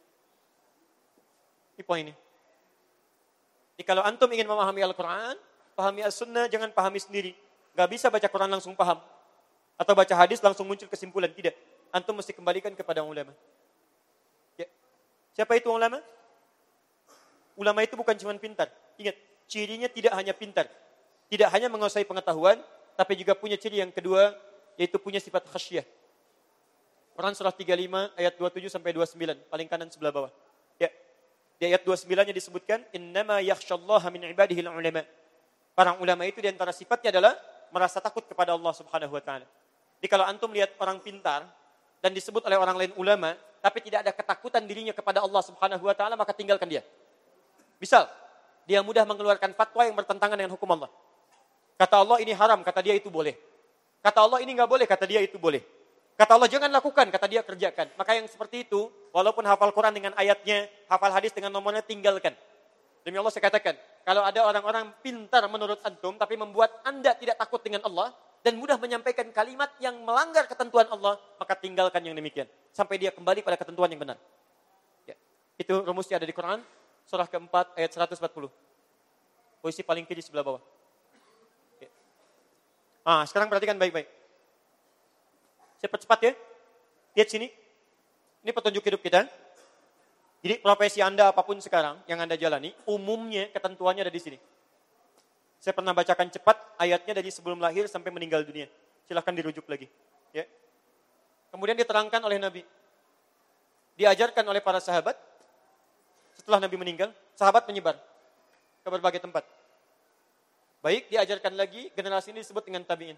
Ini poin ini. Jadi kalau antum ingin memahami Al-Quran, pahami As-Sunnah, jangan pahami sendiri. Gak bisa baca Quran langsung paham. Atau baca hadis langsung muncul kesimpulan. Tidak. Antum mesti kembalikan kepada ulama. Ya. Siapa itu ulama? Ulama itu bukan cuma pintar. Ingat, cirinya tidak hanya pintar. Tidak hanya menguasai pengetahuan, tapi juga punya ciri yang kedua, yaitu punya sifat khasyah. Quran surah tiga puluh lima ayat dua puluh tujuh sampai dua puluh sembilan, paling kanan sebelah bawah. Ya. Di ayat dua puluh sembilan-nya disebutkan, innama yakhsyallaha min ibadihil ulama. Para ulama itu di antara sifatnya adalah merasa takut kepada Allah Subhanahu wa taala. Jadi kalau antum lihat orang pintar dan disebut oleh orang lain ulama, tapi tidak ada ketakutan dirinya kepada Allah Subhanahu wa taala, maka tinggalkan dia. Misal, dia mudah mengeluarkan fatwa yang bertentangan dengan hukum Allah. Kata Allah ini haram, kata dia itu boleh. Kata Allah ini enggak boleh, kata dia itu boleh. Kata Allah jangan lakukan, kata dia kerjakan. Maka yang seperti itu, walaupun hafal Quran dengan ayatnya, hafal hadis dengan nomornya, tinggalkan. Demi Allah saya katakan, kalau ada orang-orang pintar menurut antum, tapi membuat anda tidak takut dengan Allah, dan mudah menyampaikan kalimat yang melanggar ketentuan Allah, maka tinggalkan yang demikian. Sampai dia kembali pada ketentuan yang benar. Ya. Itu rumusnya ada di Quran, surah keempat, ayat seratus empat puluh. Posisi paling kiri sebelah bawah. Ya. Ah, sekarang perhatikan baik-baik. Cepat-cepat ya. Lihat sini. Ini petunjuk hidup kita. Jadi profesi anda apapun sekarang yang anda jalani, umumnya ketentuannya ada di sini. Saya pernah bacakan cepat ayatnya dari sebelum lahir sampai meninggal dunia. Silahkan dirujuk lagi. Ya. Kemudian diterangkan oleh Nabi. Diajarkan oleh para sahabat. Setelah Nabi meninggal, sahabat menyebar ke berbagai tempat. Baik, diajarkan lagi, generasi ini disebut dengan tabi'in.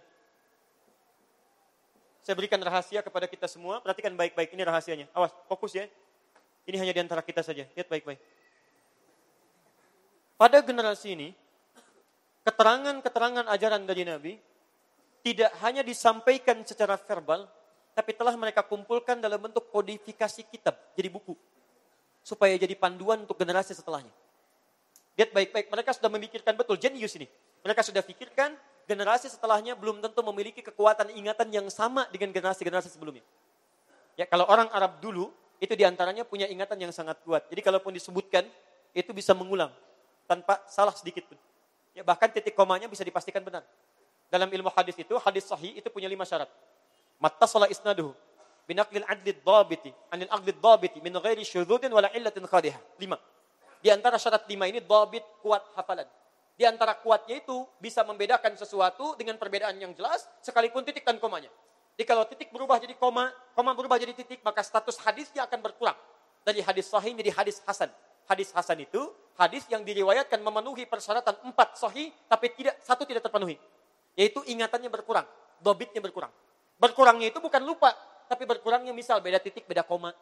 Saya berikan rahasia kepada kita semua, perhatikan baik-baik, ini rahasianya. Awas, fokus ya. Ini hanya di antara kita saja, lihat baik-baik. Pada generasi ini, keterangan-keterangan ajaran dari Nabi tidak hanya disampaikan secara verbal, tapi telah mereka kumpulkan dalam bentuk kodifikasi kitab, jadi buku. Supaya jadi panduan untuk generasi setelahnya. Lihat baik-baik, mereka sudah memikirkan betul, jenius ini. Mereka sudah pikirkan generasi setelahnya belum tentu memiliki kekuatan ingatan yang sama dengan generasi-generasi sebelumnya. Ya, kalau orang Arab dulu itu diantaranya punya ingatan yang sangat kuat. Jadi kalaupun disebutkan itu bisa mengulang tanpa salah sedikit pun. Ya, bahkan titik komanya bisa dipastikan benar. Dalam ilmu hadis itu, hadis sahih itu punya lima syarat. Mattasala isnaduhu binaqlil adlid dhabiti anil aqlid dhabiti min ghairi syudzudin wala illatin qadihah. Lima. Di antara syarat lima ini dhabit kuat hafalan. Di antara kuatnya itu bisa membedakan sesuatu dengan perbedaan yang jelas sekalipun titik dan komanya. Jadi kalau titik berubah jadi koma, koma berubah jadi titik, maka status hadisnya akan berkurang. Dari hadis sahih menjadi hadis hasan. Hadis hasan itu hadis yang diriwayatkan memenuhi persyaratan empat sahih, tapi tidak satu tidak terpenuhi. Yaitu ingatannya berkurang, dhabitnya berkurang. Berkurangnya itu bukan lupa, tapi berkurangnya misal beda titik, beda koma.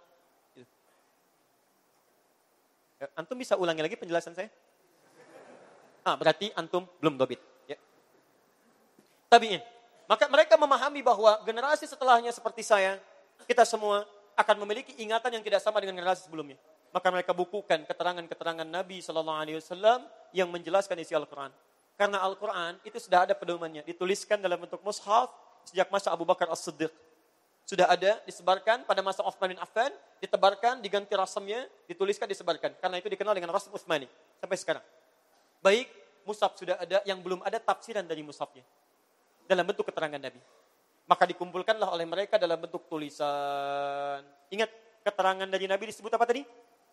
Antum bisa ulangi lagi penjelasan saya? Ah, berarti antum belum dhabit. Ya. Tabi'in. Maka mereka memahami bahwa generasi setelahnya seperti saya, kita semua akan memiliki ingatan yang tidak sama dengan generasi sebelumnya. Maka mereka bukukan keterangan-keterangan Nabi Sallallahu Alaihi Wasallam yang menjelaskan isi Al-Quran. Karena Al-Quran itu sudah ada pedomannya, dituliskan dalam bentuk mushaf sejak masa Abu Bakar As-Siddiq. Sudah ada, disebarkan pada masa Uthman bin Affan, ditebarkan, diganti rasamnya, dituliskan, disebarkan. Karena itu dikenal dengan rasam Uthmani sampai sekarang. Baik, mushaf sudah ada, yang belum ada tafsiran dari mushafnya. Dalam bentuk keterangan Nabi. Maka dikumpulkanlah oleh mereka dalam bentuk tulisan. Ingat, keterangan dari Nabi disebut apa tadi?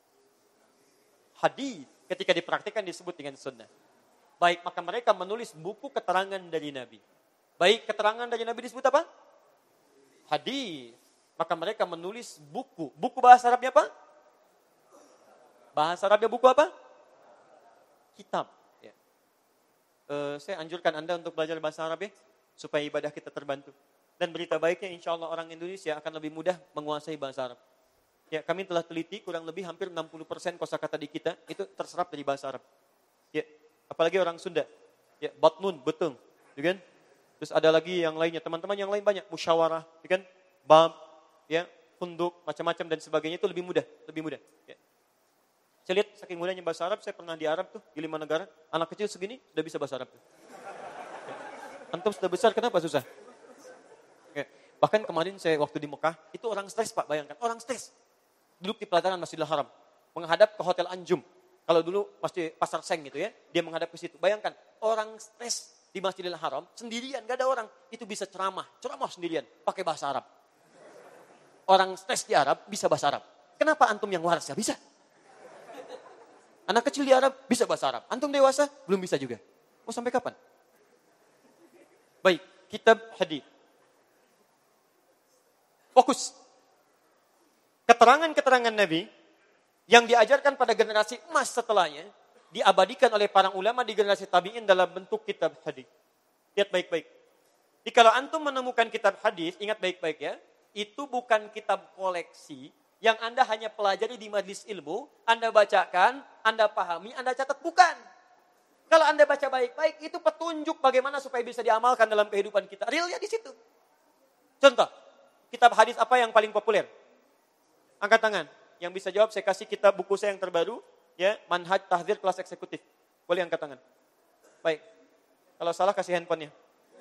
Hadis. Ketika dipraktikkan disebut dengan sunnah. Baik, maka mereka menulis buku keterangan dari Nabi. Baik, keterangan dari Nabi disebut apa? Hadis. Maka mereka menulis buku. Buku bahasa Arabnya apa? Bahasa Arabnya buku apa? Kitab. Ya. Uh, saya anjurkan Anda untuk belajar bahasa Arab ya, supaya ibadah kita terbantu. Dan berita baiknya insya Allah orang Indonesia akan lebih mudah menguasai bahasa Arab. Ya, kami telah teliti kurang lebih hampir enam puluh persen kosakata di kita itu terserap dari bahasa Arab. Ya, apalagi orang Sunda. Ya, batnun, betung, ya kan? Terus ada lagi yang lainnya, teman-teman yang lain banyak, musyawarah, ya kan? Bab, ya, funduk, macam-macam dan sebagainya itu lebih mudah, lebih mudah. Ya. Saya lihat saking mudahnya bahasa Arab, saya pernah di Arab tuh, di lima negara, anak kecil segini sudah bisa bahasa Arab tuh. Ya. Antum sudah besar, kenapa susah? Ya. Bahkan kemarin saya waktu di Mekah, itu orang stres Pak, bayangkan, orang stres. Duduk di pelataran Masjidil Haram, menghadap ke Hotel Anjum. Kalau dulu masih Pasar Seng gitu ya, dia menghadap ke situ. Bayangkan, orang stres di Masjidil Haram, sendirian, gak ada orang. Itu bisa ceramah, ceramah sendirian, pakai bahasa Arab. Orang stres di Arab, bisa bahasa Arab. Kenapa antum yang waras gak bisa? Anak kecil di Arab, bisa bahasa Arab. Antum dewasa, belum bisa juga. Mau sampai kapan? Baik, kitab hadis. Fokus. Keterangan-keterangan Nabi yang diajarkan pada generasi emas setelahnya diabadikan oleh para ulama di generasi tabi'in dalam bentuk kitab hadis. Lihat baik-baik. Jadi kalau antum menemukan kitab hadis, ingat baik-baik ya, itu bukan kitab koleksi yang Anda hanya pelajari di majelis ilmu, Anda bacakan, Anda pahami, Anda catat, bukan. Kalau Anda baca baik-baik, itu petunjuk bagaimana supaya bisa diamalkan dalam kehidupan kita. Realnya di situ. Contoh, kitab hadis apa yang paling populer? Angkat tangan. Yang bisa jawab, saya kasih kitab buku saya yang terbaru, ya, Manhaj Tahdzir Kelas Eksekutif. Boleh angkat tangan. Baik. Kalau salah kasih handphonenya.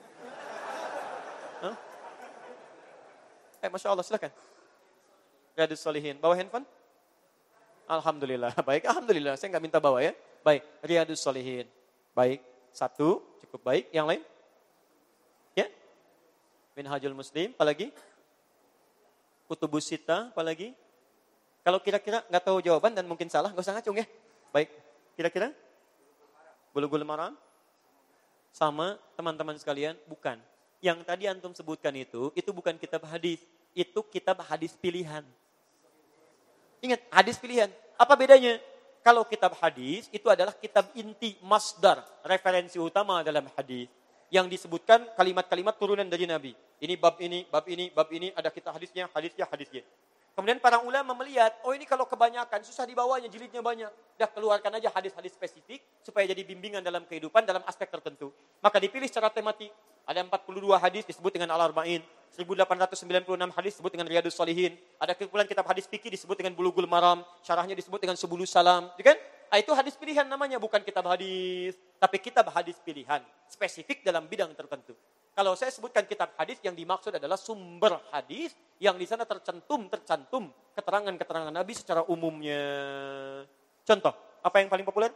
Huh? Eh, Masya Allah, silakan. Riyadhus Shalihin. Bawa handphone? Alhamdulillah. Baik, Alhamdulillah. Saya nggak minta bawa ya. Baik, Riyadhus Shalihin. Baik, satu, cukup baik. Yang lain? Ya? Minhajul Muslim, apalagi? Kutubus Sittah, apalagi? Kalau kira-kira nggak tahu jawaban dan mungkin salah, nggak usah ngacung ya. Baik, kira-kira? Bulughul Maram? Sama teman-teman sekalian, bukan. Yang tadi antum sebutkan itu, itu bukan kitab hadis, itu kitab hadis pilihan. Ingat, hadis pilihan. Apa bedanya? Kalau kitab hadis, itu adalah kitab inti, masdar, referensi utama dalam hadis. Yang disebutkan kalimat-kalimat turunan dari Nabi. Ini bab ini, bab ini, bab ini, ada kitab hadisnya, hadisnya, hadisnya. Kemudian para ulama melihat, oh ini kalau kebanyakan, susah dibawanya, jilidnya banyak. Dah keluarkan aja hadis-hadis spesifik, supaya jadi bimbingan dalam kehidupan, dalam aspek tertentu. Maka dipilih secara tematik. Ada empat puluh dua hadis disebut dengan Al-Arba'in. seribu delapan ratus sembilan puluh enam hadis disebut dengan Riyadhus Shalihin. Ada kumpulan kitab hadis fikih disebut dengan Bulughul Maram. Syarahnya disebut dengan Subulus Salam. Kan? Ah, itu hadis pilihan namanya, bukan kitab hadis. Tapi kitab hadis pilihan. Spesifik dalam bidang tertentu. Kalau saya sebutkan kitab hadis, yang dimaksud adalah sumber hadis yang di sana tercantum tercantum keterangan-keterangan Nabi secara umumnya. Contoh, apa yang paling populer?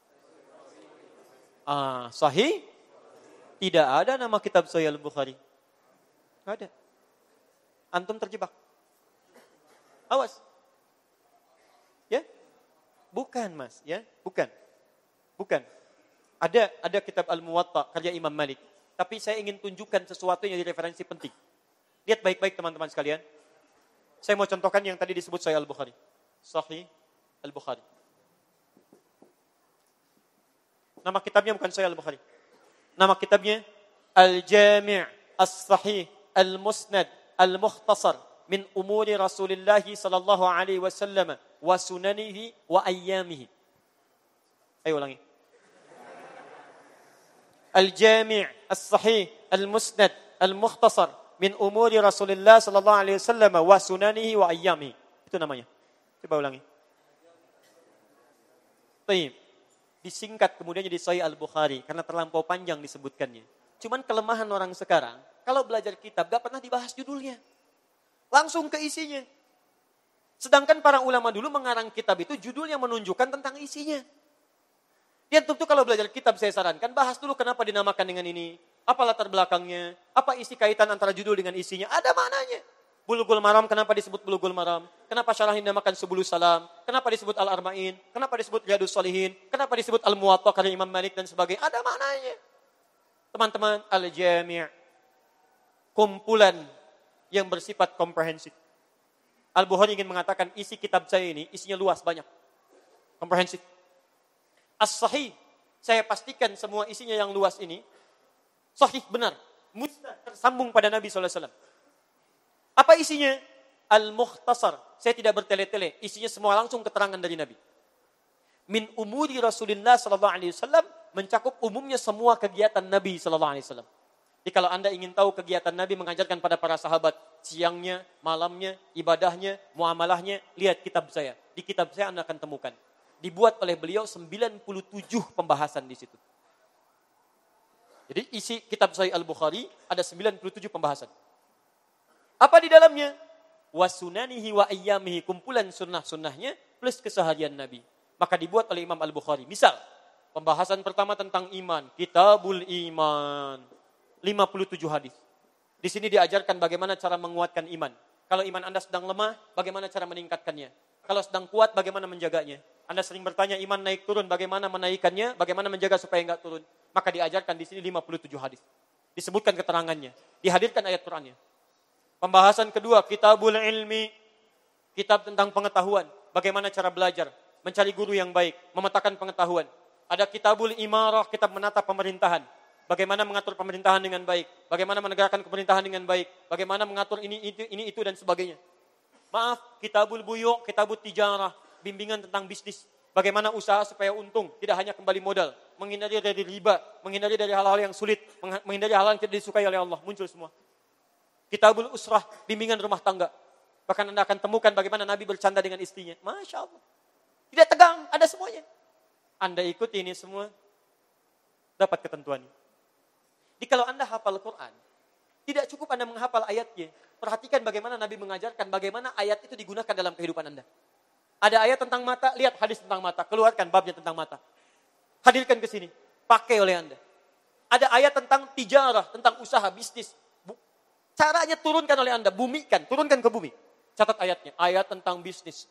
Ah, Sahih. Tidak ada nama kitab Sahih Al-Bukhari. Tidak ada. Antum terjebak. Awas. Ya? Bukan, Mas, ya? Bukan. Bukan. Ada ada kitab Al-Muwatta karya Imam Malik. Tapi saya ingin tunjukkan sesuatu yang jadi referensi penting. Lihat baik-baik teman-teman sekalian. Saya mau contohkan yang tadi disebut Sahih Al-Bukhari. Sahih Al-Bukhari. Nama kitabnya bukan Sahih Al-Bukhari. Nama kitabnya Al-Jami' As-Sahih Al-Musnad Al-Mukhtasar min umuri Rasulullah sallallahu alaihi wasallam wa sunanihi wa ayyamihi. Ayo ulangi. Al-Jami' As-Sahih Al-Musnad Al-Mukhtasar min umuri Rasulullah sallallahu alaihi wasallam wa sunanihi wa ayyamihi. Itu namanya. Coba ulangi. Baik. Disingkat kemudian jadi Sahih Al-Bukhari karena terlampau panjang disebutkannya. Cuman kelemahan orang sekarang, kalau belajar kitab gak pernah dibahas judulnya. Langsung ke isinya. Sedangkan para ulama dulu mengarang kitab itu judulnya menunjukkan tentang isinya. Dan tentu kalau belajar kitab saya sarankan bahas dulu kenapa dinamakan dengan ini, apa latar belakangnya, apa isi kaitan antara judul dengan isinya, ada maknanya. Bulughul Maram kenapa disebut Bulughul Maram? Kenapa syarahnya dinamakan Subulus Salam? Kenapa disebut Al-Arba'in? Kenapa disebut Riyadus Shalihin? Kenapa disebut Al-Muwatta karya Imam Malik dan sebagainya? Ada maknanya. Teman-teman, Al-Jami' kumpulan yang bersifat komprehensif. Al-Bukhari ingin mengatakan isi kitab saya ini isinya luas banyak. Komprehensif. As-Sahih, saya pastikan semua isinya yang luas ini sahih benar, musnad tersambung pada Nabi sallallahu alaihi wasallam. Apa isinya? Al-Mukhtasar. Saya tidak bertele-tele, isinya semua langsung keterangan dari Nabi. Min umuri Rasulullah sallallahu alaihi wasallam, mencakup umumnya semua kegiatan Nabi sallallahu alaihi wasallam. Jadi kalau Anda ingin tahu kegiatan Nabi mengajarkan pada para sahabat, siangnya, malamnya, ibadahnya, muamalahnya, lihat kitab saya. Di kitab saya Anda akan temukan. Dibuat oleh beliau sembilan puluh tujuh pembahasan di situ. Jadi isi kitab Sahih Al-Bukhari ada sembilan puluh tujuh pembahasan. Apa di dalamnya? Wasunanihi wa ayyamihi, kumpulan sunnah-sunnahnya plus keseharian Nabi. Maka dibuat oleh Imam Al-Bukhari. Misal, pembahasan pertama tentang iman, Kitabul Iman. lima puluh tujuh hadis. Di sini diajarkan bagaimana cara menguatkan iman. Kalau iman Anda sedang lemah, bagaimana cara meningkatkannya? Kalau sedang kuat, bagaimana menjaganya? Anda sering bertanya iman naik turun, bagaimana menaikkannya? Bagaimana menjaga supaya enggak turun? Maka diajarkan di sini lima puluh tujuh hadis. Disebutkan keterangannya. Dihadirkan ayat Qur'annya. Pembahasan kedua, Kitabul Ilmi. Kitab tentang pengetahuan. Bagaimana cara belajar. Mencari guru yang baik. Memetakan pengetahuan. Ada Kitabul Imarah, kitab menata pemerintahan. Bagaimana mengatur pemerintahan dengan baik. Bagaimana menegakkan pemerintahan dengan baik. Bagaimana mengatur ini, itu, ini, itu, dan sebagainya. Maaf, Kitabul Buyu', Kitabul Tijarah. Bimbingan tentang bisnis. Bagaimana usaha supaya untung. Tidak hanya kembali modal. Menghindari dari riba. Menghindari dari hal-hal yang sulit. Menghindari hal-hal yang tidak disukai oleh Allah. Muncul semua. Kitabul Usrah. Bimbingan rumah tangga. Bahkan Anda akan temukan bagaimana Nabi bercanda dengan istrinya. Masya Allah. Tidak tegang. Ada semuanya. Anda ikuti ini semua. Dapat ketentuannya. Jadi kalau Anda hafal Quran. Tidak cukup Anda menghafal ayatnya. Perhatikan bagaimana Nabi mengajarkan. Bagaimana ayat itu digunakan dalam kehidupan Anda. Ada ayat tentang mata, lihat hadis tentang mata. Keluarkan babnya tentang mata. Hadirkan ke sini. Pakai oleh Anda. Ada ayat tentang tijarah, tentang usaha, bisnis. Caranya turunkan oleh Anda. Bumikan, turunkan ke bumi. Catat ayatnya. Ayat tentang bisnis.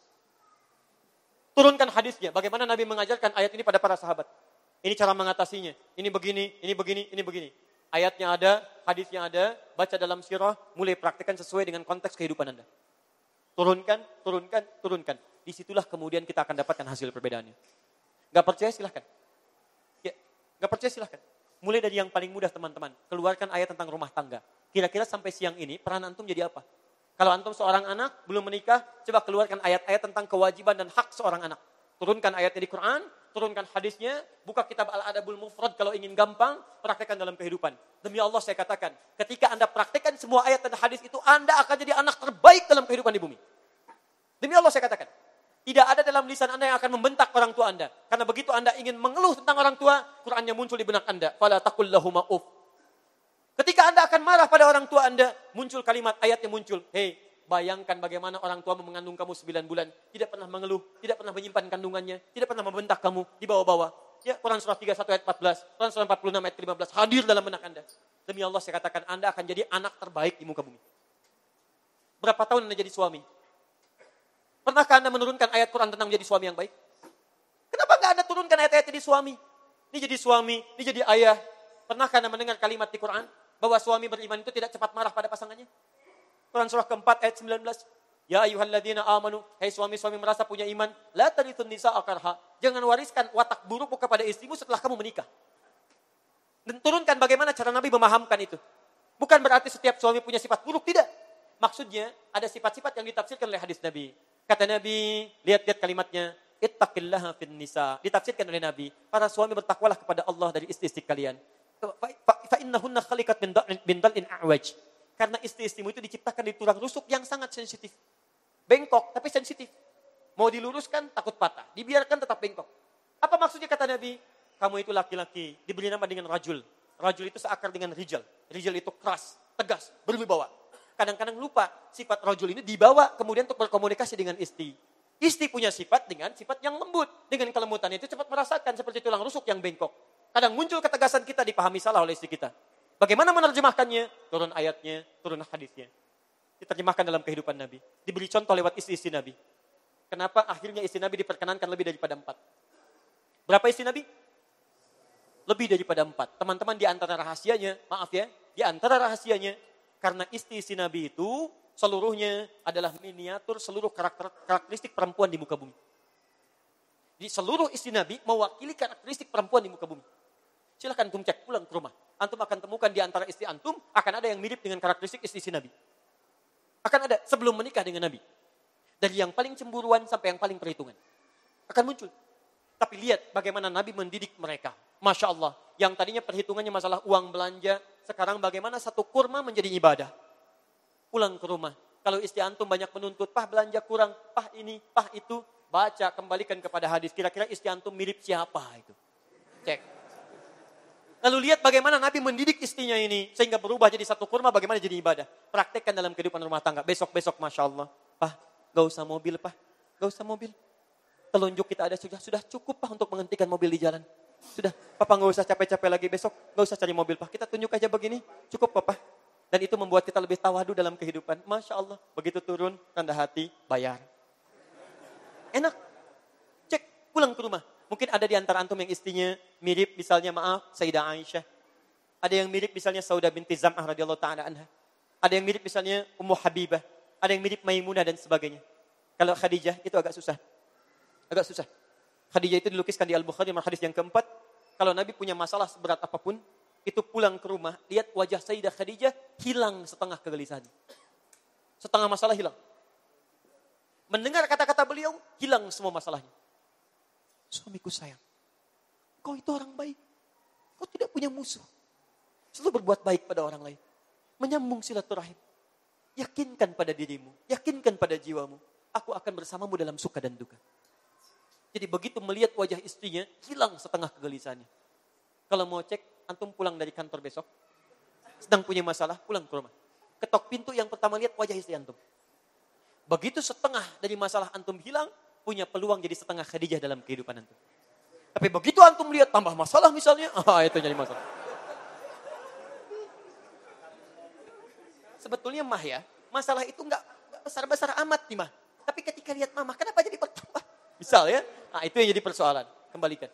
Turunkan hadisnya. Bagaimana Nabi mengajarkan ayat ini pada para sahabat. Ini cara mengatasinya. Ini begini, ini begini, ini begini. Ayatnya ada, hadisnya ada. Baca dalam sirah, mulai praktikkan sesuai dengan konteks kehidupan Anda. Turunkan, turunkan, turunkan. Disitulah kemudian kita akan dapatkan hasil perbedaannya. Gak percaya silahkan. Ya, gak percaya silahkan. Mulai dari yang paling mudah teman-teman. Keluarkan ayat tentang rumah tangga. Kira-kira sampai siang ini peran antum jadi apa? Kalau antum seorang anak, belum menikah, coba keluarkan ayat-ayat tentang kewajiban dan hak seorang anak. Turunkan ayatnya di Quran, turunkan hadisnya, buka kitab Al-Adabul Mufrad kalau ingin gampang, praktekkan dalam kehidupan. Demi Allah saya katakan, ketika Anda praktekkan semua ayat dan hadis itu, Anda akan jadi anak terbaik dalam kehidupan di bumi. Demi Allah saya katakan. Tidak ada dalam lisan Anda yang akan membentak orang tua Anda. Karena begitu Anda ingin mengeluh tentang orang tua, Qur'annya muncul di benak Anda. Fala taqul lahuma uff. Ketika Anda akan marah pada orang tua Anda, muncul kalimat, ayatnya muncul. Hei, bayangkan bagaimana orang tua mengandung kamu sembilan bulan. Tidak pernah mengeluh, tidak pernah menyimpan kandungannya, tidak pernah membentak kamu, dibawa-bawa. Ya, Quran surah tiga puluh satu ayat empat belas, Quran surah empat puluh enam ayat lima belas, hadir dalam benak Anda. Demi Allah saya katakan, Anda akan jadi anak terbaik di muka bumi. Berapa tahun Anda jadi suami? Pernahkah Anda menurunkan ayat Quran tentang menjadi suami yang baik? Kenapa enggak Anda turunkan ayat-ayat jadi suami? Ini jadi suami, ini jadi ayah. Pernahkah Anda mendengar kalimat di Quran bahwa suami beriman itu tidak cepat marah pada pasangannya? Quran surah keempat ayat sembilan belas. Ya ayyuhalladzina amanu, hai suami-suami merasa punya iman, la tarithun nisaa karha. Jangan wariskan watak burukmu kepada istrimu setelah kamu menikah. Dan turunkan bagaimana cara Nabi memahamkan itu. Bukan berarti setiap suami punya sifat buruk, tidak. Maksudnya ada sifat-sifat yang ditafsirkan oleh hadis Nabi. Kata Nabi, lihat-lihat kalimatnya, ittaqillaha fin nisa. Ditafsirkan oleh Nabi, para suami bertakwalah kepada Allah dari istri-istri kalian. Fa innahunna khaliqat min dal'in a'waj. Karena istri-istrimu itu diciptakan di tulang rusuk yang sangat sensitif. Bengkok tapi sensitif. Mau diluruskan takut patah, dibiarkan tetap bengkok. Apa maksudnya kata Nabi? Kamu itu laki-laki, diberi nama dengan rajul. Rajul itu seakar dengan rijal. Rijal itu keras, tegas, berwibawa. Kadang-kadang lupa sifat rajul ini dibawa kemudian untuk berkomunikasi dengan istri. Istri punya sifat dengan sifat yang lembut. Dengan kelembutannya itu cepat merasakan seperti tulang rusuk yang bengkok. Kadang muncul ketegasan kita dipahami salah oleh istri kita. Bagaimana menerjemahkannya? Turun ayatnya, turun hadisnya. Diterjemahkan dalam kehidupan Nabi. Diberi contoh lewat istri-istri Nabi. Kenapa akhirnya istri Nabi diperkenankan lebih daripada empat? Berapa istri Nabi? Lebih daripada empat. Teman-teman, di antara rahasianya, maaf ya, di antara rahasianya, karena istri-istri Nabi itu seluruhnya adalah miniatur seluruh karakter, karakteristik perempuan di muka bumi. Di seluruh istri Nabi mewakili karakteristik perempuan di muka bumi. Silahkan antum cek pulang ke rumah. Antum akan temukan di antara istri antum akan ada yang mirip dengan karakteristik istri-istri Nabi. Akan ada sebelum menikah dengan Nabi. Dari yang paling cemburuan sampai yang paling perhitungan. Akan muncul. Tapi lihat bagaimana Nabi mendidik mereka. Masya Allah. Yang tadinya perhitungannya masalah uang belanja. Sekarang bagaimana satu kurma menjadi ibadah. Pulang ke rumah. Kalau istri antum banyak menuntut. Pah belanja kurang. Pah ini. Pah itu. Baca kembalikan kepada hadis. Kira-kira istri antum mirip siapa itu. Cek. Lalu lihat bagaimana Nabi mendidik istrinya ini. Sehingga berubah jadi satu kurma bagaimana jadi ibadah. Praktekkan dalam kehidupan rumah tangga. Besok-besok Masya Allah. Pah, gak usah mobil Pah. Gak usah mobil. Telunjuk kita ada sudah sudah cukup Pah untuk menghentikan mobil di jalan. Sudah, Papa gak usah capek-capek lagi besok. Gak usah cari mobil Pah. Kita tunjuk aja begini. Cukup Papa. Dan itu membuat kita lebih tawadu dalam kehidupan. Masya Allah. Begitu turun, rendah hati, bayar. Enak. Cek, pulang ke rumah. Mungkin ada di antara antum yang istrinya mirip misalnya maaf Sayyidah Aisyah. Ada yang mirip misalnya Saudah binti Zam'ah radhiyallahu ta'ala anha. Ada yang mirip misalnya Ummu Habibah. Ada yang mirip Maimunah dan sebagainya. Kalau Khadijah itu agak susah. Agak susah. Khadijah itu dilukiskan di Al-Bukhari hadis yang keempat. Kalau Nabi punya masalah seberat apapun, itu pulang ke rumah, lihat wajah Sayyidah Khadijah hilang setengah kegelisahan. Setengah masalah hilang. Mendengar kata-kata beliau, hilang semua masalahnya. Suamiku sayang, kau itu orang baik. Kau tidak punya musuh. Selalu berbuat baik pada orang lain. Menyambung silaturahim. Yakinkan pada dirimu. Yakinkan pada jiwamu. Aku akan bersamamu dalam suka dan duka. Jadi begitu melihat wajah istrinya, hilang setengah kegelisahannya. Kalau mau cek, antum pulang dari kantor besok. Sedang punya masalah, pulang ke rumah. Ketok pintu yang pertama lihat wajah istri antum. Begitu setengah dari masalah antum hilang, punya peluang jadi setengah Khadijah dalam kehidupan antum. Tapi begitu antum lihat tambah masalah misalnya, ah itu jadi masalah. Sebetulnya mah ya, masalah itu enggak besar-besar amat nih mah. Tapi ketika lihat mama, kenapa jadi bertambah? Misal ya, nah itu yang jadi persoalan. Kembalikan.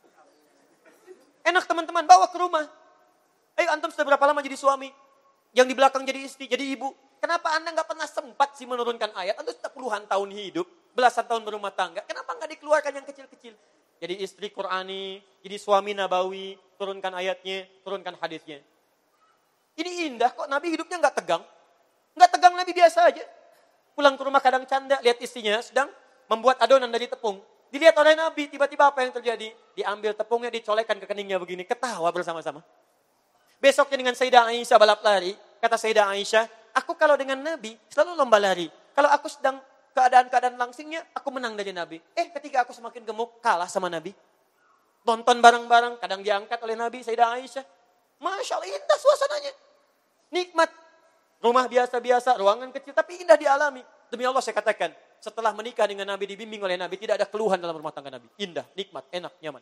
Enak teman-teman, bawa ke rumah. Ayo antum sudah berapa lama jadi suami? Yang di belakang jadi istri, jadi ibu. Kenapa anda enggak pernah sempat sih menurunkan ayat? Antum sudah puluhan tahun hidup. Belasan tahun berumah tangga, kenapa enggak dikeluarkan yang kecil-kecil? Jadi istri Qur'ani, jadi suami nabawi, turunkan ayatnya, turunkan hadisnya. Ini indah kok, Nabi hidupnya enggak tegang. Enggak tegang, Nabi biasa aja. Pulang ke rumah kadang canda, lihat istrinya sedang membuat adonan dari tepung. Dilihat oleh Nabi, tiba-tiba apa yang terjadi? Diambil tepungnya, dicolekkan ke keningnya begini, ketawa bersama-sama. Besoknya dengan Sayyidah Aisyah balap lari, kata Sayyidah Aisyah, aku kalau dengan Nabi selalu lomba lari. Kalau aku sedang keadaan-keadaan langsingnya, aku menang dari Nabi. Eh, ketika aku semakin gemuk, kalah sama Nabi. Nonton bareng-bareng, kadang diangkat oleh Nabi, Sayyidah Aisyah. Masya Allah, indah suasananya. Nikmat. Rumah biasa-biasa, ruangan kecil, tapi indah dialami. Demi Allah saya katakan, setelah menikah dengan Nabi, dibimbing oleh Nabi, tidak ada keluhan dalam rumah tangga Nabi. Indah, nikmat, enak, nyaman.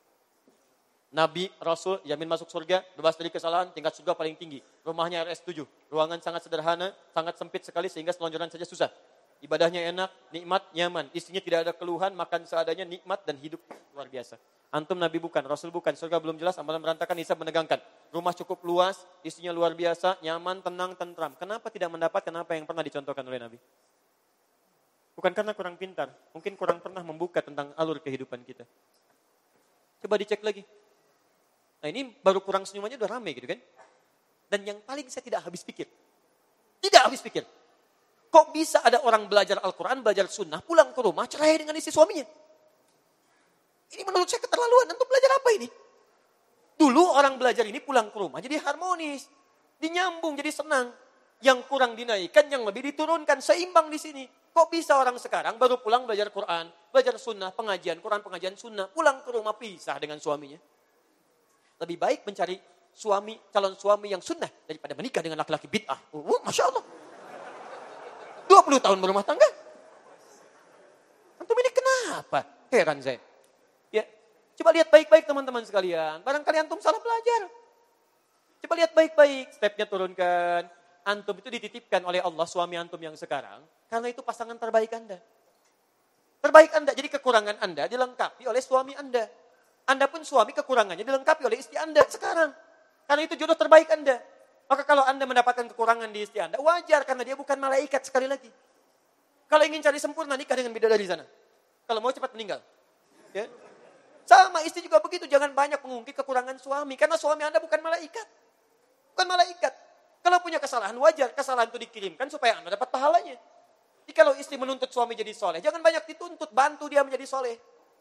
Nabi, Rasul, jamin masuk surga, bebas dari kesalahan, tingkat surga paling tinggi. Rumahnya R S tujuh, ruangan sangat sederhana, sangat sempit sekali sehingga selonjoran saja susah. Ibadahnya enak, nikmat, nyaman. Istrinya tidak ada keluhan, makan seadanya, nikmat dan hidup luar biasa. Antum Nabi bukan, Rasul bukan, surga belum jelas, amalan berantakan, hisab menegangkan. Rumah cukup luas, istrinya luar biasa, nyaman, tenang, tentram. Kenapa tidak mendapatkan apa yang pernah dicontohkan oleh Nabi? Bukan karena kurang pintar, mungkin kurang pernah membuka tentang alur kehidupan kita. Coba dicek lagi. Nah ini baru kurang senyumannya udah rame gitu kan. Dan yang paling saya tidak habis pikir. Tidak habis pikir. Kok bisa ada orang belajar Al-Quran, belajar sunnah, pulang ke rumah, cerai dengan istri suaminya? Ini menurut saya keterlaluan. Untuk belajar apa ini? Dulu orang belajar ini pulang ke rumah jadi harmonis. Dinyambung, jadi senang. Yang kurang dinaikkan, yang lebih diturunkan. Seimbang di sini. Kok bisa orang sekarang baru pulang belajar Quran, belajar sunnah, pengajian, Quran, pengajian sunnah, pulang ke rumah pisah dengan suaminya? Lebih baik mencari suami, calon suami yang sunnah daripada menikah dengan laki-laki bid'ah. Oh, Masya Allah. dua puluh tahun berumah tangga. Antum ini kenapa? Heran saya. Ya, coba lihat baik-baik teman-teman sekalian. Barangkali antum salah belajar. Coba lihat baik-baik. Stepnya turunkan. Antum itu dititipkan oleh Allah suami antum yang sekarang. Karena itu pasangan terbaik Anda. Terbaik Anda. Jadi kekurangan Anda dilengkapi oleh suami Anda. Anda pun suami kekurangannya dilengkapi oleh istri Anda sekarang. Karena itu jodoh terbaik Anda. Maka kalau Anda mendapatkan kekurangan di istri Anda, wajar karena dia bukan malaikat sekali lagi. Kalau ingin cari sempurna, nikah dengan bidadari sana. Kalau mau cepat meninggal. Ya. Sama istri juga begitu, jangan banyak mengungkit kekurangan suami. Karena suami Anda bukan malaikat. Bukan malaikat. Kalau punya kesalahan, wajar. Kesalahan itu dikirimkan supaya Anda dapat pahalanya. Jadi kalau istri menuntut suami jadi soleh, jangan banyak dituntut, bantu dia menjadi soleh.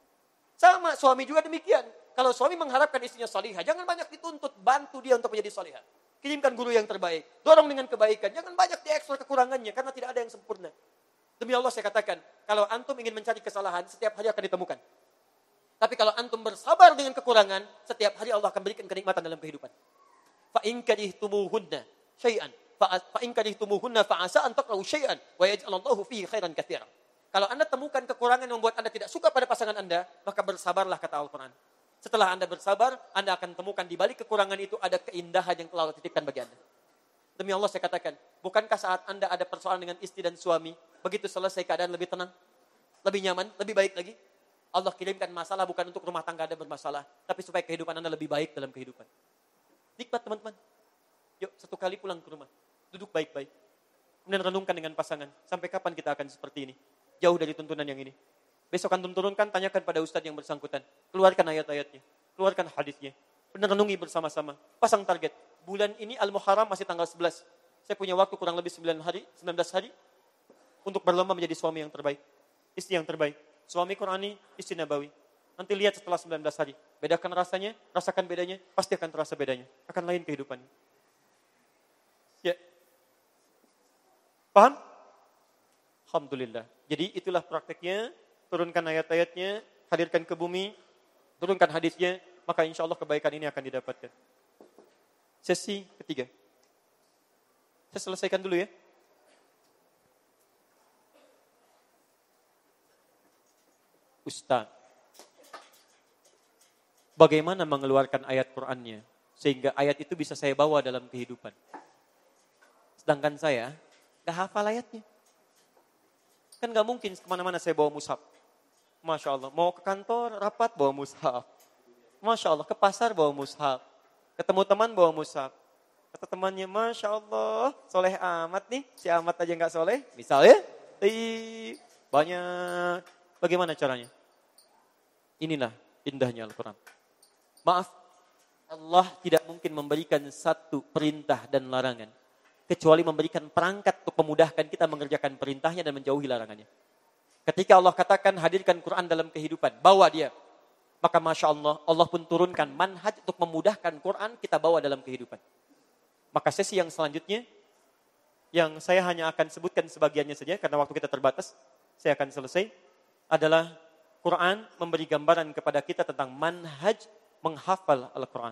Sama, suami juga demikian. Kalau suami mengharapkan istrinya salihah, jangan banyak dituntut, bantu dia untuk menjadi salihah. Kirimkan guru yang terbaik, dorong dengan kebaikan, jangan banyak diekspor kekurangannya, karena tidak ada yang sempurna. Demi Allah saya katakan, kalau antum ingin mencari kesalahan, setiap hari akan ditemukan. Tapi kalau antum bersabar dengan kekurangan, setiap hari Allah akan berikan kenikmatan dalam kehidupan. Fa'in karihtumuhunna syai'an, fa'in karihtumuhunna fa'asa an takrahu syai'an, wa yaj'alallahu fihi khairan katsiran. Kalau Anda temukan kekurangan yang membuat Anda tidak suka pada pasangan Anda, maka bersabarlah kata Al-Quran. Setelah Anda bersabar, Anda akan temukan di balik kekurangan itu ada keindahan yang telah Allah titipkan bagi Anda. Demi Allah saya katakan, bukankah saat Anda ada persoalan dengan istri dan suami, begitu selesai keadaan lebih tenang, lebih nyaman, lebih baik lagi? Allah kirimkan masalah bukan untuk rumah tangga Anda bermasalah, tapi supaya kehidupan Anda lebih baik dalam kehidupan. Nikmat teman-teman. Yuk, satu kali pulang ke rumah, duduk baik-baik. Kemudian renungkan dengan pasangan, sampai kapan kita akan seperti ini? Jauh dari tuntunan yang ini. Besok antum turunkan, tanyakan pada ustadz yang bersangkutan. Keluarkan ayat-ayatnya. Keluarkan hadisnya. Benar renungi bersama-sama. Pasang target. Bulan ini Al-Muharram masih tanggal sebelas. Saya punya waktu kurang lebih sembilan hari, sembilan belas hari. Untuk berlomba menjadi suami yang terbaik. Istri yang terbaik. Suami Qurani, istri Nabawi. Nanti lihat setelah sembilan belas hari. Bedakan rasanya, rasakan bedanya. Pasti akan terasa bedanya. Akan lain kehidupannya. Ya. Paham? Alhamdulillah. Jadi itulah prakteknya, turunkan ayat-ayatnya, hadirkan ke bumi, turunkan hadisnya, maka insya Allah kebaikan ini akan didapatkan. Sesi ketiga. Saya selesaikan dulu ya. Ustaz, bagaimana mengeluarkan ayat Qur'annya, sehingga ayat itu bisa saya bawa dalam kehidupan. Sedangkan saya, gak hafal ayatnya. Kan gak mungkin kemana-mana saya bawa mushaf. Masya Allah. Mau ke kantor, rapat, bawa mushaf. Masya Allah. Ke pasar, bawa mushaf. Ketemu teman, bawa mushaf. Kata temannya, Masya Allah. Soleh amat nih. Si amat aja gak soleh. Misalnya, ih, banyak. Bagaimana caranya? Inilah indahnya Al-Quran. Maaf, Allah tidak mungkin memberikan satu perintah dan larangan. Kecuali memberikan perangkat untuk memudahkan kita mengerjakan perintahnya dan menjauhi larangannya. Ketika Allah katakan hadirkan Quran dalam kehidupan, bawa dia. Maka Masya Allah, Allah pun turunkan manhaj untuk memudahkan Quran kita bawa dalam kehidupan. Maka sesi yang selanjutnya, yang saya hanya akan sebutkan sebagiannya saja karena waktu kita terbatas. saya akan selesai, adalah Quran memberi gambaran kepada kita tentang manhaj menghafal Al-Quran.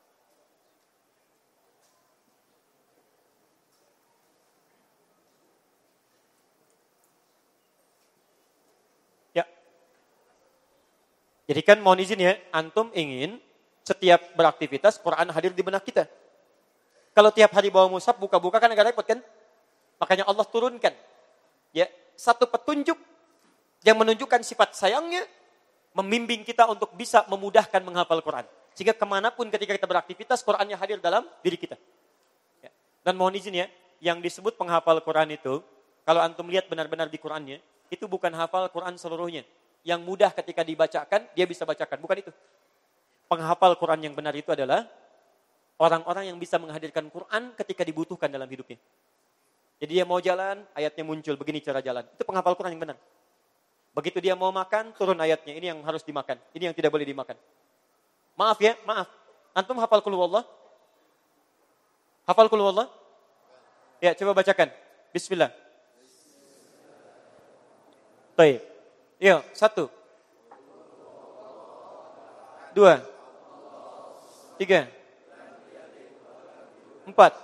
Ya. Jadi kan mohon izin ya, antum ingin setiap beraktivitas Quran hadir di benak kita. Kalau tiap hari bawa mushaf buka-buka kan agak repot kan? Makanya Allah turunkan ya satu petunjuk yang menunjukkan sifat sayangnya, membimbing kita untuk bisa memudahkan menghafal Quran. Sehingga kemanapun ketika kita beraktivitas, Qurannya hadir dalam diri kita. Ya. Dan mohon izin ya, yang disebut penghafal Quran itu, kalau antum lihat benar-benar di Qurannya, itu bukan hafal Quran seluruhnya. Yang mudah ketika dibacakan, dia bisa bacakan. Bukan itu. Penghafal Quran yang benar itu adalah orang-orang yang bisa menghadirkan Quran ketika dibutuhkan dalam hidupnya. Jadi dia mau jalan, ayatnya muncul, begini cara jalan. Itu penghafal Quran yang benar. Begitu dia mau makan, turun ayatnya. Ini yang harus dimakan. Ini yang tidak boleh dimakan. Maaf ya, maaf. Antum hafal qul huwallah? Hafal qul huwallah? Ya, coba bacakan. Bismillah. Baik. Ya, satu. Dua. Tiga. Empat.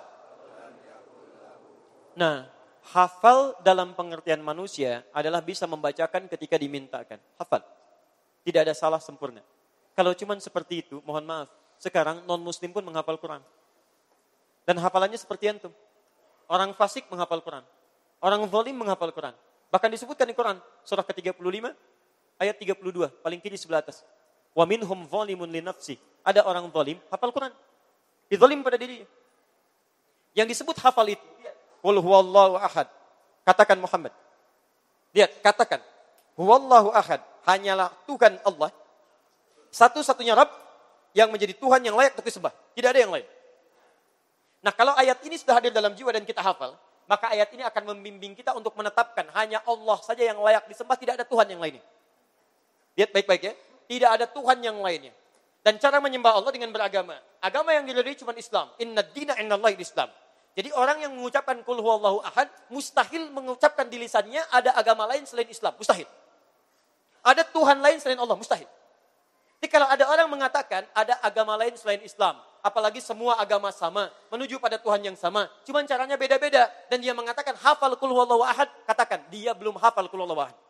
Nah, hafal dalam pengertian manusia adalah bisa membacakan ketika dimintakan. Hafal. Tidak ada salah sempurna. Kalau cuma seperti itu, mohon maaf. Sekarang non-muslim pun menghafal Quran. Dan hafalannya seperti antum. Orang fasik menghafal Quran. Orang zalim menghafal Quran. Bahkan disebutkan di Quran, surah ke tiga puluh lima, ayat tiga puluh dua, paling kiri sebelah atas. Wa minhum zalimun li nafsi. Ada orang zalim, hafal Quran. Dizalim pada dirinya. Yang disebut hafal itu, qul huwallahu ahad. Katakan Muhammad. Lihat, katakan. Huwallahu ahad. Hanyalah Tuhan Allah. Satu-satunya Rabb yang menjadi Tuhan yang layak untuk disembah. Tidak ada yang lain. Nah, kalau ayat ini sudah hadir dalam jiwa dan kita hafal, maka ayat ini akan membimbing kita untuk menetapkan hanya Allah saja yang layak disembah, tidak ada Tuhan yang lainnya. Lihat baik-baik ya. Tidak ada Tuhan yang lainnya. Dan cara menyembah Allah dengan beragama. Agama yang diridhoi cuma Islam. Inna dina indallahi Islam. Jadi orang yang mengucapkan qul huwallahu ahad, mustahil mengucapkan di lisannya ada agama lain selain Islam. Mustahil. Ada Tuhan lain selain Allah. Mustahil. Jadi kalau ada orang mengatakan ada agama lain selain Islam, apalagi semua agama sama, menuju pada Tuhan yang sama, cuman caranya beda-beda, dan dia mengatakan hafal qul huwallahu ahad, katakan dia belum hafal qul huwallahu ahad.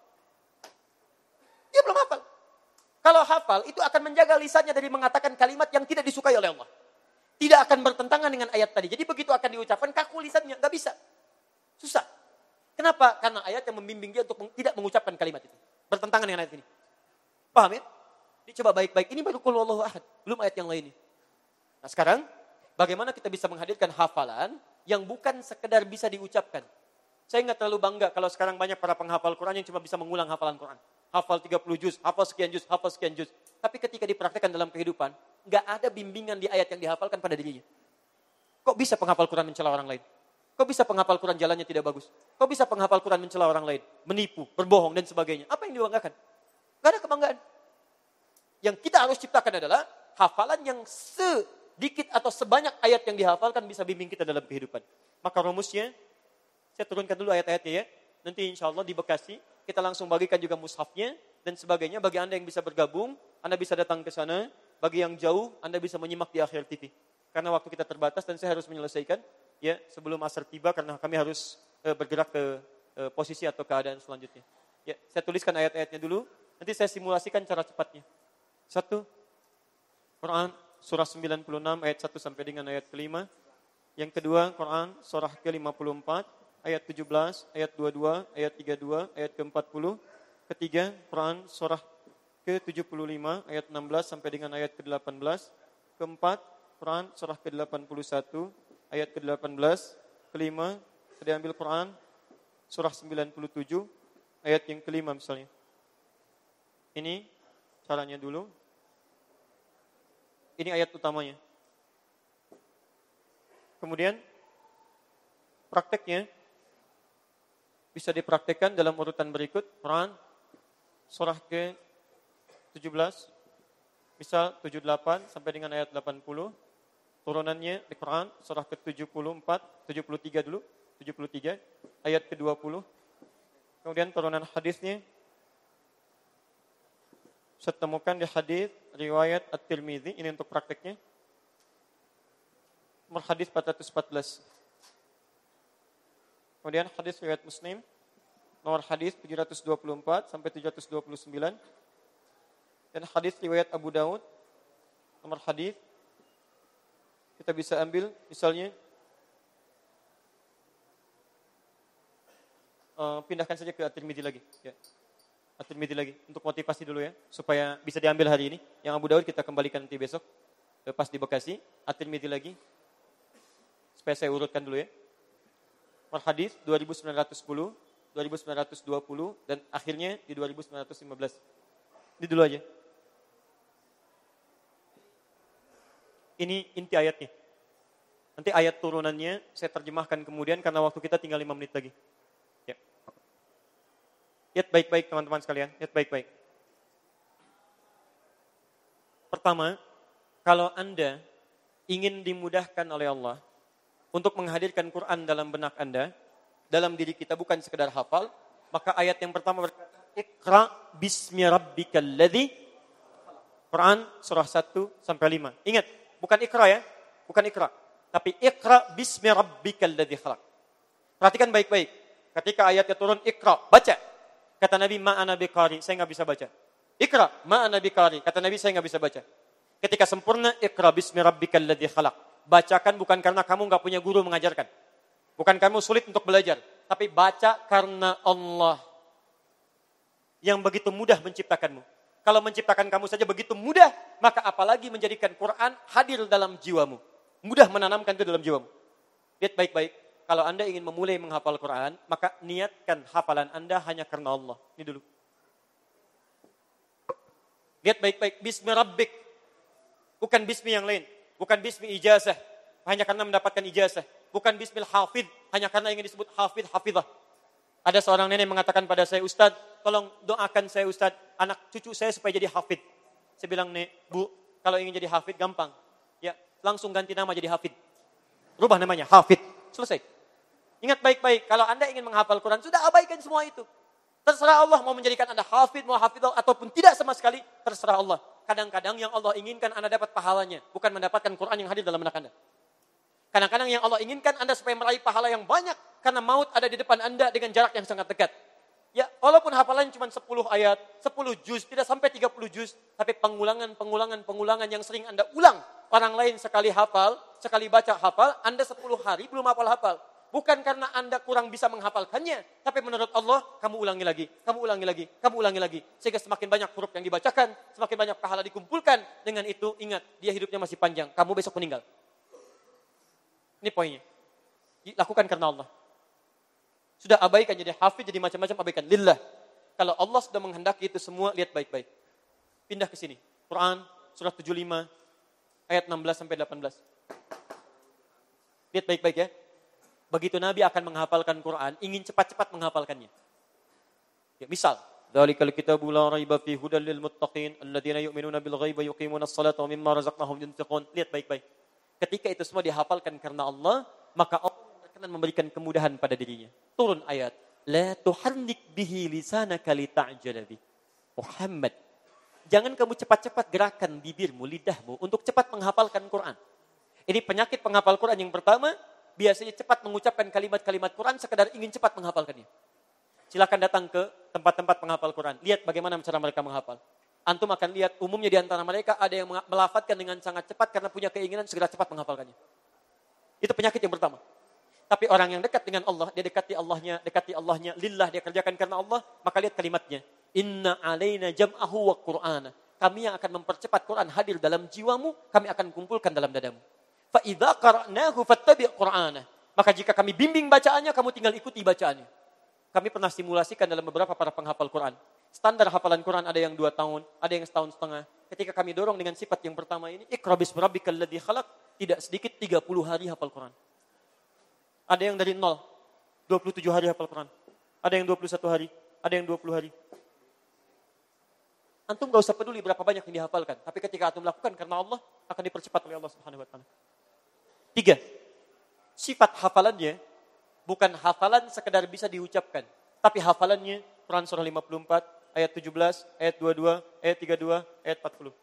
Dia belum hafal. Kalau hafal, itu akan menjaga lisannya dari mengatakan kalimat yang tidak disukai oleh Allah. Tidak akan bertentangan dengan ayat tadi. Jadi begitu akan diucapkan, kaku lisannya. Nggak bisa. Susah. Kenapa? Karena ayat yang membimbing dia untuk tidak mengucapkan kalimat itu. Bertentangan dengan ayat ini. Paham ya? Ini coba baik-baik. Ini baru qul huwallahu ahad. Belum ayat yang lainnya. Nah sekarang, bagaimana kita bisa menghadirkan hafalan yang bukan sekedar bisa diucapkan. Saya nggak terlalu bangga kalau sekarang banyak para penghafal Quran yang cuma bisa mengulang hafalan Quran. Hafal tiga puluh juz, hafal sekian juz, hafal sekian juz. Tapi ketika dipraktikkan dalam kehidupan, nggak ada bimbingan di ayat yang dihafalkan pada dirinya. Kok bisa penghafal Quran mencela orang lain? Kok bisa penghafal Quran jalannya tidak bagus? Kok bisa penghafal Quran mencela orang lain? Menipu, berbohong, dan sebagainya. Apa yang dibanggakan? Nggak ada kebanggaan. Yang kita harus ciptakan adalah hafalan yang sedikit atau sebanyak ayat yang dihafalkan bisa bimbing kita dalam kehidupan. Maka rumusnya, saya turunkan dulu ayat-ayatnya ya. Nanti insya Allah di Bekasi, kita langsung bagikan juga mushafnya dan sebagainya. Bagi Anda yang bisa bergabung, Anda bisa datang ke sana. Bagi yang jauh, Anda bisa menyimak di akhir T V. Karena waktu kita terbatas dan saya harus menyelesaikan ya sebelum asar tiba karena kami harus e, bergerak ke e, posisi atau keadaan selanjutnya. Ya, saya tuliskan ayat-ayatnya dulu. Nanti saya simulasikan cara cepatnya. Satu, Quran surah sembilan puluh enam ayat satu sampai dengan ayat kelima. Yang kedua, Quran surah ke lima puluh empat. Ayat tujuh belas, ayat dua puluh dua, ayat tiga puluh dua, ayat ke empat puluh. Ketiga, Quran surah ke tujuh puluh lima, ayat enam belas sampai dengan ayat ke delapan belas. Keempat, Quran surah ke delapan puluh satu, ayat ke delapan belas. Kelima, saya ambil Quran surah sembilan puluh tujuh, ayat yang kelima misalnya. Ini caranya dulu. Ini ayat utamanya. Kemudian, prakteknya bisa dipraktekkan dalam urutan berikut. Quran surah ke tujuh belas, misal tujuh puluh delapan sampai dengan ayat delapan puluh. Turunannya di Quran surah ke tujuh puluh empat, tujuh puluh tiga dulu, tujuh puluh tiga, ayat ke dua puluh. Kemudian turunan hadisnya saya temukan di hadis riwayat At-Tirmidzi, ini untuk prakteknya. Nomor hadis empat ratus empat belas. Kemudian hadis riwayat Muslim, nomor hadis tujuh ratus dua puluh empat sampai tujuh ratus dua puluh sembilan. Dan hadis riwayat Abu Daud, nomor hadis kita bisa ambil misalnya uh, pindahkan saja ke At-Tirmidzi lagi, ya. At-Tirmidzi lagi untuk motivasi dulu ya, supaya bisa diambil hari ini. Yang Abu Daud kita kembalikan nanti besok pas di Bekasi. At-Tirmidzi lagi, supaya saya urutkan dulu ya. Nomor hadis dua ribu sembilan ratus sepuluh, dua ribu sembilan ratus dua puluh, dan akhirnya di dua ribu sembilan ratus lima belas. Ini dulu aja. Ini inti ayatnya. Nanti ayat turunannya saya terjemahkan kemudian karena waktu kita tinggal lima menit lagi. Ya. Lihat baik-baik teman-teman sekalian, lihat baik-baik. Pertama, kalau Anda ingin dimudahkan oleh Allah untuk menghadirkan Quran dalam benak Anda, dalam diri kita bukan sekedar hafal, maka ayat yang pertama berkata, Iqra bismi rabbikal ladzi. Quran surah satu sampai lima. Ingat, bukan Iqra ya, bukan Iqra, tapi Iqra bismi rabbikal ladzi khalaq. Perhatikan baik-baik. Ketika ayatnya turun, Iqra, baca. Kata Nabi, ma ana biqari, saya enggak bisa baca. Iqra, ma ana biqari, kata Nabi, saya enggak bisa baca. Ketika sempurna, Iqra bismi rabbikal ladzi khalaq. Bacakan bukan karena kamu enggak punya guru mengajarkan. Bukan kamu sulit untuk belajar, tapi baca karena Allah yang begitu mudah menciptakanmu. Kalau menciptakan kamu saja begitu mudah, maka apalagi menjadikan Quran hadir dalam jiwamu. Mudah menanamkan itu dalam jiwamu. Lihat baik-baik. Kalau Anda ingin memulai menghafal Quran, maka niatkan hafalan Anda hanya karena Allah. Ini dulu. Lihat baik-baik. Bismi Rabbik. Bukan bismi yang lain. Bukan bismi ijazah. Hanya karena mendapatkan ijazah. Bukan bismil hafid. Hanya karena ingin disebut hafid, hafizah. Ada seorang nenek mengatakan pada saya, Ustaz, tolong doakan saya Ustaz, anak cucu saya supaya jadi hafid. Saya bilang, Nek, Bu, kalau ingin jadi hafid gampang. Ya, langsung ganti nama jadi hafid. Rubah namanya, hafid. Selesai. Ingat baik-baik, kalau Anda ingin menghafal Quran, sudah abaikan semua itu. Terserah Allah mau menjadikan Anda hafid, mau hafidh, ataupun tidak sama sekali, terserah Allah. Kadang-kadang yang Allah inginkan Anda dapat pahalanya, bukan mendapatkan Quran yang hadir dalam benak Anda. Kadang-kadang yang Allah inginkan Anda supaya meraih pahala yang banyak, karena maut ada di depan Anda dengan jarak yang sangat dekat. Ya, walaupun hafalannya cuma sepuluh ayat, sepuluh juz, tidak sampai tiga puluh juz, tapi pengulangan, pengulangan, pengulangan yang sering Anda ulang. Orang lain sekali hafal, sekali baca hafal, Anda sepuluh hari belum hafal-hafal. Bukan karena Anda kurang bisa menghafalkannya, tapi menurut Allah, kamu ulangi lagi, kamu ulangi lagi, kamu ulangi lagi. Sehingga semakin banyak huruf yang dibacakan, semakin banyak pahala dikumpulkan. Dengan itu, ingat, dia hidupnya masih panjang, kamu besok meninggal. Ini poinnya. Lakukan karena Allah. Sudah abaikan jadi hafid, jadi macam-macam, abaikan. Lillah. Kalau Allah sudah menghendaki itu semua, lihat baik-baik. Pindah ke sini. Quran, surah tujuh puluh lima, ayat enam belas sampai delapan belas. Lihat baik-baik ya. Begitu Nabi akan menghafalkan Quran, ingin cepat-cepat menghafalkannya. Ya, misal, Dzalikal kitabu la raiba fihi hudal lil muttaqin alladzina yu'minuna bil ghaibi yuqimuna as-salata wa mimma razaqnahum yunfiqun. Lihat baik-baik. Ketika itu semua dihafalkan karena Allah, maka Allah akan memberikan kemudahan pada dirinya. Turun ayat, la tuharrik bihi lisanaka lita'jala bi. Muhammad, jangan kamu cepat-cepat gerakan bibirmu, lidahmu untuk cepat menghafalkan Quran. Ini penyakit penghafal Quran yang pertama, biasanya cepat mengucapkan kalimat-kalimat Quran sekadar ingin cepat menghafalkannya. Silakan datang ke tempat-tempat penghafal Quran. Lihat bagaimana cara mereka menghafal. Antum akan lihat umumnya di antara mereka ada yang melafadzkan dengan sangat cepat karena punya keinginan segera cepat menghafalkannya. Itu penyakit yang pertama. Tapi orang yang dekat dengan Allah, dia dekati Allahnya, dekati Allahnya, lillah, dia kerjakan karena Allah, maka lihat kalimatnya. Inna alaina jam'ahu wa qur'ana. Kami yang akan mempercepat Quran hadir dalam jiwamu, kami akan kumpulkan dalam dadamu. Fa idza qara'nahu fattabi' qur'ana. Maka jika kami bimbing bacaannya, kamu tinggal ikuti bacaannya. Kami pernah simulasikan dalam beberapa para penghafal Quran. Standar hafalan Quran ada yang dua tahun, ada yang setahun setengah. Ketika kami dorong dengan sifat yang pertama ini, Iqra bismi rabbikal ladzi khalaq, tidak sedikit tiga puluh hari hafal Quran. Ada yang dari nol, dua puluh tujuh hari hafal Quran. Ada yang dua puluh satu hari, ada yang dua puluh hari. Antum gak usah peduli berapa banyak yang dihafalkan, tapi ketika antum lakukan karena Allah, akan dipercepat oleh Allah Subhanahu wa taala. Tiga, sifat hafalannya bukan hafalan sekedar bisa diucapkan, Tapi hafalannya Quran surah lima puluh empat, ayat tujuh belas, ayat dua puluh dua, ayat tiga puluh dua, ayat empat puluh.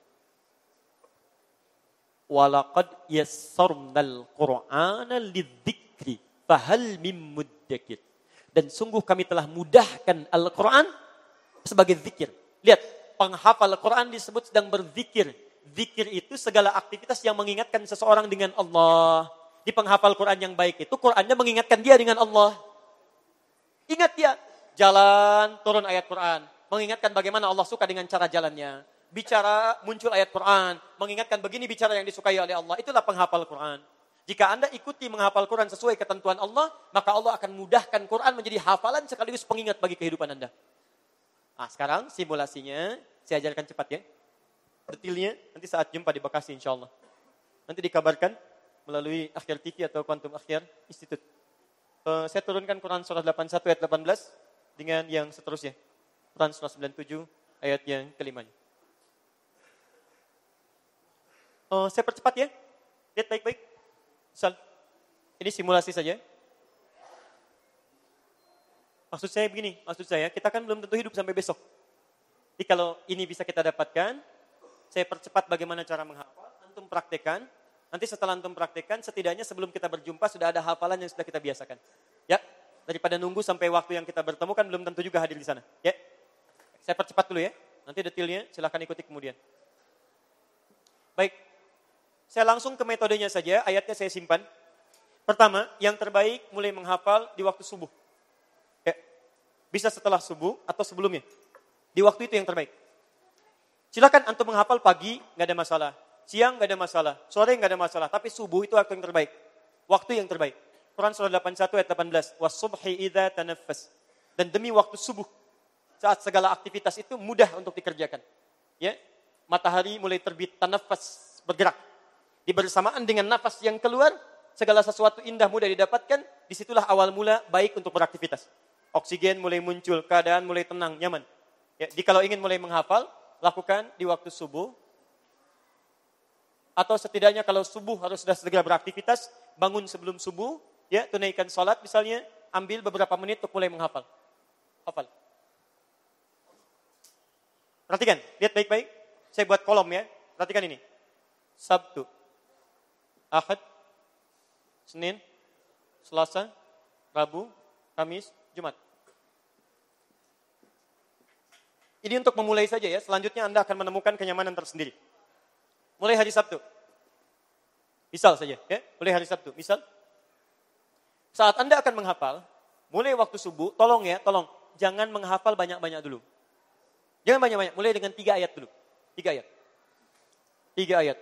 Walaqad yassarnal Qur'ana lidzikri fahal mim muddakir. Dan sungguh kami telah mudahkan Al-Quran sebagai zikir. Lihat, penghafal Al-Quran disebut sedang berzikir. Zikir itu segala aktivitas yang mengingatkan seseorang dengan Allah. Di penghafal Quran yang baik itu, Qurannya mengingatkan dia dengan Allah. Ingat dia, jalan, turun ayat Quran. Mengingatkan bagaimana Allah suka dengan cara jalannya. Bicara, muncul ayat Quran. Mengingatkan begini bicara yang disukai oleh Allah. Itulah penghafal Quran. Jika Anda ikuti menghafal Quran sesuai ketentuan Allah, maka Allah akan mudahkan Quran menjadi hafalan sekaligus pengingat bagi kehidupan Anda. Nah, sekarang simulasinya, saya ajarkan cepat ya. Detailnya nanti saat jumpa di Bekasi insya Allah. Nanti dikabarkan melalui Akhir T V atau Quantum Akhir Institute. Uh, saya turunkan Quran surah delapan puluh satu ayat delapan belas dengan yang seterusnya. Quran surah sembilan puluh tujuh ayat yang kelimanya. Uh, saya percepat ya. Lihat baik-baik. Misal, ini simulasi saja. Maksud saya begini, maksud saya kita kan belum tentu hidup sampai besok. Jadi kalau ini bisa kita dapatkan, saya percepat bagaimana cara menghafal, antum praktekkan. Nanti setelah antum praktekkan, setidaknya sebelum kita berjumpa sudah ada hafalan yang sudah kita biasakan. Ya, daripada nunggu sampai waktu yang kita bertemu kan belum tentu juga hadir di sana. Ya, saya percepat dulu ya. Nanti detailnya silakan ikuti kemudian. Baik. Saya langsung ke metodenya saja, ayatnya saya simpan. Pertama, yang terbaik mulai menghafal di waktu subuh. Ya. Bisa setelah subuh atau sebelumnya. Di waktu itu yang terbaik. Silakan antum menghafal pagi, nggak ada masalah. Siang nggak ada masalah. Sore nggak ada masalah. Tapi subuh itu waktu yang terbaik. Waktu yang terbaik. Quran surah delapan puluh satu ayat delapan belas. Was-subhi idza tanaffas. Dan demi waktu subuh. Saat segala aktivitas itu mudah untuk dikerjakan. Ya. Matahari mulai terbit, tanafas, bergerak. Di bersamaan dengan nafas yang keluar, segala sesuatu indah mudah didapatkan, disitulah awal mula baik untuk beraktivitas. Oksigen mulai muncul, keadaan mulai tenang, nyaman. Ya, jika kalau ingin mulai menghafal, lakukan di waktu subuh. Atau setidaknya kalau subuh harus sudah segera beraktivitas, bangun sebelum subuh, ya tunaikan sholat misalnya, ambil beberapa menit untuk mulai menghafal. Hafal. Perhatikan, lihat baik-baik. Saya buat kolom ya, perhatikan ini. Sabtu. Ahad, Senin, Selasa, Rabu, Kamis, Jumat. Ini untuk memulai saja ya, selanjutnya Anda akan menemukan kenyamanan tersendiri. Mulai hari Sabtu. Misal saja ya, mulai hari Sabtu. Misal, saat Anda akan menghafal, mulai waktu subuh, tolong ya, tolong. Jangan menghafal banyak-banyak dulu. Jangan banyak-banyak, mulai dengan tiga ayat dulu. Tiga ayat. Tiga ayat.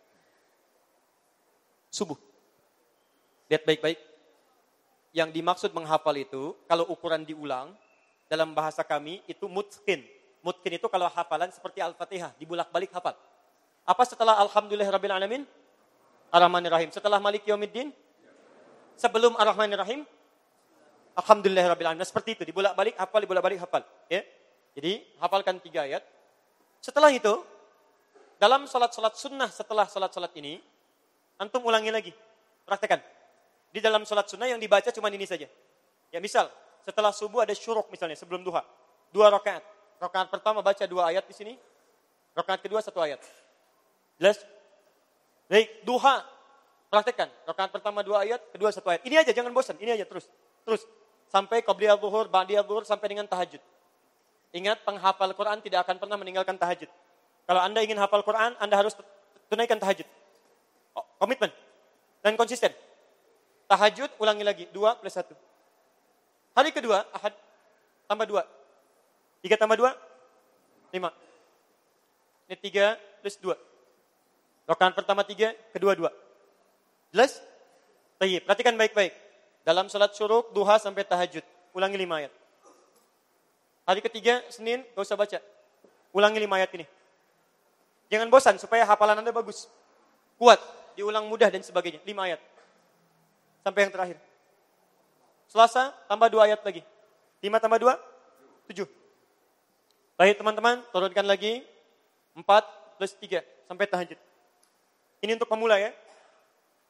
Subuh. Lihat baik-baik. Yang dimaksud menghafal itu, kalau ukuran diulang, dalam bahasa kami itu mutqin. Mutqin itu kalau hafalan seperti Al-Fatihah, dibulak-balik hafal. Apa setelah Alhamdulillahirrabbilalamin? Ar-Rahmanir-Rahim. Setelah Malik Yaumiddin? Sebelum Ar-Rahmanir-Rahim? Alhamdulillahirrabbilalamin. Nah, seperti itu, dibulak-balik hafal, dibulak-balik hafal. Ya? Jadi, hafalkan tiga ayat. Setelah itu, dalam salat-salat sunnah setelah salat-salat ini, antum ulangi lagi, praktekan. Di dalam salat sunnah yang dibaca cuma ini saja. Ya misal, setelah subuh ada syuruk misalnya, sebelum duha. Dua rakaat. Rakaat pertama baca dua ayat di sini. Rakaat kedua satu ayat. Jelas? Baik, duha. Praktekan. Rakaat pertama dua ayat, kedua satu ayat. Ini aja, jangan bosan. Ini aja terus. Terus. Sampai qabliyah zuhur, ba'diyah zuhur, sampai dengan tahajud. Ingat, penghafal Quran tidak akan pernah meninggalkan tahajud. Kalau Anda ingin hafal Quran, Anda harus tunaikan tahajud. Oh, komitmen. Dan konsisten. Tahajud, ulangi lagi. Dua plus satu. Hari kedua, ahad. Tambah dua. Tiga tambah dua. Lima. Ini tiga plus dua. Rakaat pertama tiga, kedua dua. Jelas? Baik, perhatikan baik-baik. Dalam salat syuruk, duha sampai tahajud. Ulangi lima ayat. Hari ketiga, Senin, gak usah baca. Ulangi lima ayat ini. Jangan bosan, supaya hafalan Anda bagus. Kuat, diulang mudah dan sebagainya. Lima ayat. Sampai yang terakhir. Selasa, tambah dua ayat lagi. Lima tambah dua, tujuh. Baik teman-teman, turunkan lagi. Empat plus tiga, sampai tahajud. Ini untuk pemula ya.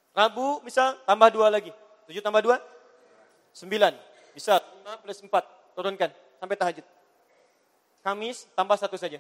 Rabu, misal, tambah dua lagi. Tujuh tambah dua, sembilan. Bisa, lima plus empat. turunkan sampai tahajud. Kamis tambah satu saja.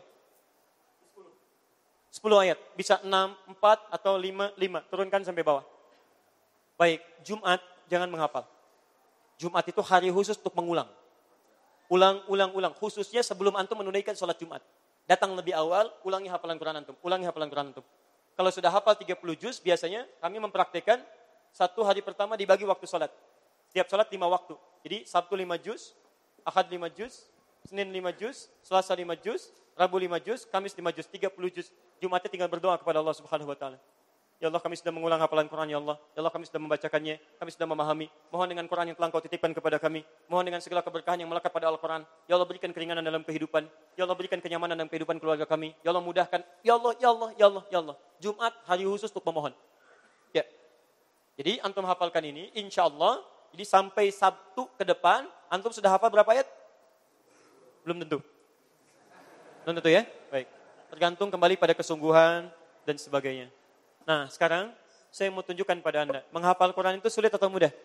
sepuluh ayat. Bisa enam, empat atau lima, lima. Turunkan sampai bawah. Baik, Jumat jangan menghafal. Jumat itu hari khusus untuk mengulang. Ulang, ulang, ulang. Khususnya sebelum antum menunaikan sholat Jumat. Datang lebih awal, ulangi hafalan Quran antum. Ulangi hafalan Quran antum. Kalau sudah hafal tiga puluh juz, biasanya kami mempraktekkan satu hari pertama dibagi waktu sholat. Setiap sholat lima waktu. Jadi Sabtu lima juz, Ahad lima juz, Senin lima juz, Selasa lima juz, Rabu lima juz, Kamis lima juz, tiga puluh juz. Jumatnya tinggal berdoa kepada Allah Subhanahu wa taala. Ya Allah, kami sudah mengulang hafalan Quran, ya Allah. Ya Allah, kami sudah membacakannya, kami sudah memahami. Mohon dengan Quran yang telah Kau titipkan kepada kami. Mohon dengan segala keberkahan yang melekat pada Al-Quran. Ya Allah, berikan keringanan dalam kehidupan. Ya Allah, berikan kenyamanan dalam kehidupan keluarga kami. Ya Allah, mudahkan. Ya Allah, ya Allah, ya Allah, ya Allah. Jumat, hari khusus untuk memohon. Ya. Jadi, antum hafalkan ini, insya Allah. Jadi, sampai Sabtu ke depan, antum sudah hafal berapa ayat? Belum tentu. Belum tentu ya? Baik. Tergantung kembali pada kesungguhan dan sebagainya. Nah, sekarang saya mau tunjukkan pada Anda. Menghafal Quran itu sulit atau mudah?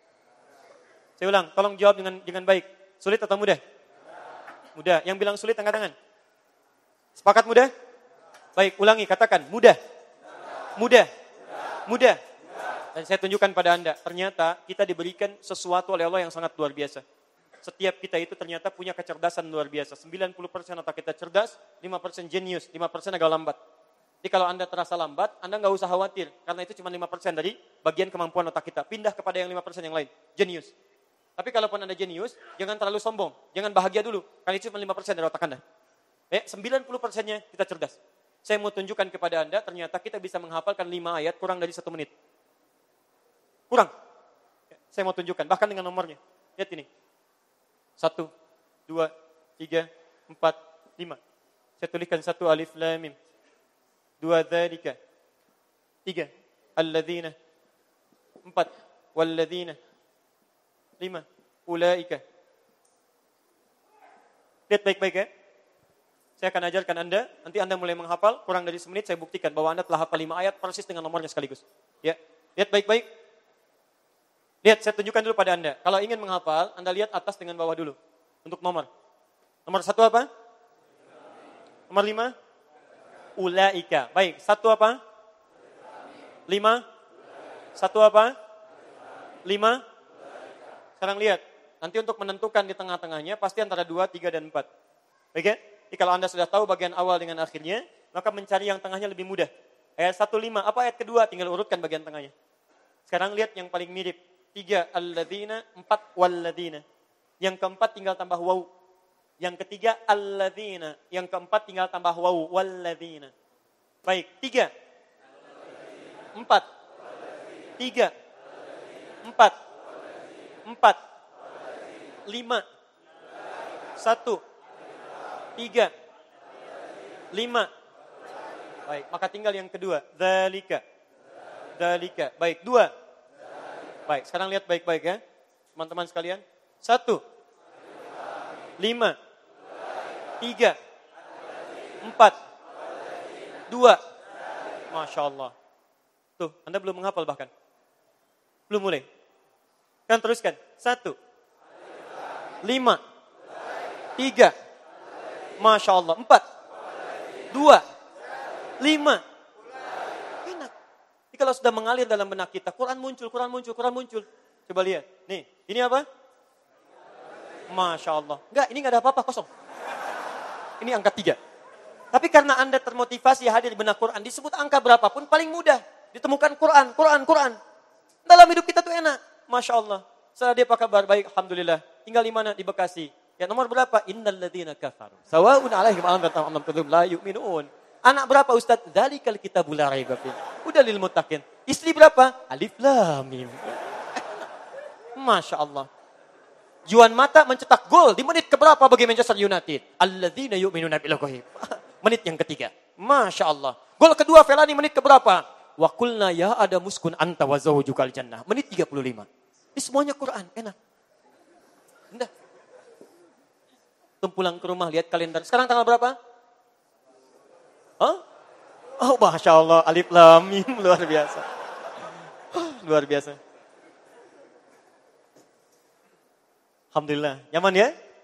Saya ulang, tolong jawab dengan dengan baik. Sulit atau mudah? Mudah. Yang bilang sulit angkat tangan. Sepakat mudah? Baik, ulangi, katakan. Mudah. Mudah. Mudah. Dan saya tunjukkan pada Anda. Ternyata kita diberikan sesuatu oleh Allah yang sangat luar biasa. Setiap kita itu ternyata punya kecerdasan luar biasa. sembilan puluh persen otak kita cerdas, lima persen jenius, lima persen agak lambat. Jadi kalau Anda terasa lambat, Anda nggak usah khawatir. Karena itu cuma lima persen dari bagian kemampuan otak kita. Pindah kepada yang lima persen yang lain. Jenius. Tapi kalaupun Anda jenius, jangan terlalu sombong. Jangan bahagia dulu. Karena itu cuma lima persen dari otak Anda. Eh, sembilan puluh persennya kita cerdas. Saya mau tunjukkan kepada Anda, ternyata kita bisa menghafalkan lima ayat kurang dari satu menit. Kurang. Saya mau tunjukkan, bahkan dengan nomornya. Lihat ini. Satu, dua, tiga, empat, lima. Saya tuliskan satu alif lam mim. Dua dzalika. Tiga. Alladzina. Empat. Walladzina. Lima. Ulaika. Lihat baik-baik ya. Saya akan ajarkan Anda. Nanti Anda mulai menghafal. Kurang dari semenit saya buktikan bahwa Anda telah hafal lima ayat persis dengan nomornya sekaligus. Ya. Lihat baik-baik. Lihat, saya tunjukkan dulu pada Anda. Kalau ingin menghafal, Anda lihat atas dengan bawah dulu. Untuk nomor. Nomor satu apa? Nomor lima? Ulaika. Baik, satu apa? Lima? Satu apa? Lima? Sekarang lihat. Nanti untuk menentukan di tengah-tengahnya, pasti antara dua, tiga, dan empat. Baik ya? Jadi kalau Anda sudah tahu bagian awal dengan akhirnya, maka mencari yang tengahnya lebih mudah. Ayat satu, lima. Apa ayat kedua? Tinggal urutkan bagian tengahnya. Sekarang lihat yang paling mirip. Tiga, alladzina. Empat, walladzina. Yang keempat tinggal tambah waw. Yang ketiga, alladzina. Yang keempat tinggal tambah waw. Walladzina. Baik, tiga. Empat. Tiga. Empat. Empat. Lima. Satu. Tiga. Lima. Baik, maka tinggal yang kedua. Dzalika. Dzalika. Baik, dua. Baik, sekarang lihat baik-baik ya. Teman-teman sekalian. Satu. Lima. Tiga. Empat. Dua. Masya Allah. Tuh, Anda belum menghafal bahkan. Belum mulai. Kan teruskan. Satu. Lima. Tiga. Masya Allah. Empat. Dua. Lima. Enak. Jadi kalau sudah mengalir dalam benak kita, Quran muncul, Quran muncul, Quran muncul. Coba lihat. Nih, ini apa? Masya Allah. Enggak, ini enggak ada apa-apa, kosong. Ini angka tiga. Tapi karena Anda termotivasi hadir di benak Quran, disebut angka berapapun paling mudah. Ditemukan Quran, Quran, Quran. Dalam hidup kita tuh enak. Masya Allah. Setelah dia apa kabar? Baik, Alhamdulillah. Tinggal di mana? Di Bekasi. Ya nomor berapa? Innal ladzina kafaru. Sawa'un alaihim anzartahum am lam tunzirhum la yu'minun. Anak berapa Ustaz? Dzalikal kitabul la raiba fihi. Udah lil muttaqin. Istri berapa? Alif lam mim. Masya Allah. Juan Mata mencetak gol di menit keberapa bagi Manchester United? Alladzina yu'minuna bil ghaib. Menit yang ketiga. Masya Allah. Gol kedua Fellaini menit keberapa? Wa qulna ya ada muskun anta wa zawjukal jannah. Menit tiga puluh lima. Ini semuanya Quran, enak. Udah. Tum pulang ke rumah lihat kalender. Sekarang tanggal berapa? Hah? Oh, Masya Allah, alif lam mim luar biasa. Luar biasa. Alhamdulillah. Nyaman ya?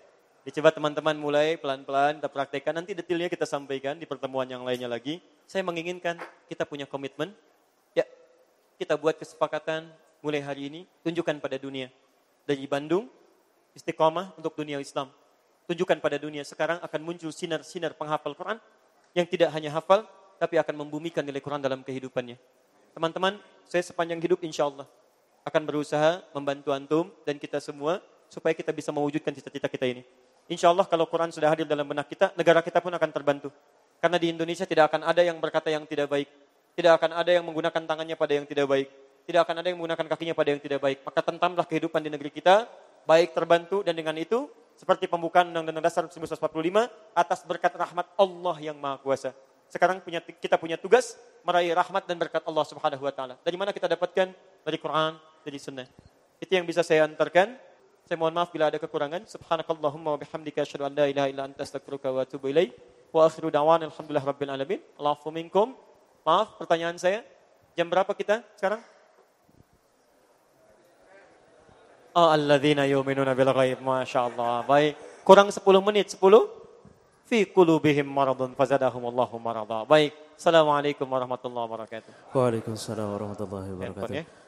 Dicoba teman-teman mulai pelan-pelan kita praktekkan. Nanti detailnya kita sampaikan di pertemuan yang lainnya lagi. Saya menginginkan kita punya komitmen. Ya, kita buat kesepakatan mulai hari ini. Tunjukkan pada dunia. Dari Bandung, istiqomah untuk dunia Islam. Tunjukkan pada dunia sekarang akan muncul sinar-sinar penghafal Quran. Yang tidak hanya hafal, tapi akan membumikan nilai Quran dalam kehidupannya. Teman-teman, saya sepanjang hidup insya Allah akan berusaha membantu antum dan kita semua supaya kita bisa mewujudkan cita-cita kita ini. Insya Allah kalau Quran sudah hadir dalam benak kita, negara kita pun akan terbantu. Karena di Indonesia tidak akan ada yang berkata yang tidak baik. Tidak akan ada yang menggunakan tangannya pada yang tidak baik. Tidak akan ada yang menggunakan kakinya pada yang tidak baik. Maka tentamlah kehidupan di negeri kita, baik terbantu dan dengan itu, seperti pembukaan Undang-Undang Dasar seribu sembilan ratus empat puluh lima, atas berkat rahmat Allah yang Maha Kuasa. Sekarang punya, kita punya tugas meraih rahmat dan berkat Allah Subhanahu Wa Taala. Dari mana kita dapatkan? Dari Quran, dari Sunnah. Itu yang bisa saya antarkan. Saya mohon maaf bila ada kekurangan. Subhanakallahumma wa bihamdika asyhadu an la ilaha illa anta astaghfiruka wa atubu ilaik. Wa akhiru da'wana alhamdulillah rabbil alamin. Allahu minkum. Maaf, pertanyaan saya. Jam berapa kita sekarang? Oh, alladzina yu'minuna bil ghaib. Masyaallah. Baik. Kurang sepuluh menit. sepuluh? Fi qulubihim maradun fazadahumullahu marada. Baik. Assalamualaikum warahmatullahi wabarakatuh. Waalaikumsalam warahmatullahi wabarakatuh. Handphone, ya.